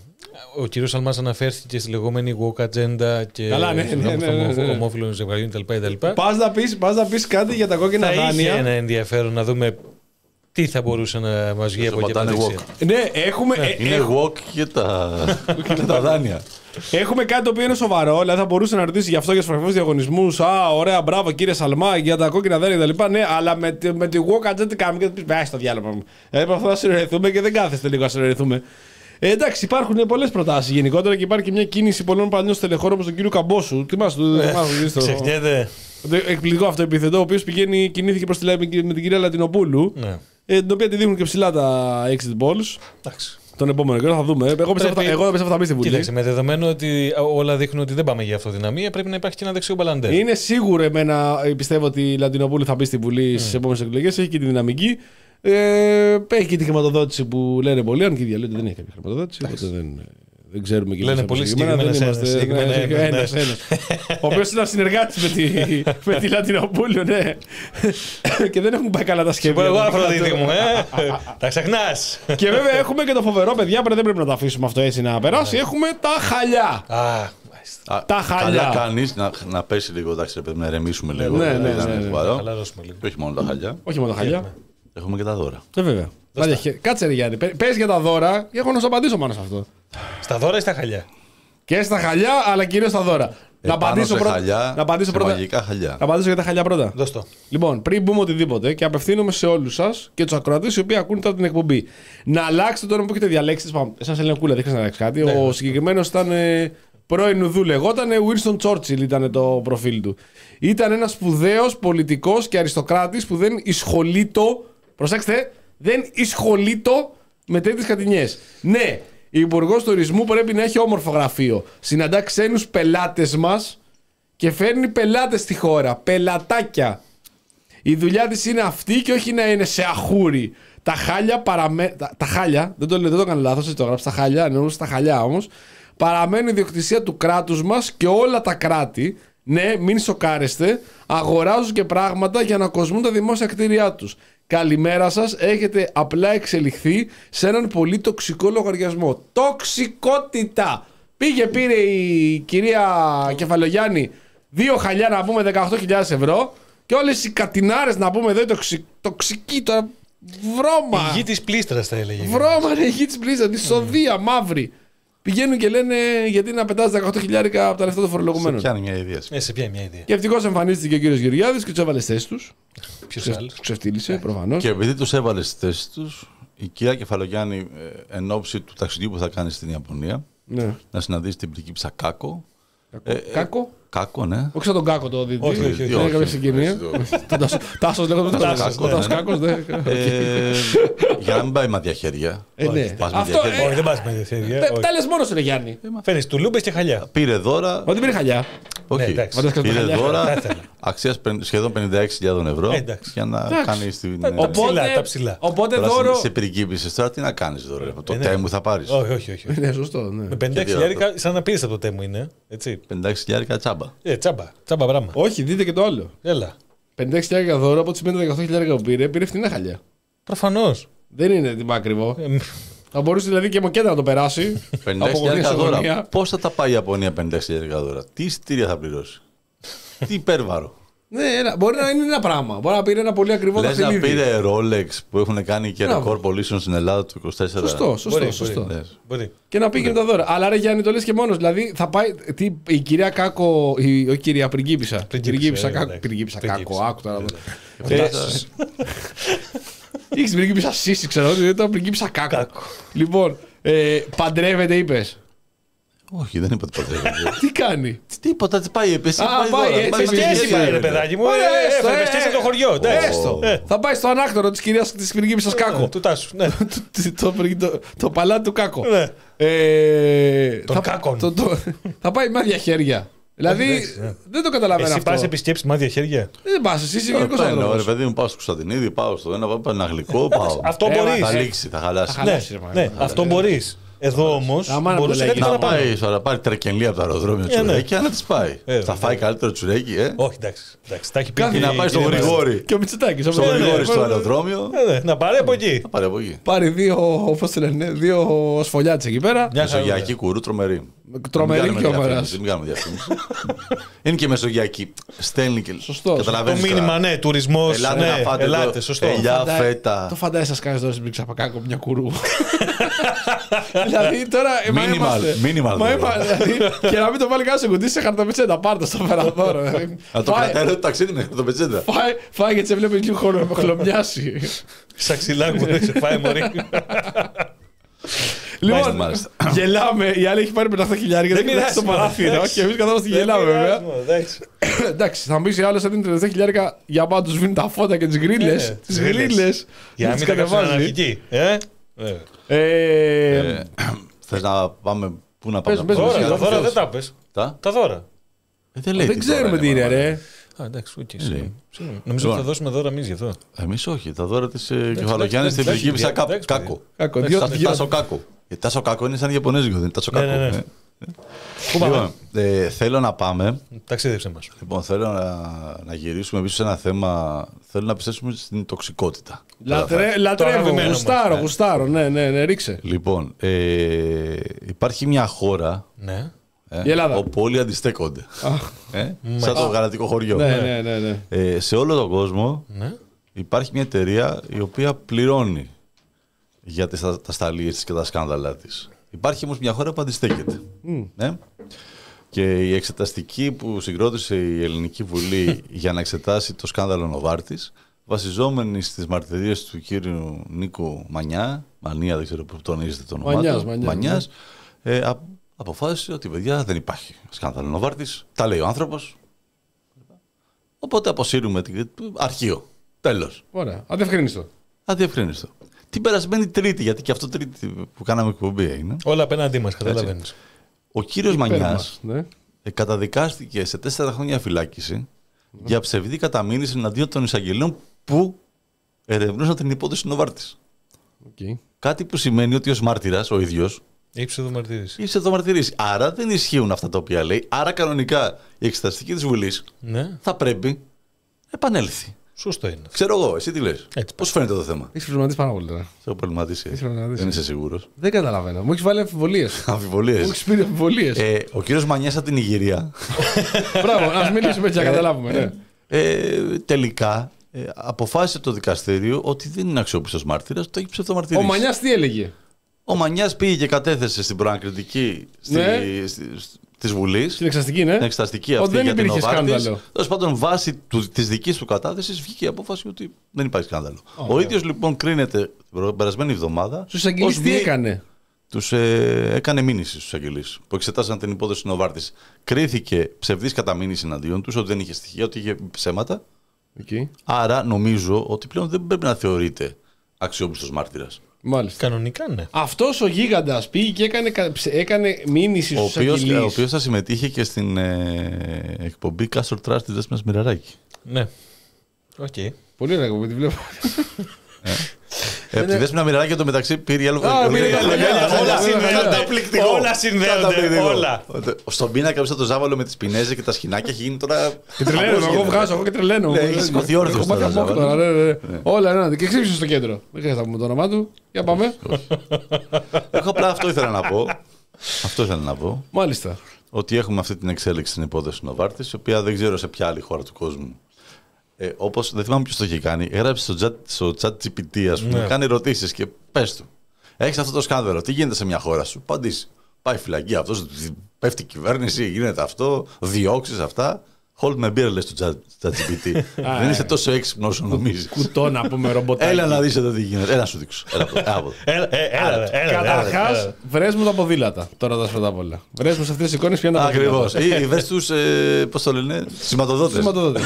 ο κύριος Σαλμάς αναφέρθηκε στη λεγόμενη woke agenda και των ομόφυλων ζευγαριών κτλ. Πας να πεις, πας να πεις κάτι για τα κόκκινα θα δάνεια. Είχε ένα ενδιαφέρον να δούμε τι θα μπορούσε να μας βγει από εκεί πέρα. Ναι, έχουμε. Ε, είναι έχ... woke και τα, και τα δάνεια. Έχουμε κάτι το οποίο είναι σοβαρό, δηλαδή θα μπορούσε να ρωτήσει γι' αυτό για του φραγμένους διαγωνισμούς. Α, ωραία, μπράβο κύριε Σαλμά για τα κόκκινα δάνεια κτλ. Ναι, αλλά με, με τη woke agenda τι κάνουμε και θα πει: Βάζει το διάλογο μου. Δηλαδή προσπαθούμε να συνεργαστούμε και δεν κάθεστε λίγο να συνεργαστούμε. Ε, εντάξει, υπάρχουν πολλές προτάσεις γενικότερα και υπάρχει και μια κίνηση πολλών παλιών στελεχών όπως τον κύριο Καμπόσου. Τι μας του ξεχνιέται. Εκπληκτικό αυτό επίθετο, ο οποίος πηγαίνει, κινήθηκε προς τη με την κυρία Λατινοπούλου. Ναι. Ε, την οποία τη δείχνουν και ψηλά τα exit polls. Εντάξει. Τον επόμενο καιρό θα δούμε. Εγώ πιστεύω πρέπει... θα, θα μπει στη Βουλή. Κοίταξε, με δεδομένο ότι όλα δείχνουν ότι δεν πάμε για αυτοδυναμία, πρέπει να υπάρχει και ένα δεξιό μπαλαντέρ. Είναι σίγουρο εμένα, πιστεύω ότι η Λατινοπούλου θα μπει στη Βουλή mm. στις επόμενες εκλογές. Έχει και τη δυναμική. Ε, έχει και τη χρηματοδότηση που λένε πολλοί. Αν και η διαλύεται δεν έχει κάποια χρηματοδότηση. Οπότε δεν, δεν ξέρουμε και λένε πολύ συγκεκριμένες ένας. Ο οποίος είναι συνεργάτης με τη, με τη Λατινοπούλου, ναι. Και δεν έχουν πάει καλά τα σχέδια. Εγώ Αφροδίτη μου, ε. Τα ξεχνάς. Και βέβαια έχουμε και το φοβερό, παιδιά, δεν πρέπει να το αφήσουμε αυτό έτσι να περάσει. Έχουμε τα χαλιά. Τα χαλιά. Καλά κάνεις να, να πέσει λίγο, εντάξει, πρέπει να ρεμίσουμε λίγο. Ναι, ναι, ναι. Και όχι μόνο τα χαλιά. Όχι μόνο τα χαλιά. Έχουμε και τα δώρα. Ε, βέβαια. Κάτσε ρε Γιάννη, πες για τα δώρα και έχω να σου απαντήσω πάνω σε αυτό. Στα δώρα ή στα χαλιά? Και στα χαλιά, αλλά κυρίως στα δώρα. Ε, να απαντήσω πρώτα. Χαλιά, να απαντήσω πρώτα. Μαγικά χαλιά. Να απαντήσω για τα χαλιά πρώτα. Δώσ' το. Λοιπόν, πριν πούμε οτιδήποτε και απευθύνομαι σε όλους σας και τους ακροατές οι οποίοι ακούνε τώρα την εκπομπή. Να αλλάξετε το όνομα που έχετε διαλέξει. Εσάς Ελληνικούλα, δεν χρειάζεται να αλλάξει κάτι. Ναι. Ο συγκεκριμένος ήταν ε, πρώην Ουδού, λεγόταν Winston Churchill, ήταν το προφίλ του. Ήταν ένας σπουδαίος πολιτικός και αριστοκράτης που δεν εισχολείτο. Προσέξτε, δεν εισχολείτο με τέτοιες κατηνιές. Ναι, η Υπουργός Τουρισμού πρέπει να έχει όμορφο γραφείο. Συναντά ξένους πελάτες μας και φέρνει πελάτες στη χώρα. Πελατάκια. Η δουλειά της είναι αυτή και όχι να είναι σε αχούρι. Τα χάλια παραμένουν. Τα, τα χάλια, δεν το λέω, δεν το κάνω λάθος, έτσι το γράψα. Τα χάλια, εννοούσα τα χαλιά όμως. Παραμένουν ιδιοκτησία του κράτους μας και όλα τα κράτη. Ναι, μην σοκάρεστε. Αγοράζουν και πράγματα για να κοσμούν τα δημόσια κτίρια τους. Καλημέρα σας, έχετε απλά εξελιχθεί σε έναν πολύ τοξικό λογαριασμό. Τοξικότητα! Πήγε, πήρε η κυρία Κεφαλογιάννη δύο χαλιά να πούμε δεκαοκτώ χιλιάδες ευρώ και όλες οι κατινάρες να πούμε εδώ είναι τοξι... τοξική τώρα. Βρώμα! Η γη της πλήστρας θα έλεγε. Βρώμα είναι η γη της πλήστρας, τη σοδεία μαύρη. Πηγαίνουν και λένε γιατί να πετάς δεκαοκτώ χιλιάρικα από τα λεφτά των φορολογουμένων. Σε πιάνει μια ιδέα. Ε, σε πιάνει μια ιδέα. Και ευτυχώς εμφανίστηκε και ο κύριος Γεωργιάδης και τους έβαλε στις θέσεις τους. Ποιος άλλος? Ξεφτύλισε, προφανώς. Και επειδή τους έβαλε στις θέσεις τους, η κυρία Κεφαλογιάννη εν ώψη του ταξιδιού που θα κάνει στην Ιαπωνία, ναι. να συναντήσει την πριγκίπισσα Κάκο. Κακό. Ε, Κάκο. Κάκο, ναι. Όχι σαν τον Κάκο το δίδυ. Όχι, όχι. Δεν είναι κάποια συγκοινία. Τάσος λέγοντα τον Κάκο. Για να μην πάει μάτια χέρια. Αυτό δεν πας μάτια χέρια. Τα λες μόνος είναι Γιάννη. Φαίνεις τουλούμπες και χαλιά. Πήρε δώρα. Ότι πήρε χαλιά. Όχι. Πήρε δώρα αξίας σχεδόν πενήντα έξι χιλιάδες ευρώ για να κάνει την. Τα ψηλά. Οπότε δώρο. Σε πριγκίπισσες τώρα τι να κάνεις δώρα. Το τέμου θα πάρεις. Όχι, όχι, όχι. Είναι σωστό. Με πενήντα έξι χιλιάρικα σαν να πήρες από το τέμου είναι. πενήντα έξι χιλιάρικα τσάμπα. Ε, τσάμπα. Τσάμπα πράγμα. Όχι, δείτε και το άλλο. Έλα. πενήντα έξι χιλιάρικα δώρο από ό,τι σημαίνει δεκαοκτώ χιλιάρικα που πήρε, πήρε φθηνά χαλιά. Προφανώς. Δεν είναι τιμά ακριβό. Ε, θα μπορούσε δηλαδή και μοκέτα να το περάσει. πενήντα έξι χιλιάρικα δώρα. Πώς θα τα πάει η Ιαπωνία πενήντα έξι χιλιάρικα δώρα. Τι εισιτήρια θα πληρώσει. Τι υπέρβαρο. Ναι, μπορεί να είναι ένα πράγμα. Μπορεί να πήρε ένα πολύ ακριβό δαχτυλίδι. Λες να πήρε Rolex που έχουν κάνει και ρεκόρ πωλήσεων στην Ελλάδα του είκοσι τέσσερα. Σωστό, σωστό. Μπορεί, σωστό. Μπορεί, μπορεί. Και να πήγαινε τα δώρα. Αλλά ρε Γιάννη, το λες και μόνος. Δηλαδή θα πάει. Τι, η κυρία Κάκο. Η, η κυρία Πριγκίπισσα. Πριγκίπισσα Κάκο. Πριγκίπισσα Κάκο. Άκου τώρα. Είχε την πριγκίπισσα Σύση, ξέρω ότι ήταν πριγκίπισσα Κάκο. Λοιπόν, παντρεύεται, είπες. Όχι, δεν είπα ότι παντρεύεται. Τι κάνει? Τίποτα, τι πάει, εσύ πάει έτσι. Σχέση πάει, ρε παιδάκι μου. Έφερε σχέση το χωριό. Έστω. Θα πάει στο ανάκτορο της κυρίας της πριγκίπισσας Κάκο. Του Τάσου, ναι. Το παλάτι του Κάκο. Τον Κάκον. Θα πάει μάδια χέρια. Δηλαδή δεν το καταλαβαίνω αυτό. Εσύ πας επισκέψεις μάδια χέρια? Δεν πας, εσύ είσαι γενικός άνθρωπος. Ρε παιδί μου, πάω στο Κωνσταντινίδη, πάω στο ένα, πάω ένα γλυκό, πάω. Αυτό μπορείς. Θα λήξει, θα χαλάσει. Ναι, αυτό μπορείς. Εδώ όμως μπορούσε κάτι να πάει, να πάρει τρεκενλή από το αεροδρόμιο τσουρέκι, να τη πάει. Θα φάει καλύτερο τσουρέκι, ε. Όχι, εντάξει. Τα έχει πει. Να πάει στο Γρηγόρι. Και ο Μητσοτάκης. Στο Γρηγόρι στο αεροδρόμιο. Να πάρει από εκεί. Πάρει δύο, πώς το λένε, δύο σφολιάτες εκεί πέρα. Μεσογειακή κουρού, τρομερή. Τρομερή και όμορφη. Μην κάνουμε διαφήμιση. Είναι και μεσογειακή. Στέλνει και. Σωστό. Το μήνυμα, ναι, τουρισμός. Ελάτε, σωστό. Ελιά, φέτα. Το φαντάζεσαι, σα κάνει τώρα στην Πριξαπακάκο μια κουρού. Δηλαδή τώρα. Μίνιμαλ. Και να μην το βάλει κάτω σε κουτί σε χαρτοπετσέτα. Πάρτε στο φεραδόρο. Να το κρατάει το ταξίδι με χαρτοπετσέτα. Φάει και σε βλέπει λίγο χλωμιάσει. Σαξιλάκου δεν σε φάει, μωρή. Λοιπόν, γελάμε. Η άλλη έχει πάρει πεντακόσια χιλιάδες και δεν πειράζει στο παράθυρο. Και εμείς καθόμαστε και γελάμε, βέβαια. Εντάξει, θα μου πεις οι άλλες έδινε τριάντα χιλιάδες για πάντα τους σβήνουν τα φώτα και τις γκρίλες. Τις γκρίλες. Για να μην τα κάψουν αναρχική. Θες να πάμε. Πού να πάμε? Τα δώρα δεν τα πες. Τα δώρα. Δεν ξέρουμε τι είναι, ρε. Α, εντάξει, οκ. Νομίζω ότι θα δώσουμε δώρα εμείς γι' αυτό. Εμείς όχι. Τα δώρα της Κεφαλογιάννης στην πριγκίπισσα Κάκο. Τάσο Κάκο. Τάσο Κάκο είναι σαν Ιαπωνέζικο, δεν είναι Τάσο Κάκο. Λοιπόν, θέλω να πάμε. Ταξίδεψε μας. Λοιπόν, θέλω να γυρίσουμε πίσω σε ένα θέμα. Θέλω να πιστέψουμε στην τοξικότητα. Λατρεύω, γουστάρω, γουστάρω. Ναι, ναι, ρίξε. Λοιπόν, υπάρχει μια χώρα. Ναι. Ε, όπου όλοι αντιστέκονται. ε, σαν το γαλατικό χωριό. Ναι, ναι, ναι, ναι. Ε, σε όλο τον κόσμο ναι. υπάρχει μια εταιρεία η οποία πληρώνει για τις, τα, τα σταλίες της και τα σκάνδαλά της. Υπάρχει όμως μια χώρα που αντιστέκεται. Mm. Ε? Και η εξεταστική που συγκρότησε η Ελληνική Βουλή για να εξετάσει το σκάνδαλο Νοβάρτης, βασιζόμενη στις μαρτυρίες του κύριου Νίκου Μανιά, Μανία δεν ξέρω που τονίζεται το όνομά Μανιάς, του, Μανιάς, Μανιάς, ναι. ε, αποφάσισε ότι παιδιά δεν υπάρχει σκάνδαλο Νοβάρτης, τα λέει ο άνθρωπος. Οπότε αποσύρουμε την αρχείο. Τέλος. Ωραία. Αδιευκρίνιστο. Αδιευκρίνιστο. Την περασμένη Τρίτη, γιατί και αυτό Τρίτη που κάναμε εκπομπή έγινε. Όλα απέναντί μας, καταλαβαίνεις. Ο κύριος Μανιάς ναι. καταδικάστηκε σε τέσσερα χρόνια φυλάκιση mm. για ψευδή καταμήνυση εναντίον των εισαγγελίων που ερευνούσαν την υπόθεση Νοβάρτης. Okay. Κάτι που σημαίνει ότι ως μάρτυρας ο ίδιος Ή ψευδομαρτυρήσει. Ή ψευδομαρτυρήσει. Άρα δεν ισχύουν αυτά τα οποία λέει. Άρα κανονικά η εξεταστική της Βουλής ναι. θα πρέπει να επανέλθει. Σωστό είναι. Ξέρω εγώ, εσύ τι λες. Πώς φαίνεται το θέμα. Έχει προβληματίσει πάρα πολύ τώρα. Σε έχω προβληματίσει. Δεν είσαι σίγουρος. Δεν καταλαβαίνω. Μου έχει βάλει αμφιβολίες. Αμφιβολίες. Μου έχει πει αμφιβολίες. Ε, ο κύριος Μανιάς από την Ιγυρία. Μπράβο, ας μιλήσουμε έτσι να καταλάβουμε. Ναι. Ε, τελικά ε, αποφάσισε το δικαστήριο ότι δεν είναι αξιόπιστος μάρτυρας, το έχει ψευδομαρτυρήσει. Ο Μανιάς τι έλεγε. Ο Μανιάς πήγε και κατέθεσε στην προανακριτική στη, ναι. στη, της Βουλής. Στην εξεταστική, ναι. Την εξεταστική αυτή δεν για την Νοβάρτης. Τέλος πάντων, βάσει της δικής του κατάθεσης βγήκε η απόφαση ότι δεν υπάρχει σκάνδαλο. Oh, ο yeah. ίδιος λοιπόν κρίνεται την περασμένη εβδομάδα. Στους αγγελείς τι έκανε. Τους ε, έκανε μήνυση στους αγγελείς που εξετάσαν την υπόθεση Νοβάρτης. Κρίθηκε ψευδής καταμήνυση εναντίον τους, ότι δεν είχε στοιχεία, ότι είχε ψέματα. Okay. Άρα νομίζω ότι πλέον δεν πρέπει να θεωρείται αξιόπιστος μάρτυρας. Μάλιστα. Κανονικά, ναι. Αυτός ο γίγαντας πήγε και έκανε, έκανε μήνυση στους αγγελείς. Ο οποίος θα συμμετείχε και στην ε, εκπομπή Κάστορ Τρας της Δέσποινας Μοιραράκη. Ναι. Οκ. Okay. Πολύ ωραία εκπομπή, τη βλέπω. Από τη Δέσποινα Μοιραράκη το μεταξύ πήρε άλλο. Όλα συνδέονται. Όλα. Στον πίνακα πίσω το ζάβαλο με τις πινέζες και τα σκηνάκια έχει γίνει τώρα. Και τρελαίνω, εγώ βγάζω, εγώ και τρελαίνω. Έχει σηκωθεί όρθιος. Όλα, ναι. Και ξύψει στο κέντρο. Δεν χρειάζεται να πούμε το όνομά του. Για πάμε. Εγώ απλά αυτό ήθελα να πω. Αυτό ήθελα να πω. Μάλιστα. Ότι έχουμε αυτή την εξέλιξη στην υπόθεση Νοβάρτης, η οποία δεν ξέρω σε ποια άλλη χώρα του κόσμου. Ε, όπως, δεν θυμάμαι ποιος το είχε κάνει, έγραψε στο chat, στο chat τζι πι τι, ας πούμε, ναι. κάνει ερωτήσεις και πες του. Έχεις αυτό το σκάνδαλο, τι γίνεται σε μια χώρα σου, απαντήσει. Πάει φυλακή αυτός, πέφτει η κυβέρνηση, γίνεται αυτό, διώξεις αυτά. Hold με beer, λες στο ChatGPT. Δεν είσαι τόσο έξυπνο όσο νομίζεις. Κουτό να πούμε ρομποτάκι. Έλα να δεις εδώ τι γίνεται. Έλα να σου δείξω. Καταρχάς, βρες μου τα ποδήλατα. Τώρα τα πρώτα απ' όλα. Βρες μου σε αυτές τις εικόνες ποια είναι τα ποδήλατα. Ακριβώς. Ή βρες τους, πώς το λένε, σηματοδότες.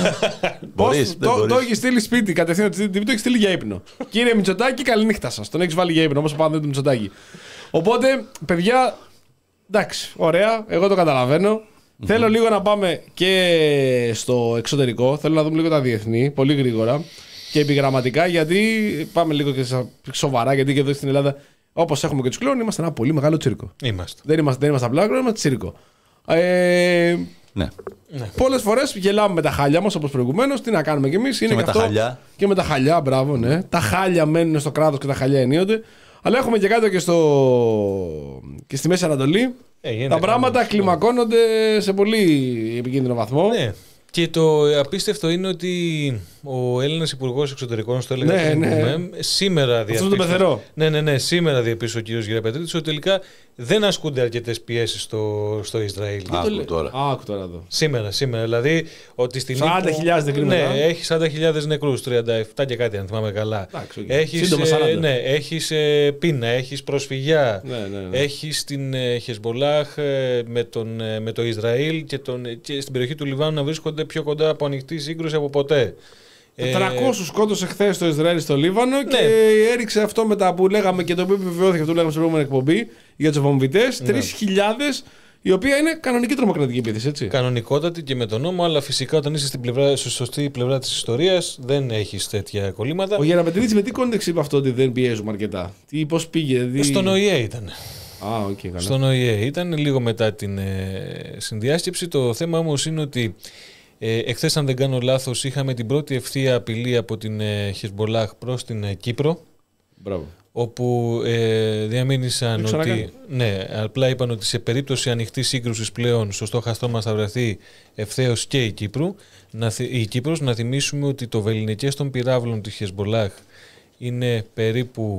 Το έχει στείλει σπίτι κατευθείαν. Το έχει στείλει για ύπνο. Κύριε Μητσοτάκη, καληνύχτα σας. Τον έχει βάλει για ύπνο. Όπως ο Παναγιώτου Μητσοτάκη. Οπότε, παιδιά, εντάξει, ωραία, εγώ το καταλαβαίνω. Mm-hmm. Θέλω λίγο να πάμε και στο εξωτερικό. Θέλω να δούμε λίγο τα διεθνή, πολύ γρήγορα και επιγραμματικά, γιατί πάμε λίγο και σοβαρά. Γιατί και εδώ στην Ελλάδα, όπως έχουμε και τους κλόνους, είμαστε ένα πολύ μεγάλο τσίρκο. Είμαστε. Δεν είμαστε, δεν είμαστε απλά κλόνοι, είμαστε τσίρκο. Ε, ναι. Πολλές φορές γελάμε με τα χάλια μας, όπως προηγουμένως. Τι να κάνουμε κι εμείς. Και, και με αυτό, τα χαλιά. Και με τα χαλιά, μπράβο, ναι. Τα χάλια μένουν στο κράτος και τα χαλιά ενίοτε. Αλλά έχουμε και κάτω και, στο... και στη Μέση Ανατολή. Ε, τα πράγματα κλιμακώνονται σε πολύ επικίνδυνο βαθμό. Ναι. Και το απίστευτο είναι ότι ο Έλληνας Υπουργός Εξωτερικών, στο έλεγα ναι, ναι. Πούμε, σήμερα διαπίστωσε. Ναι, ναι, ναι, σήμερα διαπίστωσε ο κύριος Γεραπετρίτης ότι τελικά δεν ασκούνται αρκετές πιέσεις στο, στο Ισραήλ. Άκου τώρα. Άκου τώρα εδώ. Σήμερα, σήμερα. Δηλαδή ότι στην σαράντα χιλιάδες νεκρούς. Ναι, έχει σαράντα χιλιάδες νεκρούς, τριάντα επτά και κάτι, αν θυμάμαι καλά. Εντάξει, έχεις, ε, ναι, έχεις ε, πείνα, έχεις προσφυγιά, ναι, ναι, ναι. έχεις την ε, Χεσμολάχ ε, με, τον, ε, με το Ισραήλ και, τον, και στην περιοχή του Λιβάνου να βρίσκονται πιο κοντά από ανοιχτή σύγκρουση από ποτέ. τετρακόσιους σκότωσε χθες το Ισραήλ στο Λίβανο, ναι. Και έριξε αυτό μετά που λέγαμε και το οποίο επιβεβαιώθηκε, αυτό που λέγαμε στην προηγούμενη εκπομπή για τους βομβιτές, ναι. τρεις χιλιάδες, η οποία είναι κανονική τρομοκρατική επίθεση, έτσι. Κανονικότατη και με τον νόμο, αλλά φυσικά όταν είσαι στην πλευρά, στη σωστή πλευρά της ιστορίας δεν έχεις τέτοια κολλήματα. Ο Γεραπετρίτης με τι κόντεξ είπε αυτό ότι δεν πιέζουμε αρκετά? Τι, πώς πήγε, δι... Στον Ο Η Ε ήταν. Α, okay, καλά. Στον Ο Η Ε ήταν λίγο μετά την ε, συνδιάσκεψη. Το θέμα όμως είναι ότι Ε, εχθές, αν δεν κάνω λάθος, είχαμε την πρώτη ευθεία απειλή από την ε, Χεσμολάχ προς την ε, Κύπρο. Μπράβο. Όπου ε, διαμήνυσαν ότι. Ναι, απλά είπαν ότι σε περίπτωση ανοιχτής σύγκρουσης πλέον στο στόχαστρό μας θα βρεθεί ευθέως και η, Κύπρου, να, η Κύπρος. Να θυμίσουμε ότι το βεληνικές των πυράβλων της Χεσμολάχ είναι περίπου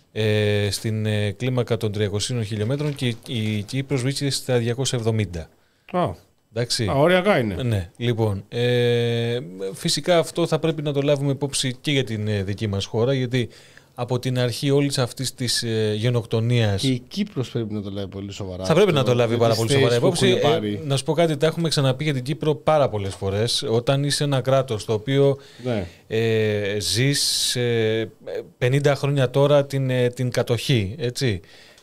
ε, στην ε, κλίμακα των τριακοσίων χιλιόμετρων και η, η Κύπρος βρίσκεται στα διακόσια εβδομήντα. Oh. Εντάξει. Α, ωριακά είναι. Ναι, λοιπόν. Ε, φυσικά αυτό θα πρέπει να το λάβουμε υπόψη και για την ε, δική μας χώρα, γιατί από την αρχή όλης αυτής της ε, γενοκτονίας. Και η Κύπρος πρέπει να το λάβει πολύ σοβαρά. Θα πρέπει το, να το λάβει πάρα πολύ σοβαρά υπόψη. Ε, να σου πω κάτι, τα έχουμε ξαναπεί για την Κύπρο πάρα πολλές φορές. Όταν είσαι ένα κράτος το οποίο ναι. ε, ζεις ε, πενήντα χρόνια τώρα την, ε, την κατοχή, έτσι,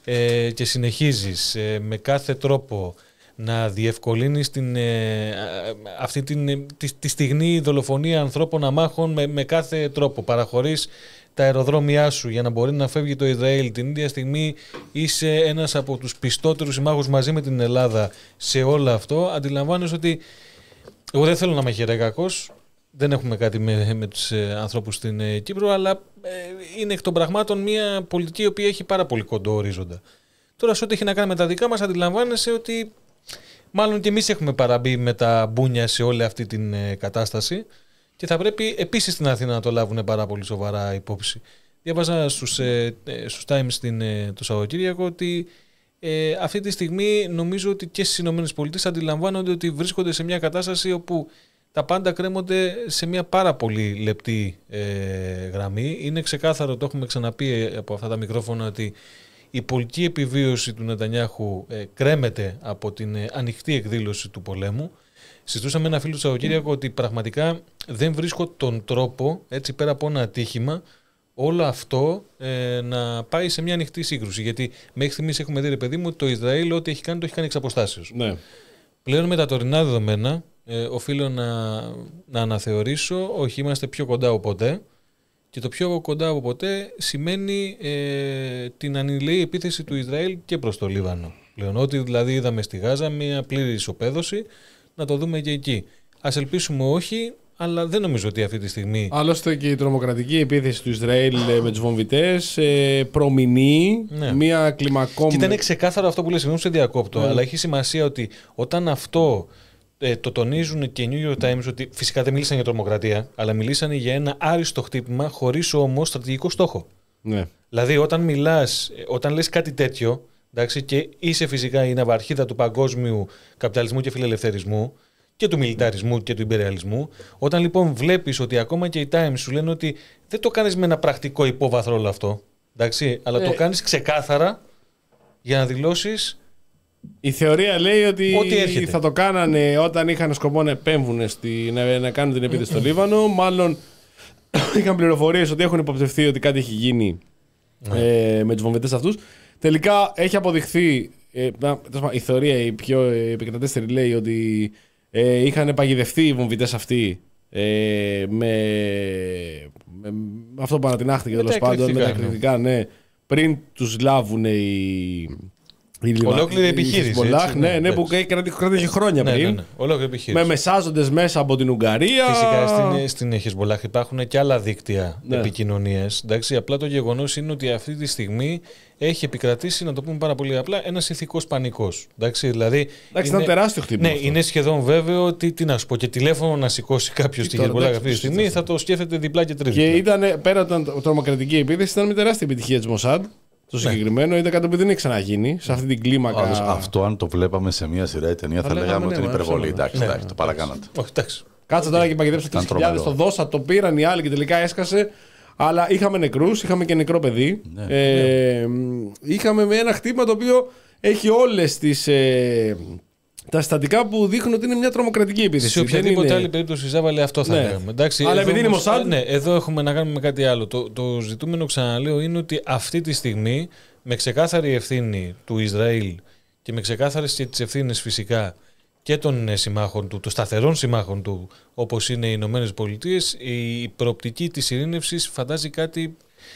ε, και συνεχίζεις ε, με κάθε τρόπο να διευκολύνεις την, ε, αυτή την, τη, τη στιγμή δολοφονία ανθρώπων αμάχων με, με κάθε τρόπο. Παραχωρείς τα αεροδρόμια σου για να μπορεί να φεύγει το Ισραήλ. Την ίδια στιγμή είσαι ένας από τους πιστότερους συμμάχους μαζί με την Ελλάδα σε όλο αυτό. Αντιλαμβάνεσαι ότι εγώ δεν θέλω να είμαι χερέκακος, δεν έχουμε κάτι με, με τους ε, ανθρώπους στην ε, Κύπρο, αλλά ε, είναι εκ των πραγμάτων μια πολιτική η οποία έχει πάρα πολύ κοντό ορίζοντα. Τώρα, σε ό,τι έχει να κάνει με τα δικά μας, αντιλαμβάνεσαι ότι μάλλον και εμείς έχουμε παραμπεί με τα μπούνια σε όλη αυτή την ε, κατάσταση και θα πρέπει επίσης στην Αθήνα να το λάβουν πάρα πολύ σοβαρά υπόψη. Διάβαζα στους, ε, στους Times την, ε, το Σαββατοκύριακο ότι ε, αυτή τη στιγμή νομίζω ότι και στις ΗΠΑ αντιλαμβάνονται ότι βρίσκονται σε μια κατάσταση όπου τα πάντα κρέμονται σε μια πάρα πολύ λεπτή ε, γραμμή. Είναι ξεκάθαρο, το έχουμε ξαναπεί από αυτά τα μικρόφωνα, ότι η πολιτική επιβίωση του Νετανιάχου ε, κρέμεται από την ε, ανοιχτή εκδήλωση του πολέμου. Συζητούσαμε ένα φίλο του Σαββατοκύριακο ότι πραγματικά δεν βρίσκω τον τρόπο, έτσι πέρα από ένα ατύχημα, όλο αυτό ε, να πάει σε μια ανοιχτή σύγκρουση. Γιατί μέχρι στιγμής έχουμε δει, ρε παιδί μου, ότι το Ισραήλ ό,τι έχει κάνει το έχει κάνει εξ αποστάσεως. Ναι. Πλέον με τα τωρινά δεδομένα ε, οφείλω να, να αναθεωρήσω, όχι, είμαστε πιο κοντά από ποτέ. Και το πιο κοντά από ποτέ σημαίνει ε, την ανηλαιή επίθεση του Ισραήλ και προς το Λίβανο. Πλέον, ό,τι δηλαδή είδαμε στη Γάζα, μια πλήρη ισοπαίδωση, να το δούμε και εκεί. Ας ελπίσουμε όχι, αλλά δεν νομίζω ότι αυτή τη στιγμή. Άλλωστε και η τρομοκρατική επίθεση του Ισραήλ με τους βομβιτές ε, προμηνύει ναι. μια κλιμακόμενη. Και ήταν ξεκάθαρο αυτό που λέει, συγγνώμη σε διακόπτω, mm. αλλά έχει σημασία ότι όταν αυτό. Ε, το τονίζουν και οι New York Times, ότι φυσικά δεν μίλησαν για τρομοκρατία, αλλά μιλήσαν για ένα άριστο χτύπημα χωρίς όμως στρατηγικό στόχο. Ναι. Δηλαδή, όταν μιλάς, όταν λες κάτι τέτοιο, εντάξει, και είσαι φυσικά η ναυαρχίδα του παγκόσμιου καπιταλισμού και φιλελευθερισμού, και του μιλιταρισμού και του ιμπεριαλισμού. Όταν λοιπόν βλέπεις ότι ακόμα και οι Times σου λένε ότι δεν το κάνεις με ένα πρακτικό υπόβαθρο όλο αυτό, εντάξει, αλλά ε. το κάνεις ξεκάθαρα για να δηλώσεις. Η θεωρία λέει ότι, ότι θα το κάνανε όταν είχαν σκοπό να επέμβουν στη, να, να κάνουν την επίθεση στο Λίβανο. Μάλλον είχαν πληροφορίες ότι έχουν υποπτευθεί ότι κάτι έχει γίνει ε, με τους βομβιτές αυτούς. Τελικά έχει αποδειχθεί, ε, η θεωρία η πιο επικρατέστερη λέει ότι ε, είχαν παγιδευτεί οι βομβιτές αυτοί ε, με, με, με αυτό που ανατινάχθηκε τέλος πάντων, με τα εκρηκτικά, ναι, πριν τους λάβουν οι... Ολόκληρη επιχείρηση. Έτσι, ναι, ναι, ναι, που κράτησε χρόνια ναι, πριν. Ναι, ναι, ολόκληρη επιχείρηση. Με μεσάζοντες μέσα από την Ουγγαρία. Φυσικά στην, στην Χεσμολάχ υπάρχουν και άλλα δίκτυα ναι. επικοινωνίας. Απλά το γεγονός είναι ότι αυτή τη στιγμή έχει επικρατήσει, να το πούμε πάρα πολύ απλά, ένας ηθικός πανικός. Εντάξει, δηλαδή. Εντάξει, είναι, ήταν τεράστιο χτύπημα. Ναι, αυτό. Είναι σχεδόν βέβαιο ότι, τι να σου πω, και τηλέφωνο να σηκώσει κάποιο στη Χεσμολάχ αυτή τη στιγμή θα το σκέφτεται διπλά και τρίδιπλα. Και ήταν, πέρα από την τρομοκρατική επίθεση, ήταν μια τεράστια επιτυχία της Μοσάντ. Το συγκεκριμένο ναι. ήταν κάτι που δεν έχει ξαναγίνει σε αυτή την κλίμακα. Άς, αυτό αν το βλέπαμε σε μια σειρά ή ταινία θα λέγαμε ότι είναι υπερβολή. Εντάξει, εντάξει, το παρακάνατε. Κάτσε τώρα και παγιδέψε τρεις χιλιάδες, το δώσα, το πήραν οι άλλοι και τελικά έσκασε. Αλλά είχαμε νεκρούς, είχαμε και νεκρό παιδί. Ναι, ε, ναι. Είχαμε με ένα χτύπημα το οποίο έχει όλες τις. Ε, τα συστατικά που δείχνουν ότι είναι μια τρομοκρατική επίθεση. Σε οποιαδήποτε είναι... άλλη περίπτωση Ζάβαλε αυτό θα ναι. λέγαμε. Εντάξει, αλλά επειδή είναι Μοσάντ. Ναι, εδώ έχουμε να κάνουμε με κάτι άλλο. Το, το ζητούμενο, ξαναλέω, είναι ότι αυτή τη στιγμή με ξεκάθαρη ευθύνη του Ισραήλ και με ξεκάθαρες και τις ευθύνες φυσικά και των συμμάχων του, των σταθερών συμμάχων του, όπως είναι οι Ηνωμένες Πολιτείες, η προοπτική της ειρήνευσης φαντάζει κάτι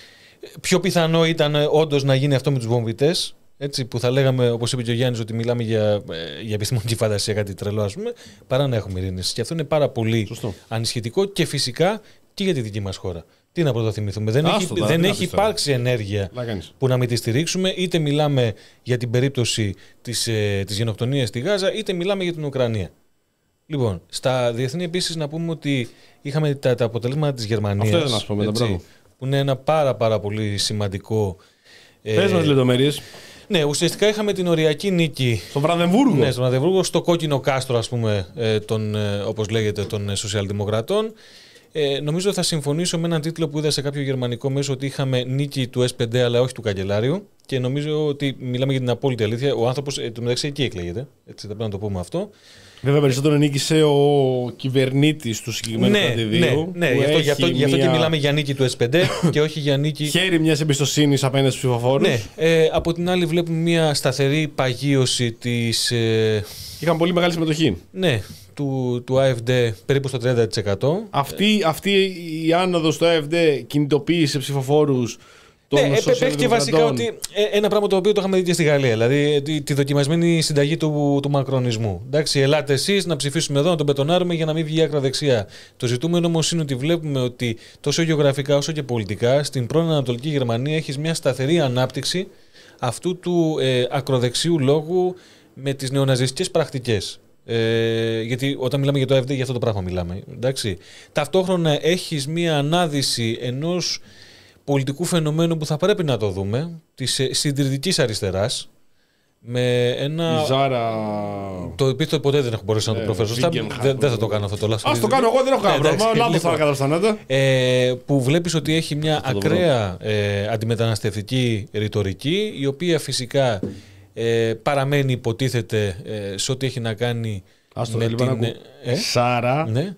πιο πιθανό ήταν όντως να γίνει αυτό με τους βομβιτές. Έτσι, που θα λέγαμε, όπως είπε και ο Γιάννης, ότι μιλάμε για, για επιστημονική φαντασία, κάτι τρελό, ας πούμε, παρά να έχουμε ειρήνες. Και αυτό είναι πάρα πολύ Σωστό. ανησυχητικό και φυσικά και για τη δική μας χώρα. Τι να πρωτοθυμηθούμε. Δεν Άστο, έχει, δεν έχει υπάρξει ενέργεια που να μην τη στηρίξουμε. Είτε μιλάμε για την περίπτωση της, ε, της γενοκτονίας στη Γάζα, είτε μιλάμε για την Ουκρανία. Λοιπόν, στα διεθνή επίσης να πούμε ότι είχαμε τα, τα αποτελέσματα της Γερμανίας. Αυτό να πούμε, έτσι, που είναι ένα πάρα, πάρα πολύ σημαντικό. Πες μας λεπτομέρειες. Ναι, ουσιαστικά είχαμε την οριακή νίκη στο Βραδεμβούργο. Ναι, στο Βραδεμβούργο, στο κόκκινο κάστρο, ας πούμε, των, όπως λέγεται, των σοσιαλδημοκρατών. Ε, νομίζω θα συμφωνήσω με έναν τίτλο που είδα σε κάποιο γερμανικό μέσο ότι είχαμε νίκη του ες πέντε αλλά όχι του καγκελάριου. Και νομίζω ότι μιλάμε για την απόλυτη αλήθεια. Ο άνθρωπος, ε, το μεταξύ, εκεί εκλέγεται. Έτσι, θα πρέπει να το πούμε αυτό. Βέβαια, περισσότερο νίκησε ο κυβερνήτης του συγκεκριμένου κρατηδίου. Ναι, ναι, γι' αυτό, γι αυτό, μια... αυτό και μιλάμε για νίκη του ες πέντε και όχι για νίκη. Χέρι μιας εμπιστοσύνης απέναντι στους ψηφοφόρους. Ναι, ε, από την άλλη, βλέπουμε μια σταθερή παγίωση της. Ε... Είχαν πολύ μεγάλη συμμετοχή. Ναι, του, του έι εφ ντι περίπου στο τριάντα τοις εκατό. Αυτή, αυτή η άνοδος του έι εφ ντι κινητοποίησε ψηφοφόρους. Ναι, παίχτηκε βασικά ότι ένα πράγμα το οποίο το είχαμε δει και στη Γαλλία, δηλαδή τη, τη δοκιμασμένη συνταγή του, του μακρονισμού. Εντάξει, ελάτε εσείς να ψηφίσουμε εδώ, να τον πετονάρουμε για να μην βγει άκρα δεξιά. Το ζητούμενο όμως είναι ότι βλέπουμε ότι τόσο γεωγραφικά όσο και πολιτικά στην πρώην Ανατολική Γερμανία έχεις μια σταθερή ανάπτυξη αυτού του ε, ακροδεξιού λόγου με τις νεοναζιστικές πρακτικές. Ε, γιατί όταν μιλάμε για το έι εφ ντι, για αυτό το πράγμα μιλάμε. Εντάξει. Ταυτόχρονα έχεις μια ανάδυση ενός πολιτικού φαινομένου που θα πρέπει να το δούμε, της συντηρητικής αριστεράς, με ένα. Η Ζάρα. Το επίθετο ποτέ δεν έχω μπορέσει να το προφέρω σωστά. Δεν, δεν θα το κάνω αυτό το λάθος. Ας το κάνω εγώ, δεν έχω κανένα πρόβλημα. Λάθος θα καταστανέτα. Ε, που βλέπεις ότι έχει μια ακραία ε, αντιμεταναστευτική ρητορική, η οποία φυσικά ε, παραμένει, υποτίθεται, ε, σε ό,τι έχει να κάνει. Ας το με την. Ε, Σάρα. Ναι.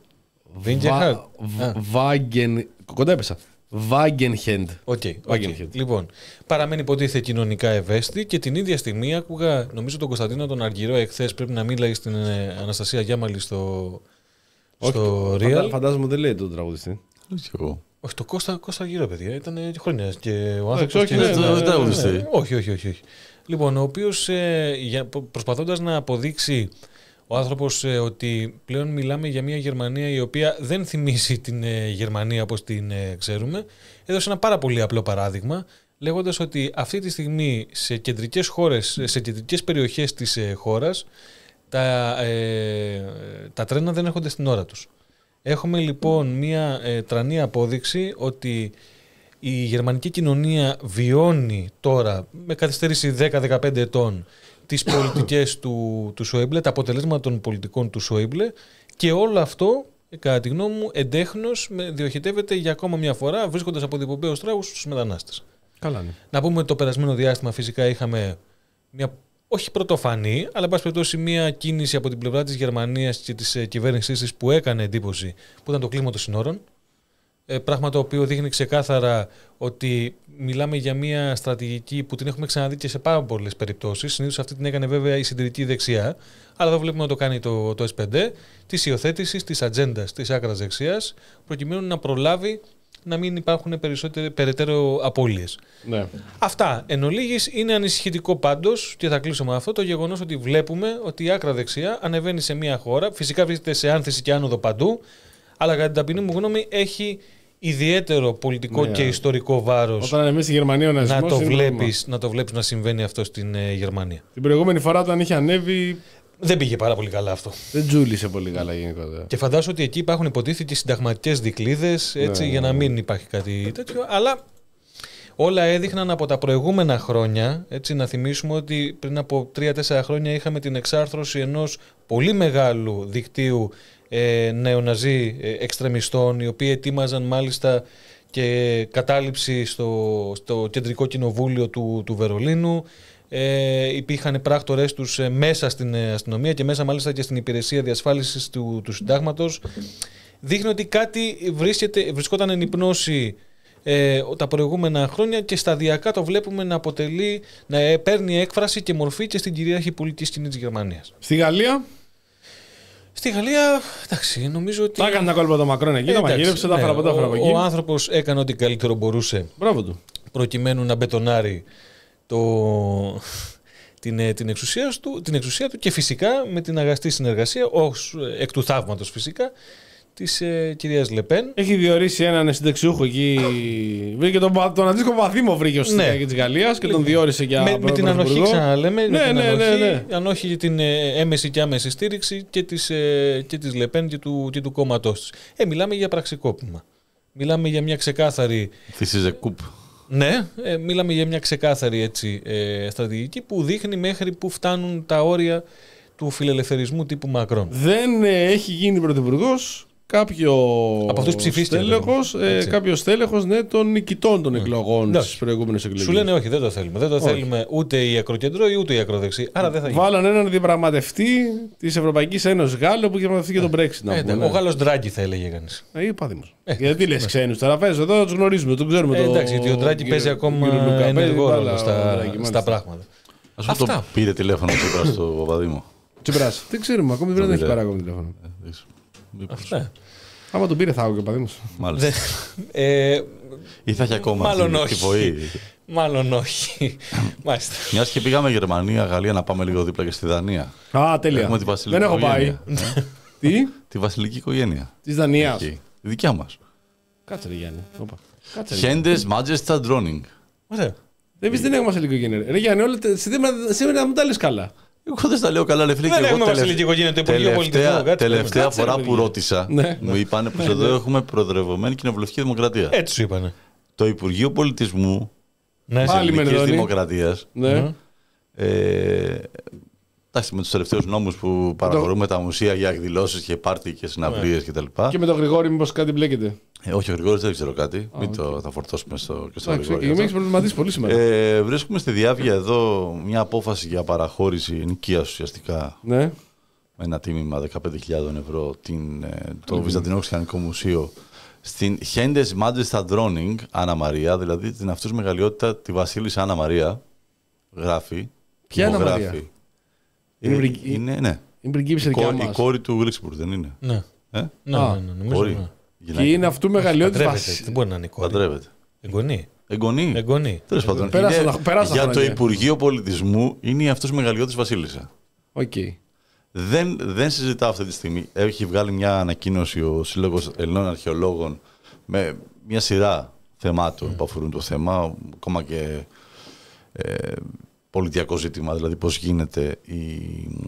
Βάγγεν. Κοντά έπεσα. Βάγγενχεντ. Okay, okay. Λοιπόν, παραμένει υποτίθεται κοινωνικά ευαίσθητη και την ίδια στιγμή άκουγα, νομίζω τον Κωνσταντίνο τον Αργυρό εχθές, πρέπει να μίλαγε στην ε, Αναστασία Γιάμαλη στο, στο Real. Φαντα, φαντάζομαι δεν λέει τον τραγουδιστή. Όχι εγώ. Όχι, το Κώστα, Κώστα Αργυρό, παιδιά, ήταν χρόνια και ο άνθρωπος. Όχι, όχι, δεν τραγουδιστή. Όχι, όχι, όχι. Λοιπόν, ο οποίος ε, προσπαθώντας να αποδείξει ο άνθρωπος ε, ότι πλέον μιλάμε για μια Γερμανία η οποία δεν θυμίζει την ε, Γερμανία όπως την ε, ξέρουμε, έδωσε ένα πάρα πολύ απλό παράδειγμα, λέγοντας ότι αυτή τη στιγμή σε κεντρικές χώρες, σε κεντρικές περιοχές της ε, χώρας, τα, ε, τα τρένα δεν έρχονται στην ώρα τους. Έχουμε λοιπόν μια ε, τρανή απόδειξη ότι η γερμανική κοινωνία βιώνει τώρα, με καθυστέρηση δέκα με δεκαπέντε ετών, τις πολιτικές του, του Σόιμπλε, τα αποτελέσματα των πολιτικών του Σόιμπλε και όλο αυτό, κατά τη γνώμη μου, εντέχνως διοχετεύεται για ακόμα μια φορά βρίσκοντας από διπομπαίους τράγους στους μετανάστες. Καλά, ναι. Να πούμε ότι το περασμένο διάστημα φυσικά είχαμε μια, όχι πρωτοφανή, αλλά εν πάση περιπτώσει μια κίνηση από την πλευρά της Γερμανίας και της κυβέρνησής της που έκανε εντύπωση, που ήταν το κλείσμα των συνόρων. Ε, πράγμα το οποίο δείχνει ξεκάθαρα ότι μιλάμε για μια στρατηγική που την έχουμε ξαναδεί και σε πάρα πολλές περιπτώσεις. Συνήθως αυτή την έκανε βέβαια η συντηρητική δεξιά, αλλά εδώ βλέπουμε να το κάνει το, το ες πέντε, της υιοθέτησης της ατζέντας της άκρας δεξιάς, προκειμένου να προλάβει να μην υπάρχουν περισσότερες περαιτέρω απώλειες. Ναι. Αυτά εν ολίγης. Είναι ανησυχητικό πάντως, και θα κλείσω με αυτό, το γεγονός ότι βλέπουμε ότι η άκρα δεξιά ανεβαίνει σε μια χώρα, φυσικά βρίσκεται σε άνθηση και άνοδο παντού, αλλά κατά την ταπεινή μου γνώμη έχει ιδιαίτερο πολιτικό, ναι, και ιστορικό βάρος. Όταν ανεβαίνει στη Γερμανία ο ναζισμός, να το βλέπεις να, το βλέπεις να συμβαίνει αυτό στην ε, Γερμανία. Την προηγούμενη φορά όταν είχε ανέβει. Δεν πήγε πάρα πολύ καλά αυτό. Δεν τζούλησε πολύ καλά γενικότερα. Και φαντάζομαι ότι εκεί υπάρχουν υποτίθεται συνταγματικές δικλείδες, έτσι, ναι, για να μην υπάρχει κάτι τέτοιο. Αλλά όλα έδειχναν από τα προηγούμενα χρόνια. Έτσι, να θυμίσουμε ότι πριν από τρία τέσσερα χρόνια είχαμε την εξάρθρωση ενός πολύ μεγάλου δικτύου ε, νεοναζί ε, εξτρεμιστών, οι οποίοι ετοίμαζαν μάλιστα και κατάληψη στο, στο κεντρικό κοινοβούλιο του, του Βερολίνου. Ε, υπήρχαν πράκτορες τους ε, μέσα στην αστυνομία και μέσα μάλιστα και στην υπηρεσία διασφάλισης του, του συντάγματος. Δείχνει ότι κάτι βρίσκεται, βρισκόταν εν υπνώση ε, τα προηγούμενα χρόνια και σταδιακά το βλέπουμε να αποτελεί, να ε, παίρνει έκφραση και μορφή και στην κυρίαρχη πολιτική σκηνή της Γερμανίας. Στη Γαλλία. Στη Γαλλία, εντάξει, νομίζω ότι. Τα έκανε τα κόλπα το Μακρόν εκεί, ε, τα μαγείρεψε, τα έφερα από τα εκεί. Ο άνθρωπος έκανε ό,τι καλύτερο μπορούσε. Μπράβο του. Προκειμένου να μπετονάρει το, την, την, εξουσία του, την εξουσία του και φυσικά με την αγαστή συνεργασία, ως εκ του θαύματος φυσικά, της ε, κυρίας Λεπέν. Έχει διορίσει έναν συνταξιούχο εκεί. Βρήκε τον, τον αντίστοιχο Βαθύμο, βρήκε ως συνταξιούχο, ναι, της Γαλλίας και τον διόρισε για με, με την ανοχή, ξαναλέμε. Ναι, με την ναι, ανοχή, ναι, ναι. ανοχή για την ε, έμεση και άμεση στήριξη και της, ε, και της Λεπέν και του, και του κόμματός της. Ε, μιλάμε για πραξικόπημα. Μιλάμε για μια ξεκάθαρη. This is a coup. Ναι, ε, μιλάμε για μια ξεκάθαρη, έτσι, ε, στρατηγική που δείχνει μέχρι που φτάνουν τα όρια του φιλελευθερισμού τύπου Μακρόν. Δεν ε, έχει γίνει πρωθυπουργός κάποιο από αυτούς ψηφίστηκε, στέλεχος, ε, κάποιο στέλεχος, ναι, των νικητών των, ναι, εκλογών ναι, στις προηγούμενες εκλογές. Σου λένε όχι, δεν το θέλουμε. Δεν το όχι. θέλουμε ούτε η ακροκεντρώη ούτε η ακροδεξή. Άρα δεν θα γίνει. Βάλαν έναν διαπραγματευτή της Ευρωπαϊκής Ένωσης Γάλλο που είχε διαπραγματευτεί και τον Brexit. Ε, ναι, ναι. Ο Γάλλος Ντράγκη θα έλεγε κανείς. Ε, πάδημος. Ε, Γιατί λες ξένους τώρα, πες εδώ, τους γνωρίζουμε, τον ξέρουμε. Ε, εντάξει, γιατί ο Ντράγκη παίζει ακόμα ενεργό ρόλο στα πράγματα. Ας πούμε το πήρε τηλέφωνο ο Τσίπρας στο Παπαδήμο. Τσίπρας, δεν ξέρουμε, ακόμη δεν έχει πάρει ακόμη τηλέφωνο. Αυτά. Άμα τον πήρε θα έχω και παδί μου. Μάλιστα. ε, Ή θα έχει ακόμα μάλλον τη βοή. Μάλλον όχι. Μάλιστα. Μιας και πήγαμε Γερμανία, Γαλλία, να πάμε λίγο δίπλα και στη Δανία. Α, τέλεια. Δεν έχω πάει. Τι? Τη βασιλική οικογένεια. Της Δανίας. Η δικιά μας. Κάτσε ρε Γιάννη. Χέντες Μάτζεστα Ντρόνινγκ. Ωραία. Δεν πεις δεν έχουμε βασιλική οικογένεια. Ρε Γιάννη, σήμερα να μου τα λες καλά. Εγώ δεν τα λέω καλά, ρε φίλε. Δεν έχουμε βασιλική οικογένεια, το Υπουργείο Πολιτισμού. Τελευταία φορά που ρώτησα, μου είπαν πως εδώ έχουμε προεδρευμένη κοινοβουλευτική δημοκρατία. Έτσι σου είπανε. Το Υπουργείο Πολιτισμού της Ελληνικής Δημοκρατίας. Εντάξει, με τους τελευταίους νόμους που παραχωρούμε τα μουσεία για εκδηλώσεις και πάρτι και συναυλίες κτλ. Και με τον Γρηγόρη, μήπως κάτι μπλέκεται. Ε, όχι, ο Γρηγόρης δεν ξέρω κάτι. Μην το θα φορτώσουμε στο, και στο Γρηγόρη. Και με έχεις προβληματίσει πολύ σήμερα. Ε, βρίσκουμε στη διάβια εδώ μια απόφαση για παραχώρηση νοικίας ουσιαστικά. Ναι. Με ένα τίμημα δεκαπέντε χιλιάδες ευρώ την, το mm. Βυζαντινό Χριστιανικό Μουσείο στην Χέντες Μάτζεστα Ντρόνινγκ Άννα Μαρία, δηλαδή την αυτούς μεγαλειότητα τη Βασίλισσα Άννα Μαρία. Γράφει. Ποια Άννα Μαρία? Είναι, είναι, είναι, ναι. Είναι η, κόρη, η κόρη του Γλίξπουρ, δεν είναι? Ναι. Ε? Ναι, ναι, ναι, ναι, ναι. Και είναι αυτού μεγαλειότητα. Δεν μπορεί να είναι η κόρη. Παντρεύεται. Εγγονή. Εγγονή. Εγγονή. Τέλος πάντων. Για το Υπουργείο Πολιτισμού είναι αυτός μεγαλειώτης Βασίλισσα. Okay. Δεν, δεν συζητάω αυτή τη στιγμή. Έχει βγάλει μια ανακοίνωση ο Σύλλογος Ελληνών Αρχαιολόγων με μια σειρά θεμάτων mm. που αφορούν το θέμα, ακόμα και ε, πολιτιακό ζήτημα, δηλαδή πώς γίνεται η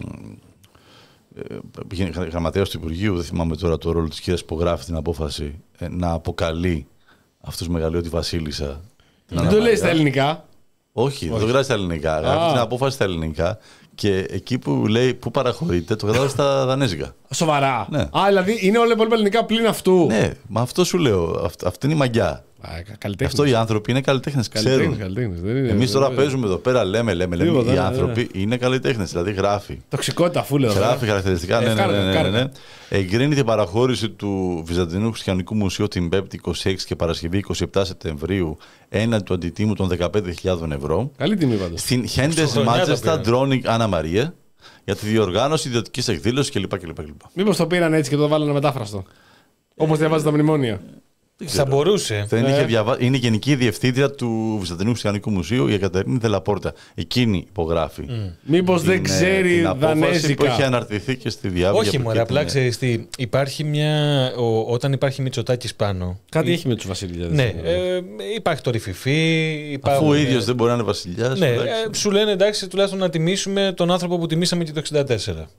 ε, γραμματέας του Υπουργείου, δεν θυμάμαι τώρα το ρόλο της κυρίας που γράφει την απόφαση, ε, να αποκαλεί αυτούς μεγαλειώτη Βασίλισσα. Δεν το λέει στα ελληνικά. Όχι, δεν το γράφει στα ελληνικά. Γράφει την απόφαση στα ελληνικά και εκεί που λέει που παραχωρείται το κατάλαβε στα δανέζικα. Σοβαρά. Ναι. Α, δηλαδή είναι όλα υπόλοιπα ελληνικά πλην αυτού. Ναι, μα αυτό σου λέω. Αυτ, αυτή είναι η μαγιά. Αυτό οι άνθρωποι είναι καλλιτέχνες, ξέρουν. Εμείς τώρα παίζουμε εδώ πέρα, λέμε, λέμε, λέμε. Τίποτα, οι ναι, άνθρωποι ναι. είναι καλλιτέχνες, δηλαδή γράφει. Τοξικότητα, αφού λέω. Γράφει χαρακτηριστικά, ναι, ναι, ναι, ναι, ναι, ναι. Εγκρίνει την παραχώρηση του Βυζαντινού Χριστιανικού Μουσείου την Πέμπτη είκοσι έξι και Παρασκευή είκοσι επτά Σεπτεμβρίου έναντι του αντιτίμου των δεκαπέντε χιλιάδες ευρώ. Καλή τιμή πάντως. Στην Χέντες Μάτζεστα Ντρόνικ Άννα Μαρία για τη διοργάνωση ιδιωτικής εκδήλωσης κλπ. Μήπως το πήραν έτσι και το βάλανε μετάφραστο. Όπως διαβάζει τα μνημόνια. Θα μπορούσε. Δεν ε. είχε διαβα... Είναι η Γενική Διευθύντρια του Βυζαντινού Χριστιανικού Μουσείου, η Εκατερίνη Δελαπόρτα. Εκείνη υπογράφει. Mm. Μήπως δεν ξέρει την δανέζικα. Που έχει αναρτηθεί και στη διάβια. Όχι, μωρέ, απλά ξέρεις τι. Υπάρχει μια. Ο... Όταν υπάρχει Μητσοτάκης πάνω. Κάτι ή... έχει με τους βασιλιάδες. Ναι, ε, υπάρχει το Ριφιφί. Υπάρχουν... Αφού ο ίδιος δεν μπορεί να είναι βασιλιάς. Ναι, ε, σου λένε εντάξει, τουλάχιστον να τιμήσουμε τον άνθρωπο που τιμήσαμε και το εξήντα τέσσερα.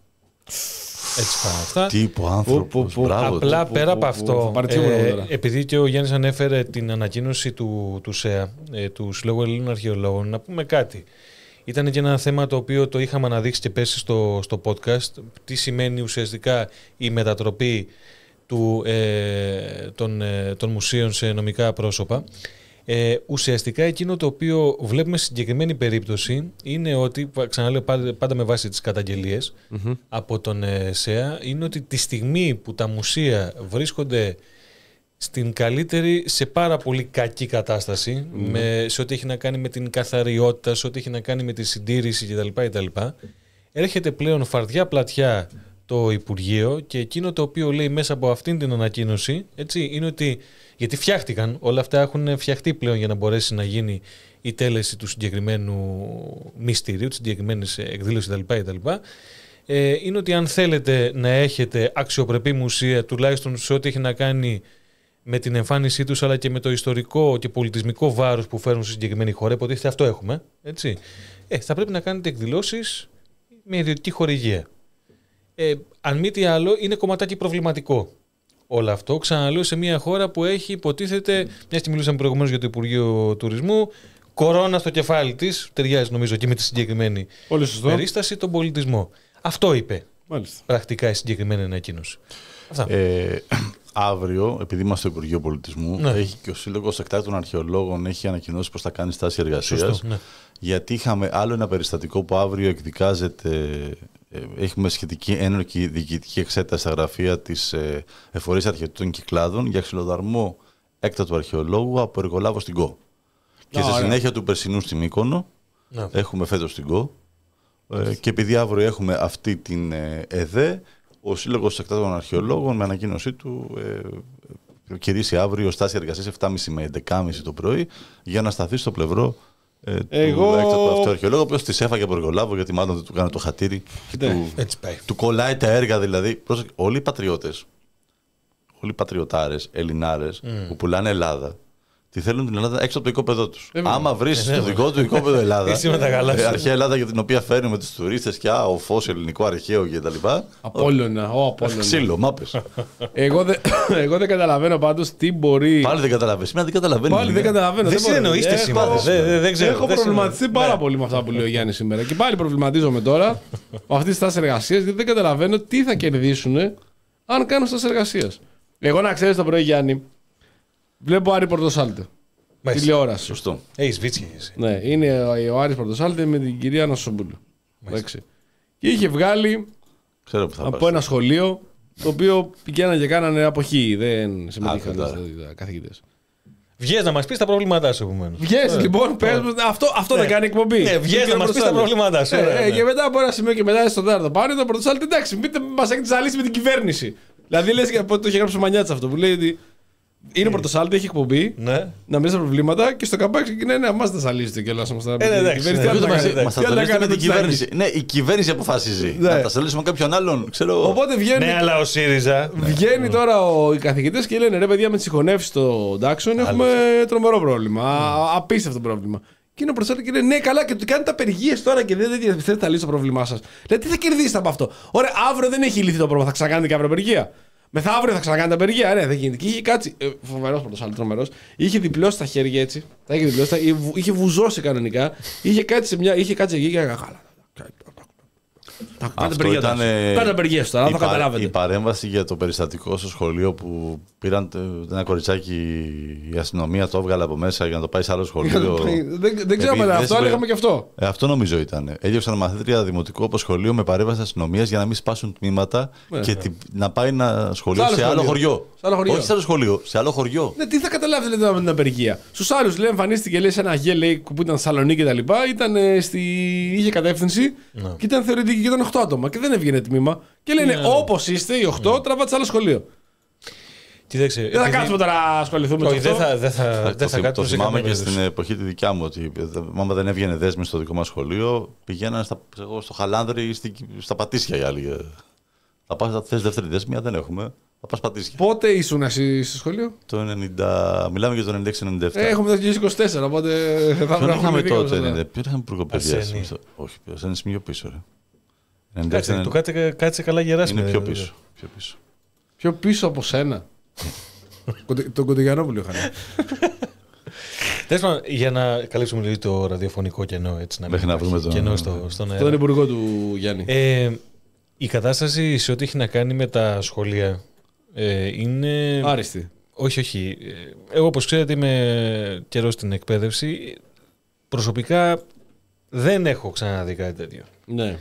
Έτσι πάνε αυτά. Τύπο άνθρωπος, μπράβο. Απλά πέρα από αυτό, ε, επειδή και ο Γιάννης ανέφερε την ανακοίνωση του, του ΣΕΑ, ε, του Συλλόγου Ελλήνων Αρχαιολόγων, να πούμε κάτι. Ήταν και ένα θέμα το οποίο το είχαμε αναδείξει και πέσει στο, στο podcast. Τι σημαίνει ουσιαστικά η μετατροπή του, ε, των, ε, των μουσείων σε νομικά πρόσωπα. Ε, ουσιαστικά εκείνο το οποίο βλέπουμε στη συγκεκριμένη περίπτωση είναι ότι, ξαναλέω πάντα, πάντα με βάση τις καταγγελίες mm-hmm. από τον ε, ΣΕΑ, είναι ότι τη στιγμή που τα μουσεία βρίσκονται στην καλύτερη, σε πάρα πολύ κακή κατάσταση mm-hmm. με, σε ό,τι έχει να κάνει με την καθαριότητα, σε ό,τι έχει να κάνει με τη συντήρηση κτλ, κτλ, έρχεται πλέον φαρδιά πλατιά το Υπουργείο και εκείνο το οποίο λέει μέσα από αυτήν την ανακοίνωση, έτσι, είναι ότι γιατί φτιάχτηκαν, όλα αυτά έχουν φτιαχτεί πλέον για να μπορέσει να γίνει η τέλεση του συγκεκριμένου μυστηρίου, της συγκεκριμένης εκδήλωσης κτλ. Ε, είναι ότι αν θέλετε να έχετε αξιοπρεπή μουσεία, τουλάχιστον σε ό,τι έχει να κάνει με την εμφάνισή τους, αλλά και με το ιστορικό και πολιτισμικό βάρος που φέρνουν στη συγκεκριμένη χώρα, υποτίθεται αυτό έχουμε, έτσι, ε, θα πρέπει να κάνετε εκδηλώσεις με ιδιωτική χορηγία. Ε, αν μη τι άλλο, είναι κομματάκι προβληματικό. Όλο αυτό, ξαναλέω, σε μια χώρα που έχει υποτίθεται, μια και μιλούσαμε προηγουμένως για το Υπουργείο Τουρισμού, κορώνα στο κεφάλι της, ταιριάζει νομίζω και με τη συγκεκριμένη περίσταση, τον πολιτισμό. Αυτό είπε. Μάλιστα. Πρακτικά η συγκεκριμένη ανακοίνωση. Ε, αύριο, επειδή είμαστε στο Υπουργείο Πολιτισμού, ναι. έχει και ο Σύλλογος Εκτάκτων Αρχαιολόγων έχει ανακοινώσει πως θα κάνει στάση εργασίας. Ναι. Γιατί είχαμε άλλο ένα περιστατικό που αύριο εκδικάζεται. Έχουμε σχετική ένορκη διοικητική εξέταση στα γραφεία της ε, Εφορίας Αρχαιοτήτων Κυκλάδων για ξυλοδαρμό έκτατου αρχαιολόγου από εργολάβο στην ΚΟ. Και στη συνέχεια του περσινού στη Μύκονο να. έχουμε φέτος στην ΚΟ. Ε, και επειδή αύριο έχουμε αυτή την ε, ΕΔΕ, ο Σύλλογος Εκτάτων Αρχαιολόγων με ανακοίνωσή του ε, κηρύσσει αύριο στάση εργασίας επτά και μισή με έντεκα και μισή το πρωί για να σταθεί στο πλευρό Ε, Εγώ... του έκτατου αυτού αρχαιολόγου, ο οποίος τη έφαγε από εργολάβο γιατί μάλλον δεν του κάνει το χατήρι. Ναι. Του, του κολλάει τα έργα δηλαδή. Πρόσεχε, όλοι οι πατριώτες, όλοι οι πατριωτάρες, Ελληνάρες mm. που πουλάνε Ελλάδα, τη θέλουν την Ελλάδα έξω από το οικόπεδό τους. Ε, Άμα βρεις ε, το δικό του οικόπεδο Ελλάδα, ε, αρχαία Ελλάδα για την οποία φέρνουμε τους τουρίστες και α, ο φως ελληνικό αρχαίο κτλ. Απόλλωνα, ο Απόλλωνα. Ξύλο, μάπες. εγώ, δε, εγώ δεν καταλαβαίνω πάντως τι μπορεί. Πάλι δεν καταλαβαίνεις. Σήμερα δεν καταλαβαίνω. Πάλι δεν καταλαβαίνω. Δεν συνεννοείστε σήμερα. Δεν ξέρω. Έχω προβληματιστεί πάρα πολύ με αυτά που λέει ο Γιάννης σήμερα. Και πάλι προβληματίζομαι τώρα με αυτή τη στάση εργασίας γιατί δεν καταλαβαίνω τι θα κερδίσουν αν κάνουν στάση εργασίας. Εγώ να ξέρεις το πρωί, Γιάννη. Βλέπω Άρη Πορτοσάλτε. Τηλεόραση. Σωστό. Έχεις βίτσια εσύ. Ναι, είναι ο Άρης Πορτοσάλτε με την κυρία Νασομπούλου. Και είχε βγάλει Ξέρω που θα από πάρεις. ένα σχολείο το οποίο πηγαίναν και κάνανε αποχή. Δεν συμμετείχαν οι καθηγητές. Βγες να μας πεις τα προβλήματά σου, επομένως. Βγες ε, λοιπόν, πες, ε, αυτό, αυτό ναι. δεν κάνει εκπομπή. Ναι, βγες να μας πεις τα προβλήματά σου. Ε, ε, ναι. Και μετά από ένα σημείο και μετά στον τέταρτο πάνω, το Πορτοσάλτε, εντάξει, πείτε, μας έχετε ζαλίσει με την κυβέρνηση. Δηλαδή λες και το είχε γράψει ο Μανιάτης αυτό που λέει ότι. Είναι Πορτοσάλτε, έχει εκπομπή. Ναι. Να μην στα προβλήματα και στο καμπάκι ξεκινάει να μας τα ζαλίσετε κιόλα. Μας τα ζαλίσετε με την κυβέρνηση. Ναι, η κυβέρνηση αποφασίζει. Να τα ζαλίσουμε κάποιον άλλον. Οπότε βγαίνει. Ναι, αλλά ο ΣΥΡΙΖΑ. Βγαίνει τώρα οι καθηγητές και λένε ρε παιδιά, με τις συγχωνεύσεις στο Ντάξον έχουμε τρομερό πρόβλημα. Απίστευτο πρόβλημα. Και είναι ο Πορτοσάλτε και λέει ναι, καλά και του κάνετε απεργίες τώρα και δεν θέλετε να λύσετε το πρόβλημά σας. Λέει τι θα κερδίσετε από αυτό. Ωραία, αύριο δεν έχει λυθεί το πρόβλημα, θα ξανακάνετε και αύριο απεργία. Μεθαύριο θα ξανακάνετε απεργία. Ναι, δεν γίνεται. Και είχε κάτσει. Ε, φοβερός πρώτος, άλλο τρομερός. Είχε διπλώσει τα χέρια έτσι. Τα είχε διπλώσει, είχε βουζώσει κανονικά. Είχε κάτσει, σε μια, είχε κάτσει εκεί και έκανα. Αυτό ήταν Κάντε απεργίες τώρα, θα καταλάβετε. Η παρέμβαση για το περιστατικό στο σχολείο που πήραν ένα κοριτσάκι, η αστυνομία το έβγαλε από μέσα για να το πάει σε άλλο σχολείο. δεν δεν ξέραμε αυτό, συμπε... αλλά είχαμε και αυτό. Ε, αυτό νομίζω ήταν. Έδιωξαν μαθήτρια δημοτικό από σχολείο με παρέμβαση αστυνομία για να μην σπάσουν τμήματα ναι, και ναι. Τη, να πάει ένα σχολείο σε άλλο, σε άλλο χωριό. Σε άλλο χωριό. Όχι σε άλλο σχολείο, σε άλλο χωριό. Ναι, τι θα καταλάβετε δηλαδή, με την απεργία. Στου άλλου λέει εμφανίστηκε λέει, σε ένα γέλ που ήταν Θεσσαλονίκη κτλ. Είχε κατεύθυνση ναι. και ήταν θεωρητική και ήταν οκτώ άτομα και δεν έβγαινε τμήμα. Και λένε yeah. όπως είστε οι οκτώ, yeah. τραβάτε σε άλλο σχολείο. Κοίταξε, δεν θα επειδή... κάτσουμε τώρα να ασχοληθούμε με αυτό. Δεν θα, δεν θα, δεν θα το θυμάμαι και στην εποχή τη δικιά μου ότι άμα δεν έβγαινε δέσμη στο δικό μας σχολείο, πηγαίνανε στα, στο Χαλάνδρι ή στα Πατήσια οι άλλοι. Θα πας, θα θες δεύτερη δέσμη, δεν έχουμε. Θα πας Πατήσια. Πότε ήσουν εσύ στο σχολείο? Το ενενήντα, μιλάμε για το ενενήντα έξι ενενήντα επτά. Ε, έχουμε το είκοσι τέσσερα, οπότε θα πρέπει να έχουμε τότε. Ποιο είχαμε υπουργοπαιδεία? Όχι, δεν είναι πιο πίσω. Κάτσε, το κάτσε, κάτσε καλά γεράσιμο. Είναι πιο πίσω. Πιο πίσω, πιο πίσω από σένα. Τον Κοντογιανόπουλο είχαν. Τέλος πάντων, για να καλύψουμε λίγο το ραδιοφωνικό κενό, έτσι να μην να βρούμε τον, κενό στο, στον αέρα. Τον υπουργό του Γιάννη. Ε, η κατάσταση σε ό,τι έχει να κάνει με τα σχολεία ε, είναι... άριστη. Όχι, όχι. Εγώ, όπως ξέρετε, είμαι καιρό στην εκπαίδευση. Προσωπικά δεν έχω ξαναδεί κάτι τέτοιο. Ναι.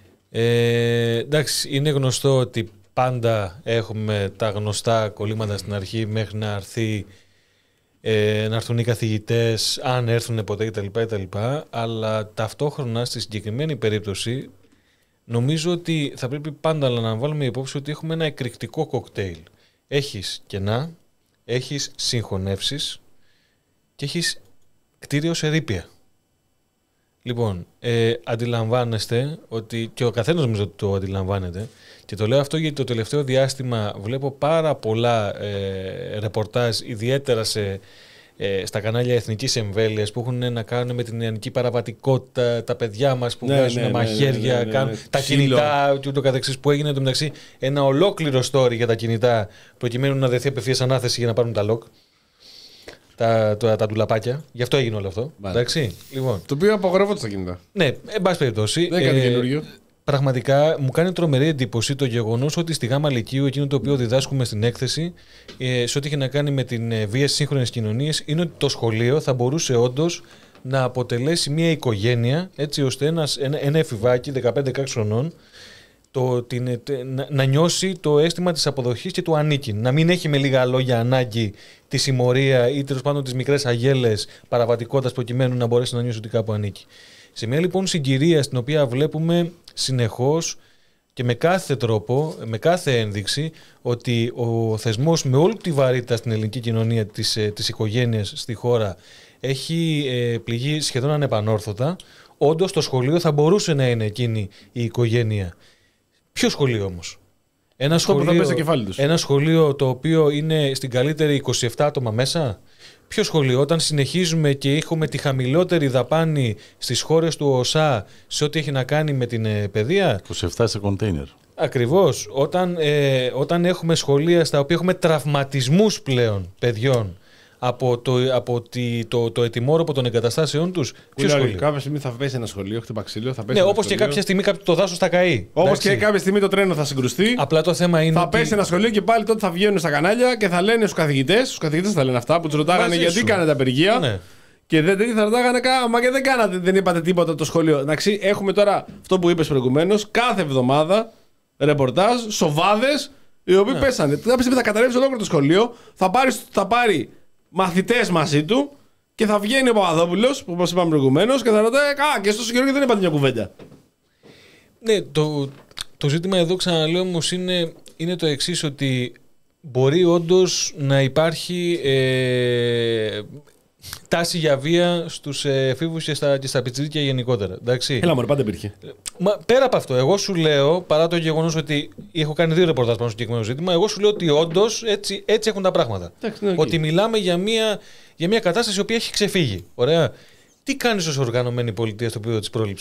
Ε, εντάξει, είναι γνωστό ότι πάντα έχουμε τα γνωστά κολλήματα στην αρχή μέχρι να, έρθει, ε, να έρθουν οι καθηγητές, αν έρθουν ποτέ κτλ, κτλ. Αλλά ταυτόχρονα στη συγκεκριμένη περίπτωση νομίζω ότι θα πρέπει πάντα να αναβάλουμε υπόψη ότι έχουμε ένα εκρηκτικό κοκτέιλ. Έχεις κενά, έχεις συγχωνεύσεις και έχεις κτίριο σε ρήπια. Λοιπόν, ε, αντιλαμβάνεστε ότι και ο καθένας νομίζω ότι το αντιλαμβάνεται και το λέω αυτό γιατί το τελευταίο διάστημα βλέπω πάρα πολλά ε, ρεπορτάζ ιδιαίτερα σε, ε, στα κανάλια εθνικής εμβέλειας που έχουν να κάνουν με την νεανική παραβατικότητα, τα παιδιά μας που ναι, βγάζουν ναι, μαχαίρια, ναι, ναι, ναι, κάνουν ναι, τα ψήλο. κινητά και ούτω καθεξής που έγινε το μεταξύ ένα ολόκληρο story για τα κινητά προκειμένου να δεθεί απευθείας ανάθεση για να πάρουν τα lock. Τα, τα, τα ντουλαπάκια. Γι' αυτό έγινε όλο αυτό. Εντάξει, λοιπόν. Το οποίο απαγορεύονται στα κινητά. Ναι, εν πάση περιπτώσει. Δεν έκανε ε, καινούριο. Πραγματικά μου κάνει τρομερή εντύπωση το γεγονός ότι στη Γάμα Λυκείου, εκείνο το οποίο διδάσκουμε στην έκθεση, ε, σε ό,τι έχει να κάνει με την ε, βία στις σύγχρονες κοινωνίες, είναι ότι το σχολείο θα μπορούσε όντως να αποτελέσει μια οικογένεια, έτσι ώστε ένας, ένα, ένα εφηβάκι δεκαπέντε δεκαέξι χρονών το, την, να, να νιώσει το αίσθημα της αποδοχής και του ανήκει. Να μην έχει με λίγα λόγια ανάγκη τη συμμορία ή τέλος πάντων τις μικρές αγέλες παραβατικότητας προκειμένου να μπορέσει να νιώσει ότι κάπου ανήκει. Σε μια λοιπόν συγκυρία στην οποία βλέπουμε συνεχώς και με κάθε τρόπο, με κάθε ένδειξη ότι ο θεσμός με όλη τη βαρύτητα στην ελληνική κοινωνία της, της οικογένειας στη χώρα έχει ε, πληγεί σχεδόν ανεπανόρθωτα, όντως το σχολείο θα μπορούσε να είναι εκείνη η οικογένεια. Ποιο σχολείο όμως? Ένα σχολείο, ένα σχολείο το οποίο είναι στην καλύτερη είκοσι επτά άτομα μέσα. Ποιο σχολείο? Όταν συνεχίζουμε και έχουμε τη χαμηλότερη δαπάνη στις χώρες του ΟΣΑ σε ό,τι έχει να κάνει με την ε, παιδεία. είκοσι επτά σε κοντέινερ. Ακριβώς. Όταν, ε, όταν έχουμε σχολεία στα οποία έχουμε τραυματισμούς πλέον παιδιών από το, από τη, το, το ετοιμόρροπο των εγκαταστάσεων τους. Ποιο σχολείο? Κάποια στιγμή θα πέσει ένα σχολείο, χτυπά ξύλο, θα πέσει. Ναι, όπως και κάποια στιγμή το δάσος θα καεί. Όπως και κάποια στιγμή το τρένο θα συγκρουστεί. Απλά το θέμα είναι. Θα ότι... πέσει ένα σχολείο και πάλι τότε θα βγαίνουν στα κανάλια και θα λένε στους καθηγητές, στους καθηγητές θα λένε αυτά που τους ρωτάγανε γιατί σου. κάνετε απεργία. Ναι. Και δεν θα ρωτάγανε καν, μα και δεν κάνατε, δεν είπατε τίποτα το σχολείο. Εντάξει, έχουμε τώρα αυτό που είπες προηγουμένως, κάθε εβδομάδα ρεπορτάζ, σοβάδες οι οποίοι ναι. πέσανε. Κάποια στιγμή θα καταρρεύσει ολόκληρο το σχολείο, θα πάρει. Θα πάρει μαθητές μαζί του και θα βγαίνει ο Παπαδόπουλος, που όπως είπαμε προηγουμένως, και θα ρωτάει, α, και στο συγκεκριμένο δεν είπατε μια κουβέντα. Ναι, το, το ζήτημα εδώ ξαναλέω όμως είναι, είναι το εξής, ότι μπορεί όντως να υπάρχει ε, τάση για βία στους εφήβους και στα, και στα πιτσιρίκια γενικότερα. Εντάξει. Έλα μωρέ, πάντα υπήρχε. Μα, πέρα από αυτό, εγώ σου λέω, παρά το γεγονός ότι έχω κάνει δύο ρεπορτάζ πάνω στο συγκεκριμένο ζήτημα, εγώ σου λέω ότι όντως έτσι, έτσι έχουν τα πράγματα. Εντάξει, ναι, ότι μιλάμε για μια, για μια κατάσταση η οποία έχει ξεφύγει. Ωραία. Τι κάνεις ως οργανωμένη πολιτεία στο επίπεδο της πρόληψης?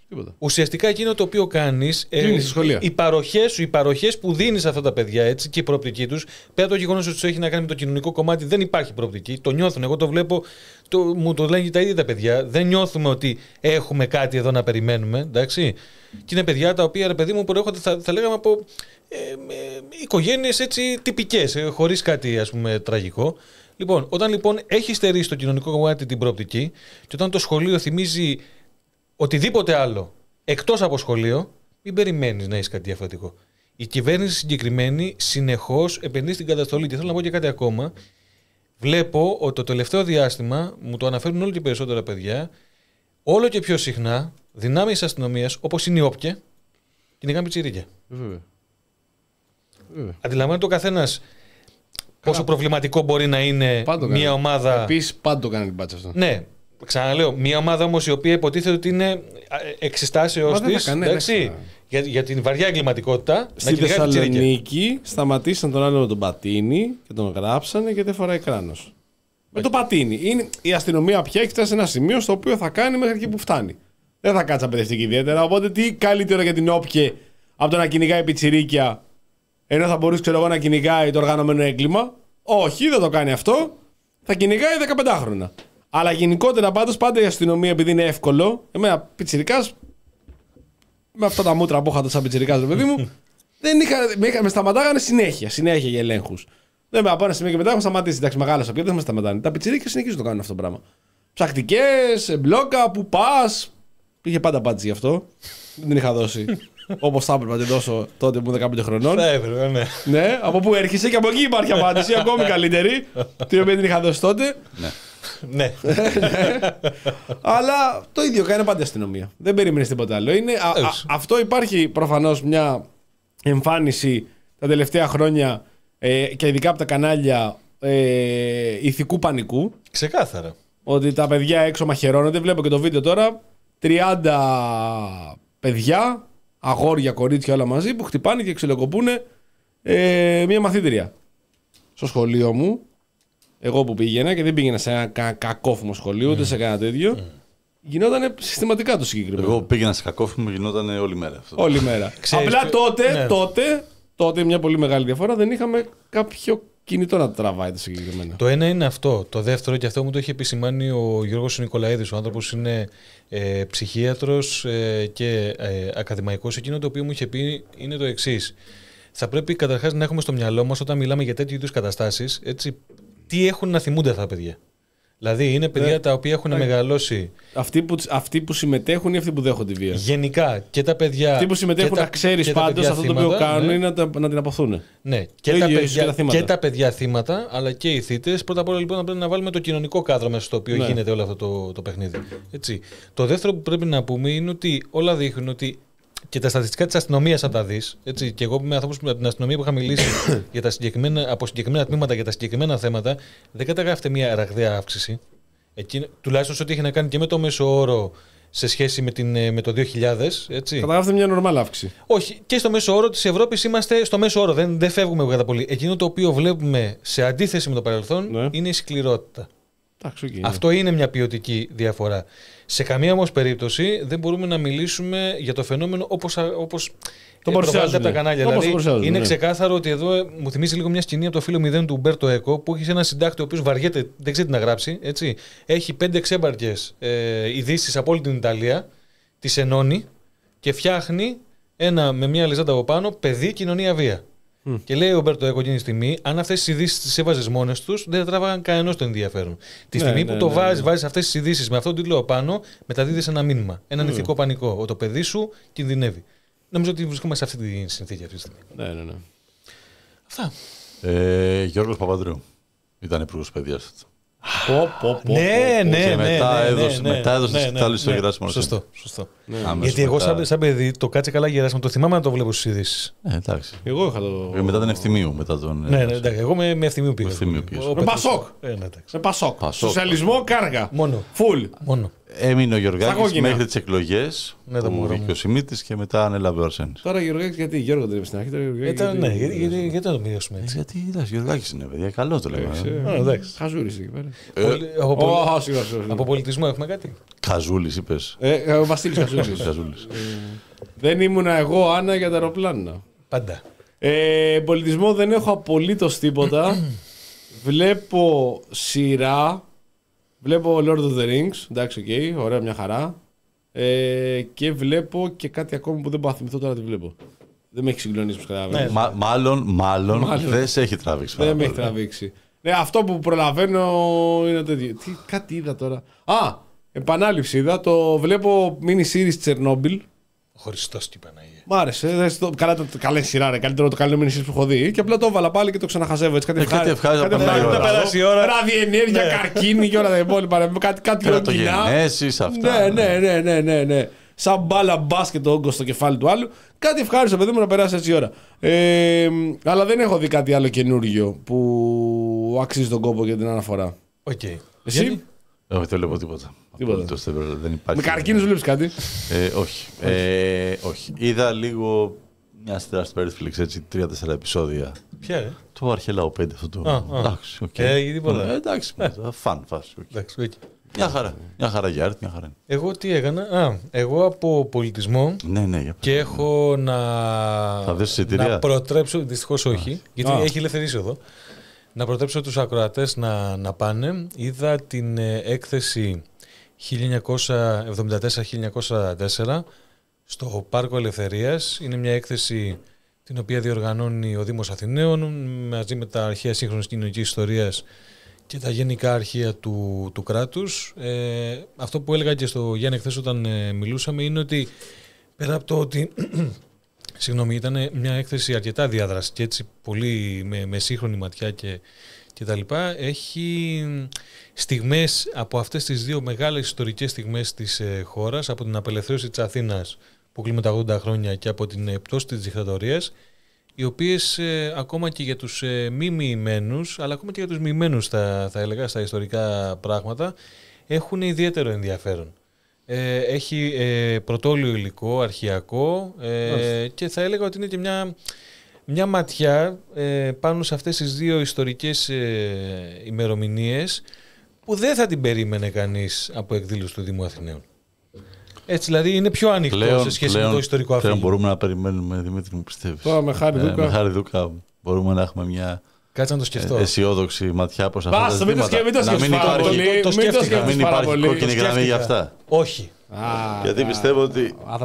Τίποτα. Ουσιαστικά εκείνο το οποίο κάνεις, ε, οι παροχές σου, οι παροχές που δίνεις σε αυτά τα παιδιά, έτσι, και η προοπτική τους, πέρα από το γεγονός ότι τους έχει να κάνει με το κοινωνικό κομμάτι, δεν υπάρχει προοπτική. Το νιώθουν. Εγώ το βλέπω, το, μου το λένε τα ίδια τα παιδιά. Δεν νιώθουμε ότι έχουμε κάτι εδώ να περιμένουμε. Εντάξει. Και είναι παιδιά τα οποία, ρε παιδί μου, προέρχονται, θα, θα λέγαμε, από ε, ε, οικογένειες έτσι τυπικές, ε, χωρίς κάτι, ας πούμε, τραγικό. Λοιπόν, όταν λοιπόν έχει στερήσει στο κοινωνικό κομμάτι την προοπτική, και όταν το σχολείο θυμίζει οτιδήποτε άλλο εκτός από σχολείο, μην περιμένεις να έχεις κάτι διαφορετικό. Η κυβέρνηση συγκεκριμένη συνεχώς επενδύει στην καταστολή. Και θέλω να πω και κάτι ακόμα. Βλέπω ότι το τελευταίο διάστημα, μου το αναφέρουν όλο και περισσότερα παιδιά, όλο και πιο συχνά δυνάμεις αστυνομίας, όπως είναι η Όπκε, κυνηγάνε πιτσιρίκια. Βέβαια. Αντιλαμβάνεται ο καθένας πόσο προβληματικό μπορεί να είναι μια ομάδα. Επίσης, πάντα το κάνει την πάτσα αυτό. Ναι. Ξαναλέω, μια ομάδα όμως η οποία υποτίθεται ότι είναι εξιστάσεως της, εντάξει, για, για την βαριά εγκληματικότητα. Στη Θεσσαλονίκη σταματήσαν τον άλλο με τον πατίνι και τον γράψανε και δεν φοράει κράνος. Με το πατίνι. Είναι, η αστυνομία πια έχει φτάσει σε ένα σημείο στο οποίο θα κάνει μέχρι εκεί που φτάνει. Δεν θα κάτσει απαιτευτική ιδιαίτερα. Οπότε τι καλύτερο για την Όπκε από το να κυνηγάει πιτσιρίκια, ενώ θα μπορούσε, ξέρω εγώ, να κυνηγάει το οργανωμένο έγκλημα. Όχι, δεν το κάνει αυτό. Θα κυνηγάει δεκαπεντάχρονα. Αλλά γενικότερα πάντως πάντα η αστυνομία, επειδή είναι εύκολο, εμένα πιτσιρικάς, με αυτά τα μούτρα που είχα σαν πιτσιρικάς, ρε παιδί μου, δεν είχα, με, είχα, με σταματάγανε συνέχεια, συνέχεια για ελέγχους. Δεν με από ένα σημείο και μετά έχουν σταματήσει. Εντάξει, μεγάλωσα πια, δεν με σταματάνε. Τα πιτσιρίκια συνεχίζουν να το κάνουν αυτό το πράγμα. Ψαχτικές, μπλόκα, που πας. Πήγε πάντα μπάτζι γι' αυτό. Δεν την είχα δώσει. Όπως θα έπρεπε να την δώσω τότε που ήμουν δεκαπέντε χρονών. Θα έπρεπε, ναι. Ναι, από πού έρχεσαι και από εκεί υπάρχει απάντηση, ακόμη καλύτερη. Την οποία την είχα δώσει τότε. Ναι. Ναι. Αλλά το ίδιο κάνει πάντα η αστυνομία. Δεν περίμενε τίποτα άλλο. Είναι, α, α, αυτό υπάρχει προφανώς μια εμφάνιση τα τελευταία χρόνια ε, και ειδικά από τα κανάλια ε, ηθικού πανικού. Ξεκάθαρα. Ότι τα παιδιά έξω μαχαιρώνονται. Βλέπω και το βίντεο τώρα. τριάντα παιδιά, αγόρια, κορίτσια όλα μαζί που χτυπάνε και ξυλοκοπούν ε, μια μαθήτρια. Στο σχολείο μου. Εγώ που πήγαινα και δεν πήγαινα σε ένα κα, κακόφημο σχολείο, ούτε mm. σε κανένα τέτοιο. Mm. Γινόταν συστηματικά το συγκεκριμένο. Εγώ πήγαινα σε κακόφημο, γινόταν όλη μέρα αυτό. Όλη μέρα. Απλά τότε, ναι. τότε, τότε, μια πολύ μεγάλη διαφορά, δεν είχαμε κάποιο κινητό να το τραβάει το συγκεκριμένο. Το ένα είναι αυτό. Το δεύτερο, και αυτό μου το είχε επισημάνει ο Γιώργος Νικολαίδης, ο άνθρωπος είναι ε, ψυχίατρος ε, και ε, ακαδημαϊκός. Εκείνο το οποίο μου είχε πει είναι το εξής. Θα πρέπει καταρχάς να έχουμε στο μυαλό μας όταν μιλάμε για τέτοιου είδους καταστάσεις, έτσι, τι έχουν να θυμούνται αυτά τα παιδιά. Δηλαδή είναι παιδιά ε, τα οποία έχουν ε, μεγαλώσει. Αυτοί που, αυτοί που συμμετέχουν ή αυτοί που δέχονται τη βία. Γενικά και τα παιδιά. Αυτοί που συμμετέχουν να ξέρεις πάντως αυτό το οποίο κάνουν ναι. είναι να, να την αποθούν. Ναι, και τα, παιδιά, και, τα και τα παιδιά θύματα, αλλά και οι θύτες. Πρώτα απ' όλα λοιπόν να πρέπει να βάλουμε το κοινωνικό κάδρο μέσα στο οποίο ναι. γίνεται όλο αυτό το, το παιχνίδι. Έτσι. Το δεύτερο που πρέπει να πούμε είναι ότι όλα δείχνουν ότι. Και τα στατιστικά της αστυνομίας, αν τα δεις, έτσι, και εγώ που είμαι άνθρωπος από την αστυνομία που είχα μιλήσει για τα συγκεκριμένα, από συγκεκριμένα τμήματα για τα συγκεκριμένα θέματα, δεν καταγράφεται μια ραγδαία αύξηση. Εκεί, τουλάχιστον σε ό,τι έχει να κάνει και με το μέσο όρο σε σχέση με, την, με το δύο χιλιάδες. Έτσι. Καταγράφεται μια νορμάλ αύξηση. Όχι, και στο μέσο όρο της Ευρώπης είμαστε στο μέσο όρο. Δεν, δεν φεύγουμε κατά πολύ. Εκείνο το οποίο βλέπουμε σε αντίθεση με το παρελθόν ναι. είναι η σκληρότητα. Okay. Αυτό είναι μια ποιοτική διαφορά. Σε καμία όμως περίπτωση δεν μπορούμε να μιλήσουμε για το φαινόμενο όπως, όπως το προβάλλεται από τα κανάλια. Δηλαδή, είναι ναι. ξεκάθαρο ότι εδώ μου θυμίζει λίγο μια σκηνή από το φίλο μηδέν του Ουμπέρτο Έκο που έχει ένα συντάκτη ο οποίος βαριέται, δεν ξέρει τι να γράψει. Έτσι. Έχει πέντε ξέμπαρκες ε, ειδήσεις από όλη την Ιταλία, τις ενώνει και φτιάχνει ένα με μια λεζάντα από πάνω παιδί κοινωνία βία. Mm. Και λέει ο Ουμπέρτο Έκο εκείνη τη στιγμή, αν αυτές τις ειδήσεις τις έβαζες μόνες τους, δεν θα τράβαγαν κανένας το ενδιαφέρον. Τη στιγμή ναι, που ναι, το ναι, βάζεις, ναι. βάζεις αυτές τις ειδήσεις με αυτόν τον τίτλο πάνω, μεταδίδεις ένα μήνυμα. Έναν mm. ηθικό πανικό. Ότι το παιδί σου κινδυνεύει. Νομίζω ότι βρισκόμαστε σε αυτή τη συνθήκη αυτή τη στιγμή. Ναι, ναι, ναι. Αυτά. Ε, Γιώργος Παπανδρέου. Ήταν υπουργός παιδείας. Πω, πω, πω, ναι, ναι, και ναι, μετά ναι, έδωσε, ναι, μετά έδωσε ναι, ναι, ναι, ναι, στο ναι, Γεράσιμο. Σωστό, σωστό. Ναι. Γιατί εγώ σαν, σαν παιδί το κάτσε καλά Γεράσιμο, το θυμάμαι να το βλέπω στις ειδήσεις. Ε, εντάξει. Εγώ είχα το... Ε, μετά τον Ευθυμίου. Μετά τον... Ναι, ναι, εντάξει, εγώ με, με Ευθυμίου πήγα. Με, με Πασόκ. Ε, ναι, με Πασόκ. Σοσιαλισμό κάργα. Μόνο. Φουλ. Μόνο. έμεινε ο Γιωργάκης μέχρι τις εκλογές. Ναι, που βγήκε ο Σιμίτης και μετά ανέλαβε ο Αρσένης. Τώρα Γιωργάκης, γιατί Γιώργο δεν είπε στην αρχή. Ναι, γιατί το μοιράσουμε έτσι. Γιατί είδα, Γιωργάκης είναι παιδιά, καλό το λέμε. Χαζούρης εκεί πέρα. Από πολιτισμό έχουμε κάτι. Καζούλης είπες. Ο Βασίλης Καζούλης. Δεν ήμουνα εγώ, Άννα, για τα αεροπλάνα. Πάντα. Ε, πολιτισμό δεν έχω απολύτως τίποτα. Βλέπω σειρά. Βλέπω Lord of the Rings. Εντάξει, οκ, okay, ωραία, μια χαρά. Ε, και βλέπω και κάτι ακόμα που δεν μπορώ να θυμηθώ τώρα τι βλέπω. Δεν με έχει συγκλονίσει, καταλαβαίνω. Ναι. Μα, μάλλον, μάλλον, μάλλον δεν σε έχει τραβήξει. Δεν με έχει τραβήξει. Ναι, αυτό που προλαβαίνω είναι το ίδιο. Τι, κάτι είδα τώρα. Α, επανάληψη είδα. Το βλέπω mini series Τσερνόμπιλ. Χωριστός τι Παναγία. Μ' άρεσε. Το, καλά, το, καλή σειρά, ρε. Καλύτερο το καλύτερο mini series που έχω δει. Και απλά το έβαλα πάλι και το ξαναχαζεύω. Έτσι, κάτι ευχάριστο. Κάτι ευχάριστο. Ραδιενέργεια, καρκίνη και όλα τα υπόλοιπα. Κάτι, κάτι Κρατογενέσεις, αυτά. Ναι, ναι, ναι, ναι, ναι, ναι. Σαν μπάλα μπάσκετ το όγκο στο κεφάλι του άλλου. Κάτι ευχάριστο, παιδί μου, να περάσει έτσι η ώρα. Ε, αλλά δεν έχω δει κάτι άλλο καινούργιο που αξίζει τον κόπο για την αναφορά. Οκ. Okay. Εσύ? Όχι, δεν βλέπω τίποτα. Τίποτα. Δεν υπάρχει. Με καρκίνους βλέπεις κάτι? Ε, όχι. Ε, όχι. Είδα λίγο μια σειρά στο Netflix, έτσι, τρία-τέσσερα επεισόδια. Ποια ρε? Το Αρχελάου πέντε αυτό το. Α, α. Εντάξει, οκ. Okay. Ε, τίποτα. Ε, εντάξει, φαν, φάση. Εντάξει, okay. Μια χαρά. Μια χαρά για έρθει, μια χαρά. Εγώ τι έκανα? Α, εγώ από πολιτισμό. Ναι, ναι, για και έχω να, θα δεις εισιτήρια? να προτρέψω, δυστυχώς όχι, Α. γιατί Α. έχει ελευθερήσει εδώ. Να προτρέψω τους ακροατές να, να πάνε. Είδα την ε, έκθεση χίλια εννιακόσια εβδομήντα τέσσερα χίλια εννιακόσια σαράντα τέσσερα στο Πάρκο Ελευθερίας. Είναι μια έκθεση την οποία διοργανώνει ο Δήμος Αθηναίων μαζί με τα αρχαία σύγχρονης κοινωνικής ιστορίας και τα γενικά αρχεία του, του κράτους. Ε, αυτό που έλεγα και στο Γιάννη χθες όταν ε, μιλούσαμε είναι ότι πέρα από το ότι συγγνώμη, ήταν μια έκθεση αρκετά διαδραστική, έτσι πολύ με, με σύγχρονη ματιά και, και τα λοιπά. Έχει στιγμές από αυτές τις δύο μεγάλες ιστορικές στιγμές της ε, χώρας, από την απελευθέρωση της Αθήνας που κλείνουμε τα ογδόντα χρόνια και από την ε, πτώση της δικτατορίας, οι οποίες ε, ακόμα και για τους ε, μη μοιημένους, αλλά ακόμα και για τους μοιημένους θα, θα έλεγα στα ιστορικά πράγματα, έχουν ιδιαίτερο ενδιαφέρον. Ε, έχει ε, πρωτόλιο υλικό, αρχαιακό ε, και θα έλεγα ότι είναι και μια, μια ματιά ε, πάνω σε αυτές τις δύο ιστορικές ε, ημερομηνίες που δεν θα την περίμενε κανείς από εκδήλωση του Δήμου Αθηναίων. Έτσι δηλαδή είναι πιο ανοιχτό πλέον, σε σχέση πλέον, με το ιστορικό αφήγημα. Πλέον μπορούμε να περιμένουμε, Δημήτρη μου, πιστεύεις. Τώρα με χάρη Δούκα. Ε, με χάρη Δούκα μπορούμε να έχουμε μια Κάτσε να το σκεφτώ. αισιόδοξη ματιά προς αυτά τα ζητήματα. Μην το σκέφτεσαι πάρα πολύ. Το, το, το, το, μην υπάρχει κόκκινη γραμμή για αυτά. Όχι. Α, γιατί πιστεύω ότι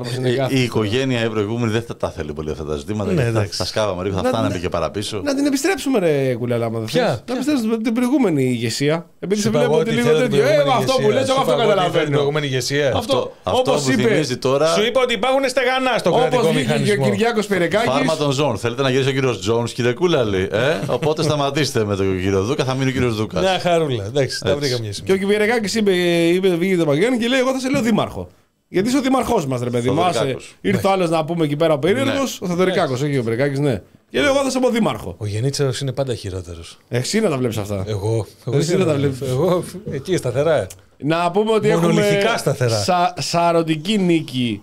η, η οικογένεια η προηγούμενη δεν θα τα θέλει πολύ αυτά τα ζητήματα. Ναι, θα, θα σκάβαμε λίγο, θα φτάναμε και παραπίσω. Να την επιστρέψουμε, ρε Κουλέλα. Ποια? Να επιστρέψουμε την προηγούμενη ηγεσία. Επειδή σε βλέπω ότι λίγο τέτοιο. Ε, αυτό που λες, εγώ αυτό καταλαβαίνω. Την προηγούμενη ηγεσία. Αυτό, αυτό που θυμίζει τώρα. Σου είπα ότι υπάρχουν στεγανά στο κρατικό μηχανισμό. Όπως ο Κυριάκος Πυρεκάκης. Φάρμα των ζώων. Θέλετε να γυρίσει ο κύριος Τζόνς, κύριε Κούλαλη. Οπότε σταματήστε με τον κύριο Δούκα, θα μείνει ο κύριος Δούκας. Μια χαρούλα. Εντάξει, τα βρήκα μια στιγμή. Και ο Πυρεκάκης είπε, βγήκε το Παγκιάννη και λέει: εγώ θα σε λέω δήμαρχο. Γιατί είσαι ο δημαρχός μας, ρε παιδί μου. Ήρθε ο άλλος να πούμε εκεί πέρα ο περίεργος, ο Θεοδωρικάκος, όχι ο Πυρεκάκης, ναι. Και λέω: εγώ θα σε πω δήμαρχο. Ο Γενίτσαρος είναι πάντα χειρότερος. Εσύ να τα βλέπεις αυτά. Εγώ. Εσύ να τα βλέπεις. Εγώ εκεί σταθερά. Να πούμε ότι έχουμε σα, σαρωτική νίκη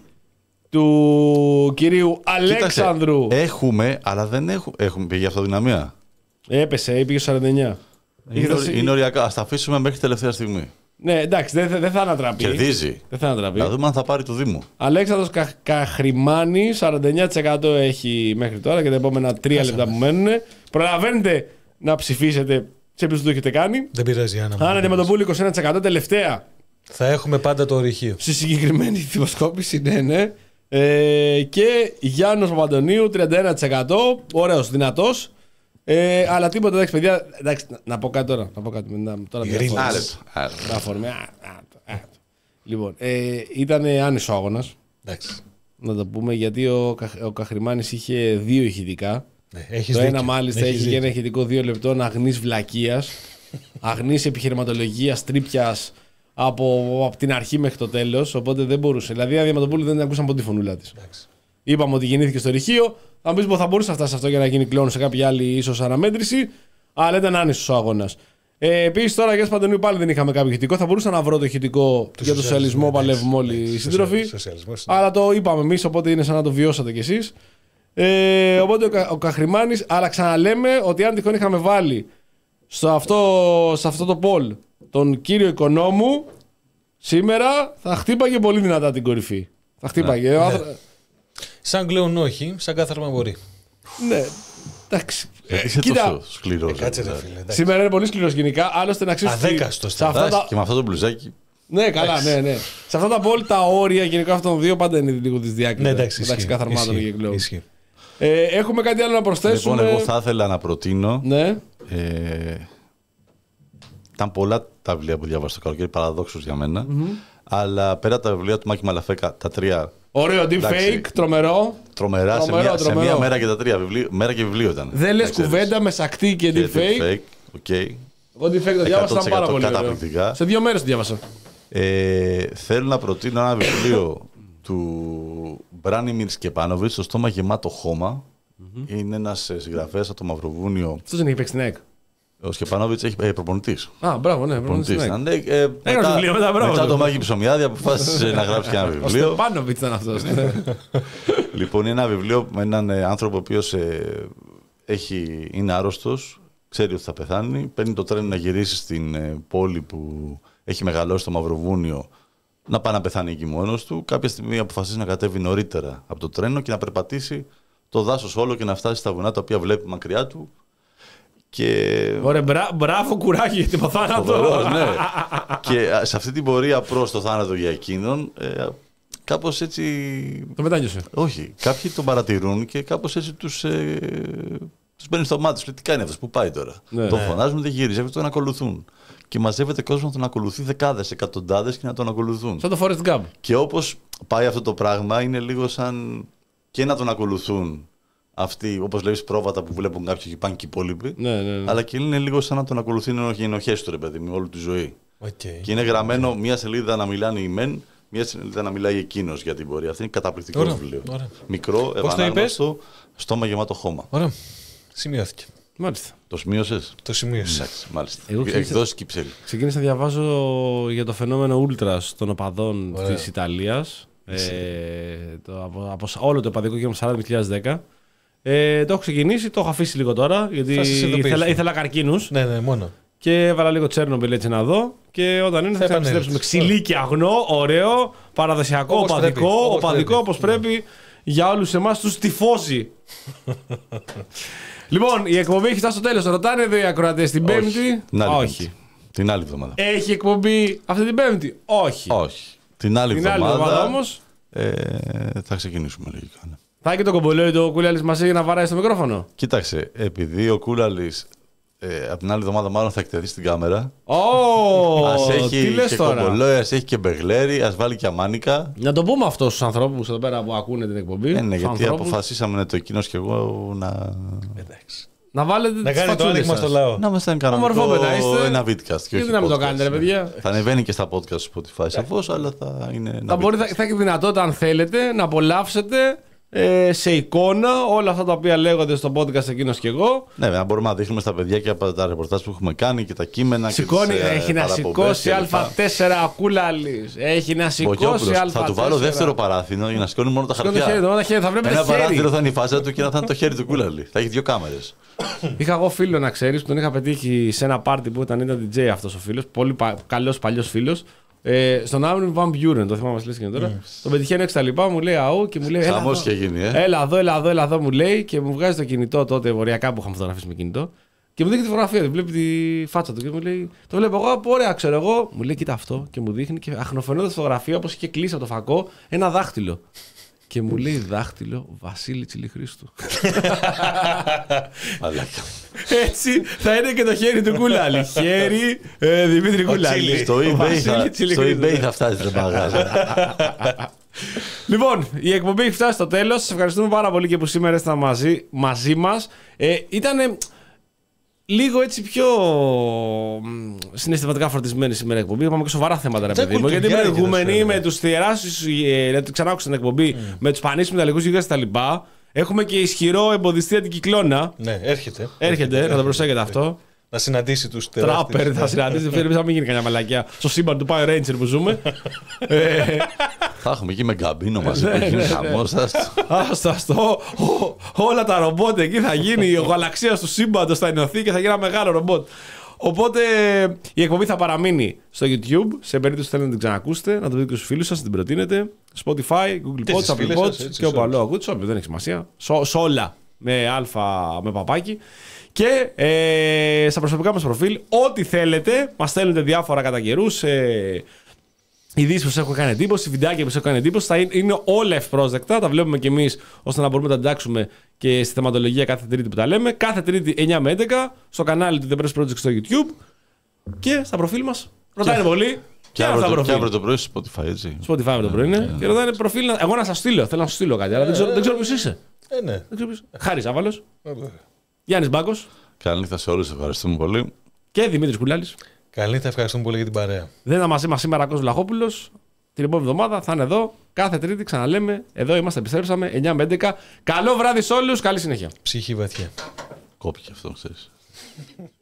του κυρίου Αλέξανδρου. Κοίταξε, έχουμε, αλλά δεν έχουμε. Έχουμε πήγε αυτοδυναμία. Έπεσε, πήγε στο σαράντα εννιά. Είναι, είναι οριακά. Ας τα αφήσουμε μέχρι τελευταία στιγμή. Ναι, εντάξει, δεν δε θα ανατραπεί. Κερδίζει. Δεν θα ανατραπεί. Να δούμε αν θα πάρει το Δήμο. Αλέξανδρος Κα, Καχρημάνη, σαράντα εννιά τοις εκατό έχει μέχρι τώρα και τα επόμενα τρία λεπτά που μένουν. Προλαβαίνετε να ψηφίσετε σε ποιους το έχετε κάνει. Δεν πειράζει, Άννα. Άννα Νεμετοπούλου είκοσι ένα τοις εκατό τελευταία. Θα έχουμε πάντα το ορυχείο. Στη συγκεκριμένη δημοσκόπηση, ναι, ναι. Ε, και Γιάννος Παπαντονίου, τριάντα ένα τοις εκατό. Ωραίος, δυνατός. Ε, αλλά τίποτα, εντάξει, παιδιά. Εντάξει, να, να πω κάτι τώρα. Να πω κάτι. Να, τώρα να αφορμή. Λοιπόν, ε, ήταν άνισος ο αγώνας. Να το πούμε γιατί ο, ο Καχρημάνης είχε δύο ηχητικά. Ναι, το δίκιο. Ένα μάλιστα έχει και ένα ηχητικό δύο λεπτών αγνής βλακείας, αγνής επιχειρηματολογίας, τρίπιας από, από την αρχή μέχρι το τέλος. Οπότε δεν μπορούσε. Δηλαδή, η Διαματοπούλου δεν την ακούσαν από τη φωνούλα της. Είπαμε ότι γεννήθηκε στο ρηχείο. Θα μου πεις πως θα μπορούσε να φτάσει αυτό για να γίνει κλόν σε κάποια άλλη ίσως αναμέτρηση. Αλλά ήταν άνισος ο αγώνας. Ε, Επίσης, τώρα για Παντονίου πάλι δεν είχαμε κάποιο ηχητικό. Θα μπορούσα να βρω το ηχητικό για το σοσιαλισμό. Παλεύουμε όλοι οι σύντροφοι. Αλλά το είπαμε εμείς, οπότε είναι σαν να το βιώσατε κι εσείς. Ε, οπότε ο, Κα, ο Καχρημάνης, αλλά ξαναλέμε ότι αν τυχόν είχαμε βάλει στο αυτό, σε αυτό το poll τον κύριο Οικονόμου, σήμερα θα χτύπαγε πολύ δυνατά την κορυφή. Θα χτύπαγε. Ναι. Ναι. Σαν κλέον όχι, σαν κάθαρμα μπορεί. Ναι, εντάξει. Ε, είσαι Κοίτα, τόσο σκληρός. Ε, κάτσε, ρε, φίλε, σήμερα είναι πολύ σκληρός γενικά. Άλλωστε να ξέρεις. Αδέκαστος. Τα... Και με αυτό το μπλουζάκι. Ναι, καλά, ναι, ναι. Σε αυτά τα poll τα όρια γενικά αυτών των δύο πάντα είναι λίγο της διάκρισης. Ναι, εντάξει, μεταξύ καθαρμάτων και κλέον. Ε, έχουμε κάτι άλλο να προσθέσουμε. Λοιπόν, εγώ θα ήθελα να προτείνω. Ναι. Ε, ήταν πολλά τα βιβλία που διάβασα το καλοκαίρι, παραδόξως για μένα. Mm-hmm. Αλλά πέρα από τα βιβλία του Μάκη Μαλαφέκα, τα τρία. Ωραίο, deepfake, τρομερό. Τρομερά, τρομερό, σε, μια, τρομερό. σε μια μέρα και τα τρία. Βιβλίο, μέρα και βιβλίο ήταν. Δεν λες κουβέντα με σακτή και, και deepfake. deepfake okay. Εγώ deepfake το διάβασα, ήταν πάρα πολύ ωραίο. Σε δύο μέρες το διάβασα. Ε, θέλω να προτείνω ένα βιβλίο του Μπράνιμιρ Σκεπάνοβιτς, Το στόμα γεμάτο χώμα. Mm-hmm. Είναι ένας συγγραφέας από το Μαυροβούνιο. Αυτός δεν έχει παίξει την ΕΚ. Ο Σκεπάνοβιτς έχει ε, προπονητής. Α, μπράβο, ναι, προπονητής. Ε, ε, μετά, βιβλίο, μετά, μπράβο, μετά το Μάκη Ψωμιάδη αποφάσισε να γράψει και ένα βιβλίο. Ο Στεπάνοβιτς ήταν αυτός. Λοιπόν, είναι ένα βιβλίο με έναν άνθρωπο ο οποίος ε, έχει, είναι άρρωστος, ξέρει ότι θα πεθάνει, παίρνει το τρένο να γυρίσει στην ε, πόλη που έχει μεγαλώσει το Μαυροβούνιο, να πάει να πεθάνει εκεί μόνος του. Κάποια στιγμή αποφασίζει να κατέβει νωρίτερα από το τρένο και να περπατήσει το δάσος όλο και να φτάσει στα βουνά τα οποία βλέπει μακριά του. Και... Ωραία, μπρά, μπράβο, κουράγιο για το θάνατο. Ναι. Και σε αυτή την πορεία προς το θάνατο για εκείνον, ε, κάπως έτσι... Το μετάνιωσε. Όχι, κάποιοι τον παρατηρούν και κάπως έτσι τους, ε, τους μπαίνει στο μάτι. Λέει, τι κάνει αυτός, πού πάει τώρα. Ναι. Τον φωνάζουν, δεν γυρίζει, τον ακολουθούν. Και μαζεύεται κόσμο να τον ακολουθεί δεκάδες, εκατοντάδες και να τον ακολουθούν. Σαν το Forrest Gump. Και όπως πάει αυτό το πράγμα, είναι λίγο σαν και να τον ακολουθούν αυτοί, όπως λέει, πρόβατα που βλέπουν κάποιοι και πάνε και οι υπόλοιποι. Ναι, ναι, ναι. Αλλά και είναι λίγο σαν να τον ακολουθούν οι ενοχές του, ρε παιδί μου, όλη τη ζωή. Okay. Και είναι γραμμένο μία σελίδα να μιλάνε οι μεν, μία σελίδα να μιλάει εκείνος για την πορεία. Αυτό είναι καταπληκτικό ωραία, βιβλίο. Ωραία. Μικρό, ευανάγνωστο, στόμα γεμάτο χώμα. Ωραία. Σημειώθηκε. Μάλιστα. Το σημείωσες? Το σημείωσα. Μάλιστα. Εκδόσεις Κυψέλη. Ξεκίνησα να διαβάζω για το φαινόμενο Ούλτρας των οπαδών της Ιταλίας. Ε, το, από, από όλο το οπαδικό κύμα σαράντα δύο χιλιάδες δέκα. Ε, το έχω ξεκινήσει, το έχω αφήσει λίγο τώρα, γιατί ήθελα, ήθελα καρκίνους. Ναι, ναι, μόνο. Και έβαλα λίγο Τσέρνομπιλ έτσι να δω. Και όταν είναι θα, θα επιστρέψουμε. Ξυλί και αγνό, ωραίο, παραδοσιακό, όπως οπαδικό, πρέπει, όπως οπαδικό πρέπει. όπως πρέπει για όλους εμάς τους τυφώζει. Λοιπόν, η εκπομπή έχει φτάσει στο τέλος. Ρωτάνε εδώ οι ακροατές την Πέμπτη. Όχι. Την άλλη εβδομάδα. Έχει εκπομπή αυτή την Πέμπτη? Όχι. Όχι. Την άλλη την εβδομάδα, άλλη εβδομάδα όμως ε, θα ξεκινήσουμε λογικά. Ναι. Θα έχει το κομπολόι το Κούλαλης μαζί για να βαράει στο μικρόφωνο. Κοίταξε, επειδή ο Κούλαλης ε, από την άλλη εβδομάδα μάλλον θα εκτεθεί στην κάμερα. Oh, ας έχει τι λες και τώρα? κομπολόι, ας έχει και μπεγλέρι, ας βάλει και αμάνικα. Να το πούμε αυτό στους ανθρώπους εδώ πέρα που ακούνε την εκπομπή. Ε, ναι, γιατί ανθρώπους. Αποφασίσαμε ναι, το εκείνος και εγώ να... Εντάξει. Να βάλετε να κάνει το άνοιγμα στο λαό. Να είμαστε κανονικό ένα vidcast. Γιατί να μην το κάνετε, ρε παιδιά. Θα ανεβαίνει και στα podcast του Spotify σαφώς, αλλά θα είναι. Θα, μπορεί, θα, θα έχει δυνατότητα, αν θέλετε, να απολαύσετε ε, σε εικόνα όλα αυτά τα οποία λέγονται στο podcast εκείνος και εγώ. Ναι, να μπορούμε να δείχνουμε στα παιδιά και από τα ρεπορτάζ που έχουμε κάνει και τα κείμενα. Σηκώνει, και τις, έχει να σηκώσει Α τέσσερα Κούλαλης. Έχει να σηκώσει Α τέσσερα. Θα του βάλω δεύτερο παράθυρο για να σηκώνει μόνο τα χαρτιά. Το χέρι, το χέρι, θα ένα παράθυρο θα είναι η φάζα του και ένα θα είναι το χέρι του Κούλαλη. Θα έχει δύο κάμερες. Είχα εγώ φίλο, να ξέρεις, που τον είχα πετύχει σε ένα πάρτι που ήταν, ήταν ντι τζέι αυτός ο φίλος. Πολύ πα, καλός παλιός φίλος. Ε, στον Άρmin Van Buren, το θυμάμαι, λες και τώρα. Mm. Τον πετυχαίνω έξω τα λοιπά, μου λέει αού και μου λέει. Έλα εδώ, και γίνει, ε? έλα εδώ, έλα εδώ, έλα εδώ, μου λέει και μου βγάζει το κινητό τότε, βορειακά που είχαμε φωτογραφίσει με κινητό. Και μου δείχνει τη φωτογραφία, βλέπει τη φάτσα του και μου λέει. Το βλέπω εγώ, ωραία, ξέρω εγώ. Μου λέει, κοίτα αυτό και μου δείχνει και αχνοφαινόταν τη φωτογραφία όπως είχε κλείσει από το φακό ένα δάχτυλο. Και μου λέει δάχτυλο Βασίλη Τσιλιχρίστου. Έτσι θα είναι και το χέρι του Κούλαλη. Χέρι ε, Δημήτρη Κούλαλη. Στο eBay θα φτάσει το μαγάζι. Λοιπόν, η εκπομπή έχει φτάσει στο τέλος. Σας ευχαριστούμε πάρα πολύ και που σήμερα ήσασταν μαζί, μαζί μας. Ε, ήτανε λίγο έτσι πιο συναισθηματικά φορτισμένη σήμερα η εκπομπή. Είπαμε και σοβαρά θέματα, ρε παιδί μου. Γιατί οι προηγούμενοι με τους τεράστιους, δηλαδή ξανά άκουσα την εκπομπή, mm. με τους πανίσιμους μεταλλικούς γίγαντες και τα λοιπά. Έχουμε και ισχυρό εμποδιστή αντικυκλώνα. Ναι, έρχεται. Έρχεται, να το προσέχετε αυτό. Να συναντήσει τους τεράστιους. Τράπερ, θα συναντήσει. Θέλει να μην γίνει κανένα μαλακιά. Στο σύμπαν του Power Ranger που ζούμε. Θα έχουμε εκεί με γκαμπίνο μαζί που γίνει χαμός. Άστα αυτό. Όλα τα ρομπότ εκεί θα γίνει. Ο γαλαξίας του σύμπαντος θα ενωθεί και θα γίνει ένα μεγάλο ρομπότ. Οπότε η εκπομπή θα παραμείνει στο YouTube. Σε περίπτωση που θέλετε να την ξανακούσετε, να το δείτε και στους φίλους σας, να την προτείνετε. Spotify, Google Pods, Apple Pods και όπου αλλού ακούτε. Δεν έχει σημασία. Σ' όλα με αλφα, με παπάκι. Και ε, στα προσωπικά μας προφίλ, ό,τι θέλετε, μας στέλνετε διάφορα κατά καιρούς. Ε, ειδήσεις που σας έχουν κάνει εντύπωση, βιντεάκια που σας έχουν κάνει εντύπωση, θα είναι, είναι όλα ευπρόσδεκτα. Τα βλέπουμε κι εμείς ώστε να μπορούμε να τα εντάξουμε και στη θεματολογία κάθε Τρίτη που τα λέμε. Κάθε Τρίτη εννιά με έντεκα στο κανάλι του The Press Project στο YouTube και στα προφίλ μας. Ρωτάνε πολύ. Και αύριο το πρωί στο Spotify, έτσι. Spotify αύριο το πρωί είναι. Και ρωτάνε προφίλ. Εγώ να σας στείλω. Θέλω να σου στείλω κάτι, αλλά δεν ξέρω, δεν ξέρω ποιος είσαι. Ε, ναι. Χάρης Άβαλος. Γιάννης Μπάκος. Καλή νύχτα σε όλους, ευχαριστούμε πολύ. Και Δημήτρης Κουλάλης. Καλή νύχτα, ευχαριστούμε πολύ για την παρέα. Δεν θα μαζί μας σήμερα Κώστας Βλαχόπουλος. Την επόμενη εβδομάδα θα είναι εδώ. Κάθε Τρίτη ξαναλέμε. Εδώ είμαστε, επιστρέψαμε εννιά με έντεκα. Καλό βράδυ σε όλους, καλή συνέχεια. Ψυχή βαθιά. Κόπηκε αυτό, ξέρεις.